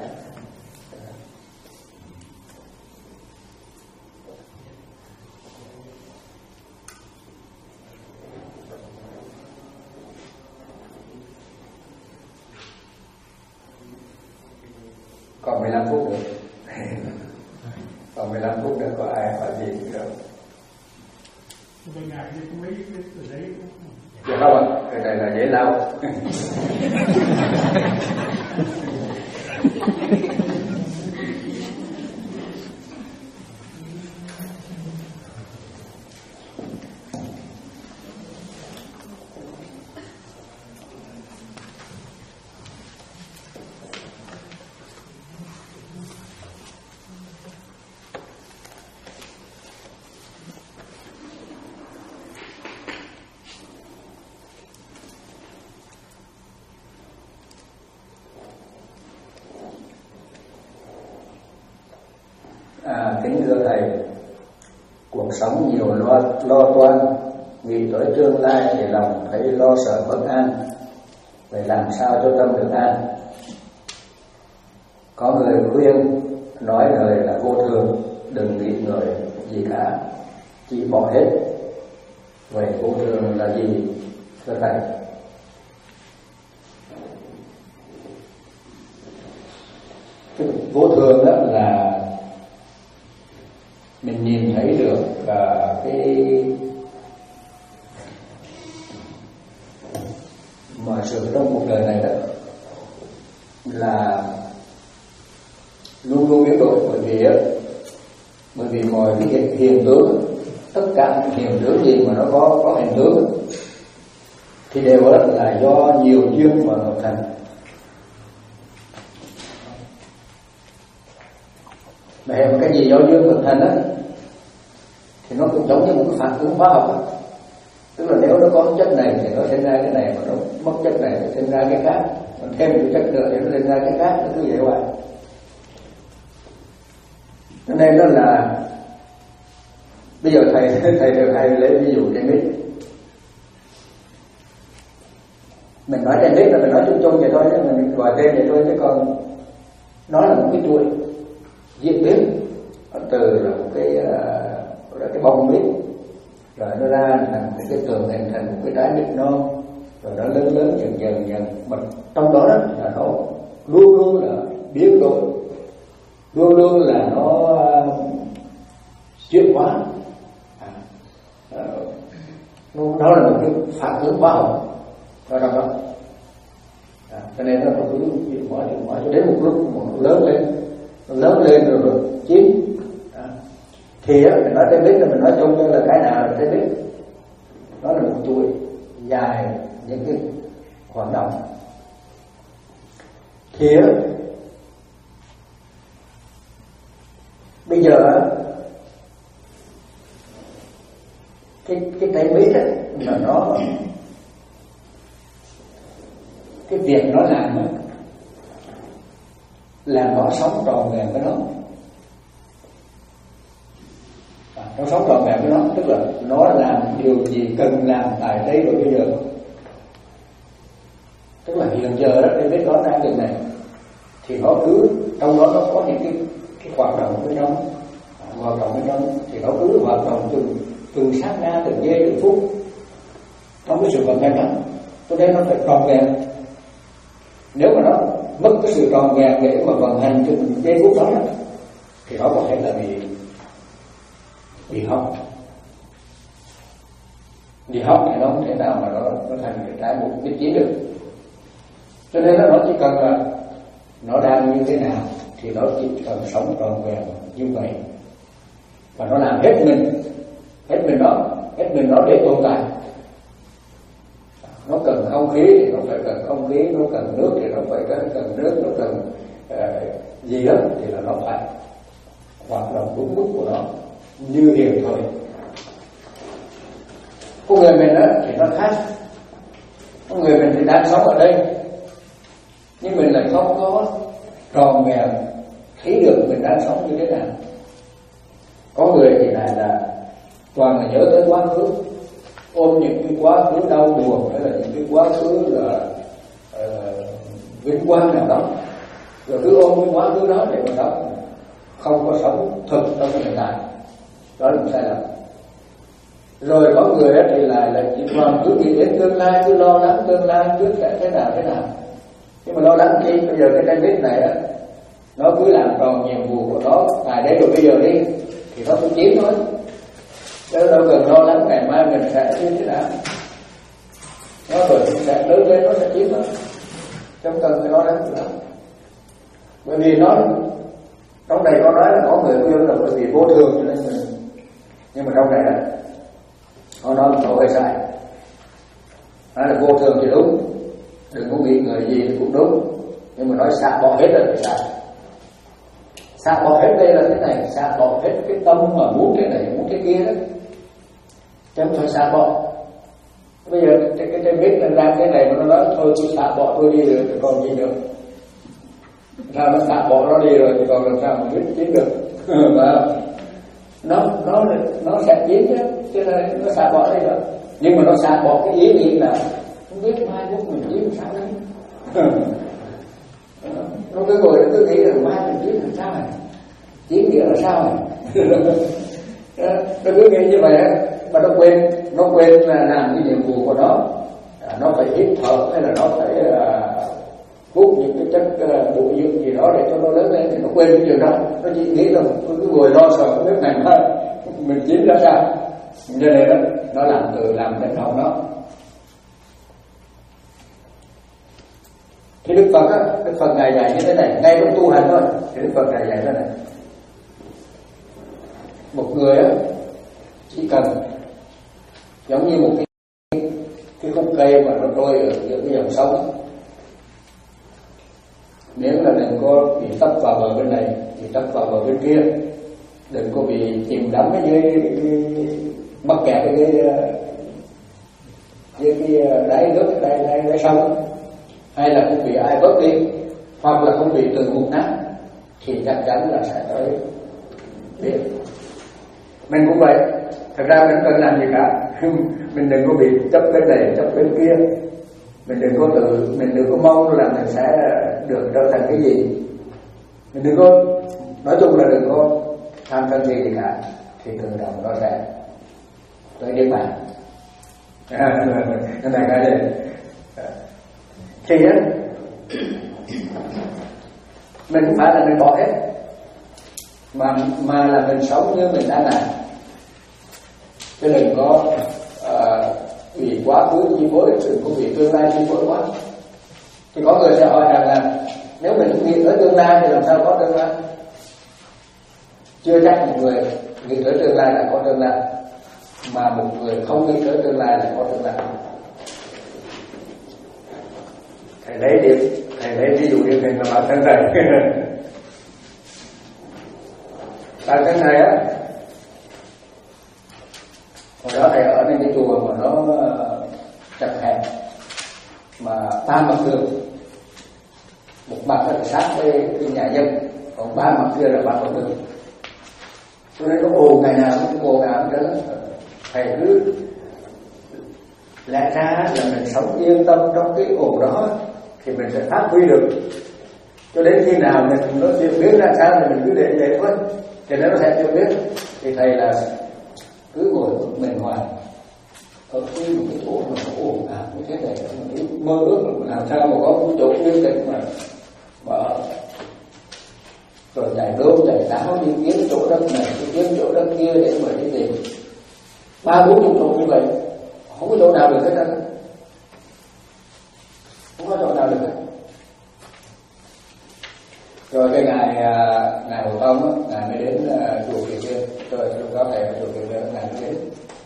Còn mười lăm phút nữa. Còn mười lăm phút nữa có ai hỏi gì nữa không? Tôi ngại thì không lấy cái từ đấy. Dạ không ạ, cái này là dễ lau. À, kính thưa thầy, cuộc sống nhiều lo, lo toan, nghĩ tới tương lai thì lòng thấy lo sợ bất an. Vậy làm sao cho tâm được an? Có người khuyên nói lời là vô thường, đừng nghĩ người gì cả, chỉ bỏ hết. Vậy vô thường là gì thưa thầy? Cái vô thường đó là mình nhìn thấy được uh, cái mà sự trong cuộc đời này đó là luôn luôn biến đổi, bởi vì bởi vì mọi cái hiện, hiện tướng, tất cả những hiện tướng gì mà nó có có hình tướng thì đều là do nhiều duyên mà hợp thành. Mà hệ một cái gì do duyên hợp thành á thì nó cũng giống như một cái phản ứng hóa học á. Tức là nếu nó có chất này thì nó sinh ra cái này, mà nó mất chất này thì sinh ra cái khác, còn thêm một chất nữa thì nó sinh ra cái khác, nó cứ vậy hoài. Cho nên đó là bây giờ thầy thầy được thầy lấy ví dụ trên mít. Mình nói trên mít là mình nói chung chung vậy thôi, mình gọi tên vậy thôi, chứ còn nó là một cái chuỗi diễn biến từ là một cái là cái bông mít, rồi nó ra thành một cái tường hình thành một cái trái mít non, rồi nó lớn lớn dần dần dần, mà trong đó, đó là nó luôn luôn là biến đổi, luôn luôn là nó chuyển hóa, à, nó là một cái phản ứng hóa học ở trong đó, à, cho nên nó cứ chuyển hóa chuyển hóa cho đến một lúc mà nó lớn lên, nó lớn lên rồi, rồi chín. Thì á, mình nói trên biết là mình nói chung là cái nào là trên biết, nó là một chuỗi dài những cái hoạt động. Thì á, bây giờ á, cái cái trái biết á, mà nó cái việc nó làm á, là nó sống tròn vẹn với nó. Nó sống trọn vẹn với nó, tức là nó làm điều gì cần làm tại đây và bây giờ. Tức là hiện giờ đó, cái biết đó đang được này thì nó cứ trong đó nó có những cái, cái hoạt động bên trong, hoạt động bên trong thì nó cứ hoạt động từng từng sát na, từng giây, từng phút, trong cái sự vận hành đó. Cho nên nó phải tròn vẹn. Nếu mà nó mất cái sự tròn vẹn để mà vận hành từng giây phút đó thì nó có thể là bị bị hỏng, bị hỏng thì nó không thể nào mà nó nó thành cái trái một cái chiến được. Cho nên là nó chỉ cần là nó đang như thế nào thì nó chỉ cần sống tròn vẹn như vậy, và nó làm hết mình, hết mình nó, hết mình nó để tồn tại. Nó cần không khí thì nó phải cần không khí, nó cần nước thì nó phải cần, cần nước, nó cần uh, gì đó thì là nó phải hoạt động đúng mức của nó như hiện thôi. Con người mình đó thì nó khác. Con người mình thì đang sống ở đây, nhưng mình lại không có tròn vẹn thấy được mình đang sống như thế nào. Có người thì này là toàn là nhớ tới quá khứ, ôm những cái quá khứ đau buồn, hay là những cái quá khứ là uh, vinh quang nào đó, rồi cứ ôm cái quá khứ đó để mà sống, không có sống thực trong hiện tại. Đó là một sai lầm. Rồi có người thì là là chỉ còn cứ nghĩ đến tương lai, cứ lo lắng tương lai cứ sẽ thế nào thế nào. Nhưng mà lo lắng chi? Bây giờ cái trái biết này á, nó cứ làm tròn nhiệm vụ của nó tại đây rồi bây giờ đi thì nó cũng chiếm thôi, chứ đâu cần lo lắng ngày mai mình sẽ như thế nào. Nó rồi sẽ lớn lên nó sẽ chiếm thôi, không cần phải lo lắng nữa. Bởi vì nó trong này có nói là có người khuyên là bởi vì vô thường cho nên mình, nhưng mà trong này đó họ nói một câu hơi sai. Nói là vô thường thì đúng, đừng có nghĩ người gì thì cũng đúng, nhưng mà nói xả bỏ hết là phải sai. Xả bỏ hết đây là thế này, xả bỏ hết cái tâm mà muốn cái này muốn cái kia đó, chứ không phải xả bỏ. Bây giờ cái cái cái biết là ra cái này mà nó nói thôi tôi xả bỏ tôi đi được thì còn gì nữa. Sao nó xả bỏ nó đi rồi thì còn làm sao mà biết chiến được. Và nó nó nó sẽ chiến chứ, cho nên nó xả bỏ đi rồi. Nhưng mà nó xả bỏ cái ý nghĩ là không biết mai lúc mình chiến sao đấy. Nó cứ ngồi nó cứ nghĩ là mai mình chiến làm sao này, chiến nghĩa là sao này. Nó cứ nghĩ như vậy á, mà nó quên nó quên là làm cái nhiệm vụ của nó. Nó phải hít thở hay là nó phải hút những cái chất bổ dưỡng gì đó để cho nó lớn lên, thì nó quên cái chuyện đó. Nó chỉ nghĩ là cứ ngồi lo sợ không biết ngày mai mình chiến ra sao. Cho nên đó, nó làm từ làm đến hậu nó. Thì Đức Phật á, Đức Phật Ngài dạy như thế này, ngay trong tu hành thôi, thì Đức Phật Ngài dạy thế này. Một người á, chỉ cần giống như một cái cái khúc cây mà nó trôi ở giữa cái dòng sông, nếu là đừng có bị tấp vào bờ bên này thì tấp vào bờ bên kia, đừng có bị chìm đắm ở dưới mắc kẹt ở dưới dưới cái đáy nước, đáy đáy đáy sông, hay là không bị ai vớt đi, hoặc là không bị từ hụt nát, thì chắc chắn là sẽ tới biển. Mình cũng vậy, thật ra mình không cần làm gì cả. Mình đừng có bị chấp bên này chấp bên kia, mình đừng có tự mình đừng có mong là mình sẽ được trở thành cái gì, mình đừng có, nói chung là đừng có tham sân gì gì cả, thì tự động nó sẽ tới niết bàn. Cái này cái này thì á, mình không phải là mình bỏ hết, mà mà là mình sống như mình đã làm, chứ đừng có uh, bị quá khứ chi phối, đừng có bị tương lai chi phối quá. Thì có người sẽ hỏi rằng là nếu mình nghĩ tới tương lai thì làm sao có tương lai? Chưa chắc một người nghĩ tới tương lai là có tương lai, mà một người không nghĩ tới tương lai là có tương lai. Thầy lấy điểm, thầy lấy ví dụ điển hình là bản thân thầy. Bản thân thầy á, hồi đó thầy ởในcái chùa mà nó chật hẹp, mà ba mặt tường, một mặt là sát với cái nhà dân, còn ba mặt kia là ba mặt tường, cho nên nó ồn ngày nào cũng ồn ào đó. Thầy cứ lẽ ra là mình sống yên tâm trong cái ồn đó thì mình sẽ phát huy được, cho đến khi nào mình nó chịu biết ra sao thì mình cứ để vậy thôi, thì nó sẽ chịu biết. Thì thầy là cứ ngồi mình hoài ở cái một cái chỗ mà nó ồn ào như thế này, mình mơ ước làm sao mà có một chỗ yên tĩnh mà mà rồi chạy đốm chạy táo đi kiếm chỗ đất này đi kiếm chỗ đất kia để mà đi tìm ba bốn chục chỗ như vậy, không có chỗ nào được hết trơn, không có chỗ nào được hết. Rồi cái ngày ngày Hồ Tông á, ngài mới đến chùa Kiền Liên, rồi lúc đó thầy ở chùa Kiền Liên ngài mới đến,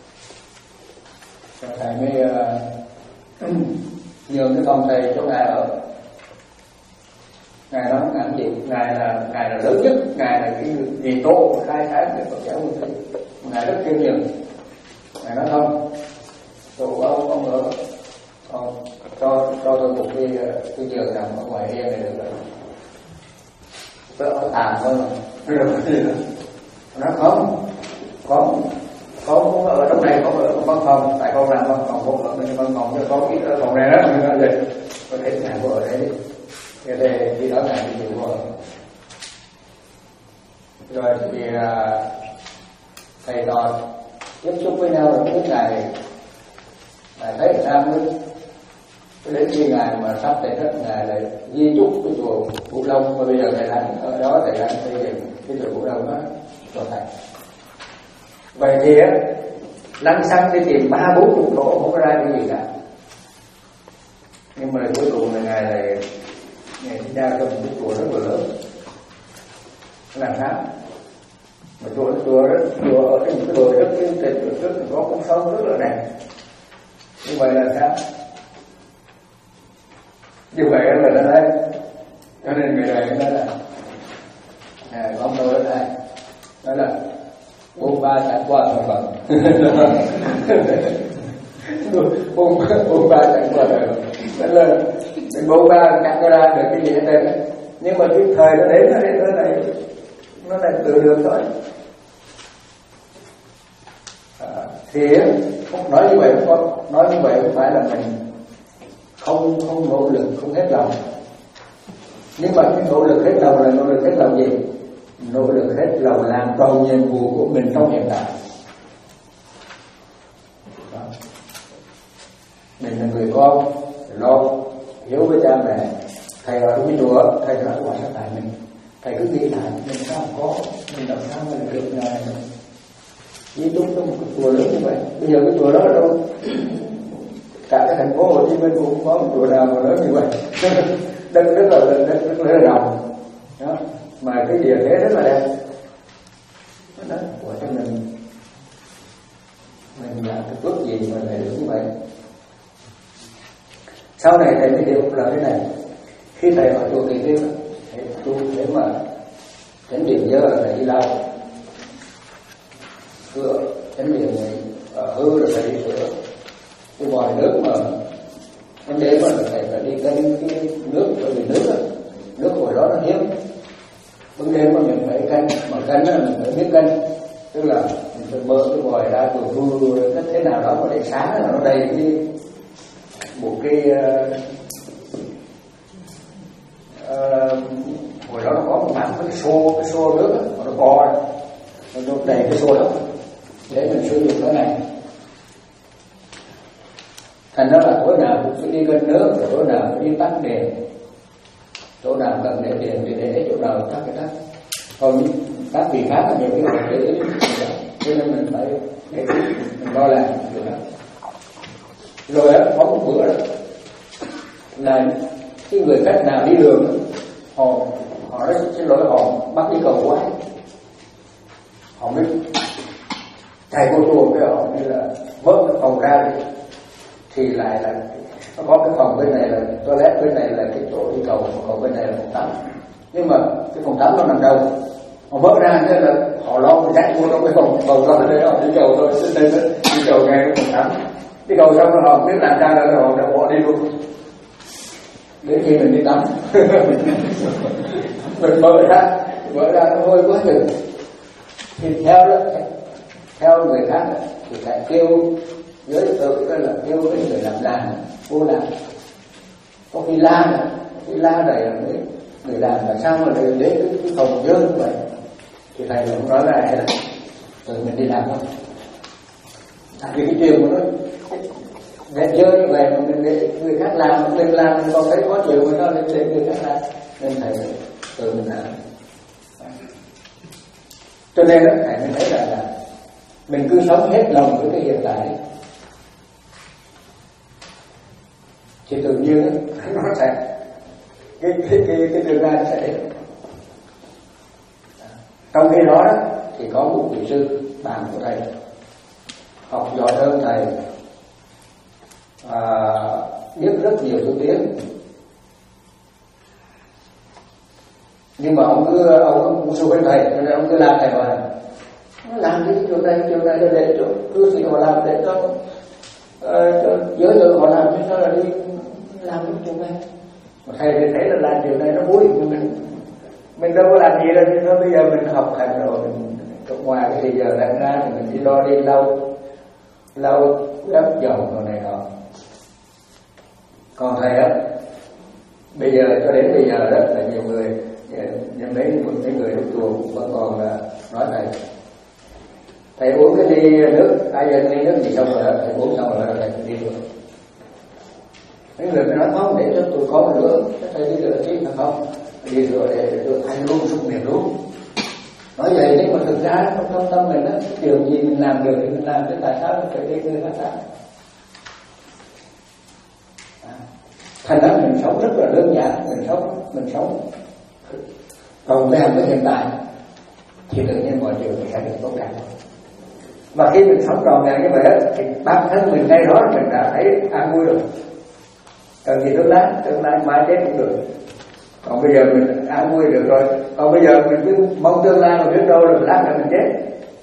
rồi thầy mới uh, nhường cái phòng thầy cho ngài ở. Ngài nói ngài gì? Ngài là ngài là lớn nhất, ngài là cái gì tốt khai sáng để Phật giáo nguyên thủy, ngài rất kiên nhường. Ngài nói không, tôi không không ở, không cho cho tôi một cái cái giường nằm ở ngoài hiên này được rồi. tạm thôi mà nó không có có ở trong này có ở văn phòng, tại con làm văn phòng không ở bên văn phòng nhưng có cái phòng này đó mình lên có thể ngài có ở đấy cái đây khi đó ngài đi nhiều rồi rồi thì thầy trò tiếp xúc với nhau rồi biết ngài ngài thấy làm sao mới đến khi ngài mà sắp tới hết ngài lại di chúc cái chùa Vũ Long, mà bây giờ thầy đang ở đó, thầy đang xây dựng cái chùa Vũ Long đó cho thầy. Vậy thì á lăn xăng đi tìm ba bốn chục chỗ không có ra cái gì cả, nhưng mà cuối cùng là ngài này ngài đi ra trong một cái chùa rất là lớn làm sao mà chùa chùa rất chùa ở trên cái đồi rất yên tĩnh, rất có con sông rất là đẹp. Như vậy là sao? Như vậy là nó đấy, cho nên người đời nói là à, con tôi ở đây nói là bông ba chẳng qua thời vận, bông bông ba chẳng qua thời vận, nên là mình bông ba chẳng có ra được cái gì hết trơn, nhưng mà cái thời nó đến nó đến nó này nó này tự được thôi. À, thì không nói như vậy không có, nói như vậy không phải là mình không không nỗ lực không hết lòng, nhưng mà cái nỗ lực hết lòng là nỗ lực hết lòng gì? Nỗ lực hết lòng làm tròn nhiệm vụ của mình trong hiện tại. Đó. Mình là người con lo hiếu với cha mẹ, thầy ở trong cái chùa thầy nói quả sao tại mình, thầy cứ nghĩ lại mình sao không có, mình làm sao mà được ngài di túc trong một cái chùa lớn như vậy. Bây giờ cái chùa đó đâu cả cái thành phố Hồ Chí Minh cũng không có một chùa nào mà lớn như vậy. Đất rất là đất rất là rộng đó, mà cái địa thế rất là đẹp đó, của cho mình mình làm cái phước gì mà lại được như vậy. Sau này thầy mới hiểu là cái này, khi thầy ở chùa Kỳ Tiên thầy tu để mà chánh điện nhớ là thầy đi lao sửa chánh điện này hư rồi thầy đi sửa cái vòi nước mà em đến mà thầy phải đi canh cái nước, bởi vì nước đó, nước hồi đó nó hiếm, vấn đề mà mình phải canh, mà canh là mình phải biết canh, tức là mình phải mơ cái vòi ra vừa vừa cách thế nào đó mà để sáng là nó đầy cái một cái uh, uh, hồi đó nó có một mặt cái xô cái xô nước đó, mà nó co nó đầy cái xô đó để mình sử dụng cái này. Thành ra là tối nào cũng phải đi cân nước, rồi tối nào cũng đi tắt đèn, chỗ nào cần để đèn thì để, chỗ nào tắt cái tắt. Còn các vị khác là nhiều cái vấn đề cho nên mình phải để mình lo làm điều đó. Rồi á, có một bữa đó là cái người khách nào đi đường họ họ nói xin lỗi, họ bắt đi cầu quái, họ mới thầy cô chùa với họ như là vớt cái phòng ra đi, thì lại là nó có cái phòng bên này là toilet, bên này là cái chỗ đi cầu, còn bên này là phòng tắm. Nhưng mà cái phòng tắm nó nằm đâu, họ vớt ra thế là họ lo người rác mua trong cái phòng phòng đó để họ đi cầu thôi, xin lên đi cầu ngay cái phòng tắm, đi cầu xong rồi họ biết làm sao là họ đã bỏ đi luôn. Đến khi mình đi tắm mình mở ra mở ra nó hôi quá chừng, thì theo đó theo người khác thì lại kêu giới tự đó là kêu cái người làm làng vô làm, có khi la nữa, khi la này là người, người làm là sao mà để để cái, cái phòng dơ như vậy, thì thầy cũng nói là là tự mình đi làm thôi. Tại vì cái chuyện của nó đẹp dơ như vậy mà mình để người khác làm, mình làm mình còn thấy có chuyện mà nó để để người khác làm, nên thầy tự mình làm. Cho nên đó thầy mới thấy là, là mình cứ sống hết lòng với cái hiện tại thì tự nhiên nó sẽ cái cái cái cái tương lai nó sẽ đến. Trong khi đó, đó thì có một vị sư bạn của thầy học giỏi hơn thầy, à, biết rất nhiều thứ tiếng, nhưng mà ông cứ ông cũng sư với thầy, cho nên ông cứ làm thầy mà nó làm cái chỗ này chỗ này để chỗ cứ thì họ làm để cho uh, giới tự họ làm, chứ sao là đi làm cái chỗ này. Mà thầy thì thấy là làm điều này nó vui, nhưng mình mình đâu có làm gì đâu, chứ thôi bây giờ mình học hành rồi mình ngoài cái thì giờ đặt ra thì mình chỉ lo đi lau lau đất dầu rồi này nọ. Còn thầy á, bây giờ cho đến bây giờ rất là nhiều người, những mấy mấy người trong chùa cũng vẫn còn là nói thầy thầy uống cái ly nước, ai giờ ly nước gì xong rồi đó, thầy uống xong rồi đó thầy đi được. Mấy người mới nói không, để cho tôi có một nữa, thầy đi rửa chứ, không đi rửa để được anh luôn súc miệng luôn. Nói vậy nhưng mà thực ra trong trong tâm mình á, điều gì mình làm được thì mình làm, chứ tại sao mình phải đi người khác làm? Thành ra mình sống rất là đơn giản, mình sống mình sống còn về với hiện tại thì tự nhiên mọi chuyện mình sẽ được tốt đẹp. Và khi mình sống tròn vẹn như vậy thì bản thân mình ngay đó mình đã thấy an vui rồi. Cần gì tương lai, tương lai mai chết cũng được. Còn bây giờ mình an vui được rồi. Còn bây giờ mình cứ mong tương lai mà biết đâu rồi lát nữa mình chết.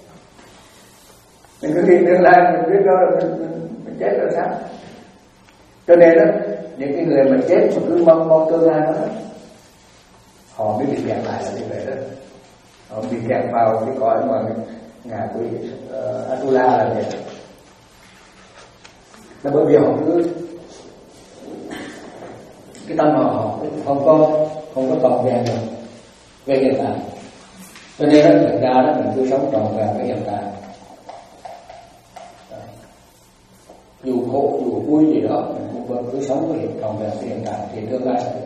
Mình cứ nghĩ tương lai mình biết đâu rồi mình, mình, mình chết rồi sao? Cho nên đó, những cái người mà chết mà cứ mong mong tương lai đó, họ mới bị kẹt lại là như vậy đó. Họ bị kẹt vào cái cõi mà ngạ quỷ uh, Atula là vậy. Là bởi vì họ cứ cái tâm họ không có không có trọn vẹn được về hiện tại. Cho nên đó, thực ra đó mình cứ sống trọn vẹn với hiện tại. Dù khổ dù vui gì đó mình cũng vẫn cứ sống với hiện trọn vẹn với hiện tại thì tương lai sẽ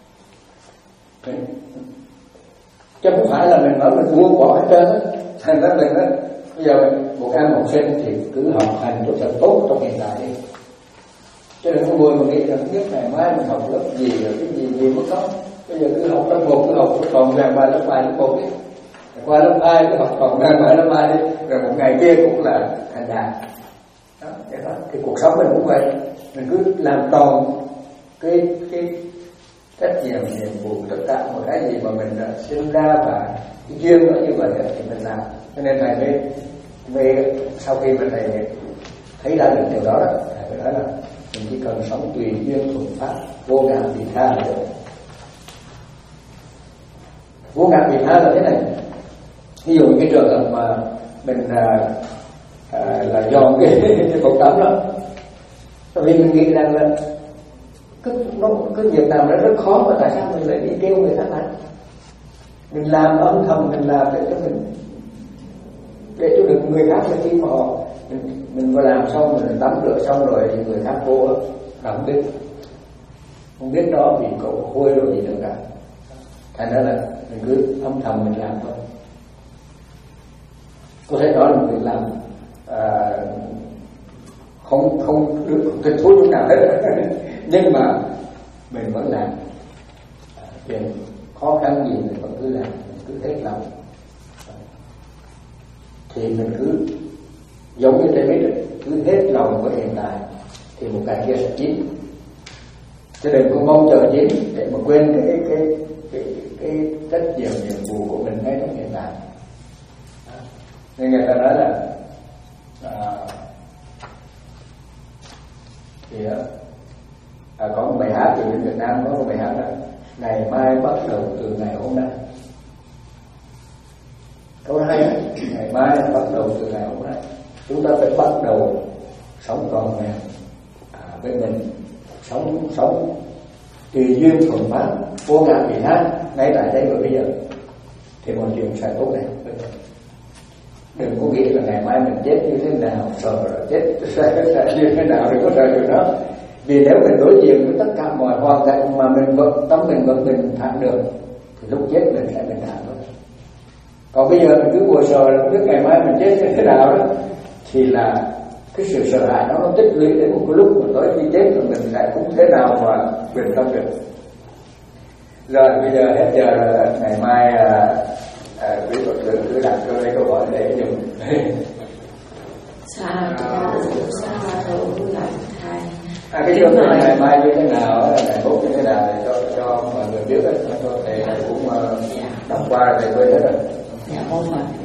chứ không phải là mình nói mình buông bỏ hết trơn á. Thành ra mình á, bây giờ một em học sinh thì cứ học hành cho thật tốt trong hiện tại đi. Cho nên có người mà nghĩ rằng nhất ngày mai mình học lớp gì rồi cái gì gì mới có. Bây giờ cứ học lớp một cứ học còn vàng bài lớp hai lớp một đi. Qua lớp hai cứ học còn vàng bài lớp hai đi. Rồi một ngày kia cũng là thành đạt. Đó, vậy đó. Thì cuộc sống mình cũng vậy. Mình cứ làm tròn cái cái trách nhiệm nhiệm vụ tất cả một cái gì mà mình sinh ra và cái duyên nó như vậy thì mình làm. Cho nên thầy mới, mới sau khi mà thầy thấy ra được điều đó, đó thầy mới nói là mình chỉ cần sống tùy duyên thuận pháp, vô ngã vị tha là được. Vô ngã vị tha là thế này. Ví dụ cái trường hợp mà mình à, à, là dọn cái cái phòng tắm đó, vì mình nghĩ rằng là cứ nó cứ việc làm nó rất khó mà tại sao mình lại đi kêu người khác làm? Mình làm âm thầm, mình làm để cho mình để cho được người khác là khi mà họ mình mình vừa làm xong mình tắm rửa xong rồi thì người khác vô không biết không biết đó vì cậu hôi rồi gì nữa cả. Thành ra là mình cứ âm thầm mình làm thôi. Có thể đó là mình làm à, không không được thích thú chút nào hết nhưng mà mình vẫn làm. Chuyện khó khăn gì mình vẫn cứ làm, mình cứ hết lòng thì mình cứ giống như thế biết cứ hết lòng với hiện tại thì một ngày kia sẽ chín. Cho đừng có mong chờ chín để mà quên cái cái cái cái trách nhiệm nhiệm vụ của mình ngay trong hiện tại. Nên người ta nói là à, thì đó, à, có một bài hát thì bên Việt Nam có một bài hát là ngày mai bắt đầu từ ngày hôm nay. Câu hay đó, ngày mai bắt đầu từ ngày hôm nay. Chúng ta phải bắt đầu sống trọn vẹn à, với mình, sống sống tùy duyên thuận pháp, vô ngã vị tha ngay tại đây và bây giờ thì mọi chuyện sẽ tốt đẹp. Đừng có nghĩ là ngày mai mình chết như thế nào, sợ rồi chết sẽ như thế nào, đừng có sợ điều đó. Vì nếu mình đối diện với tất cả mọi hoàn cảnh mà mình vẫn tâm mình vẫn bình thản được thì lúc chết mình sẽ bình thản thôi. Còn bây giờ mình cứ ngồi sợ là biết ngày mai mình chết như thế nào đó thì là cái sự sợ hãi nó, nó tích lũy đến một cái lúc mà tới khi chết rồi mình lại cũng thế nào mà bình tâm được. Rồi bây giờ hết giờ rồi, ngày mai à, à, quý Phật tử cứ đặt cho đây câu hỏi để dùng. Sa thù sa thù lại thầy. À, cái chương trình ngày mai như thế nào, ngày mốt như thế nào để cho cho mọi người biết đó, cho thầy thầy cũng uh, đọc qua thầy quên hết rồi. Dạ không ạ.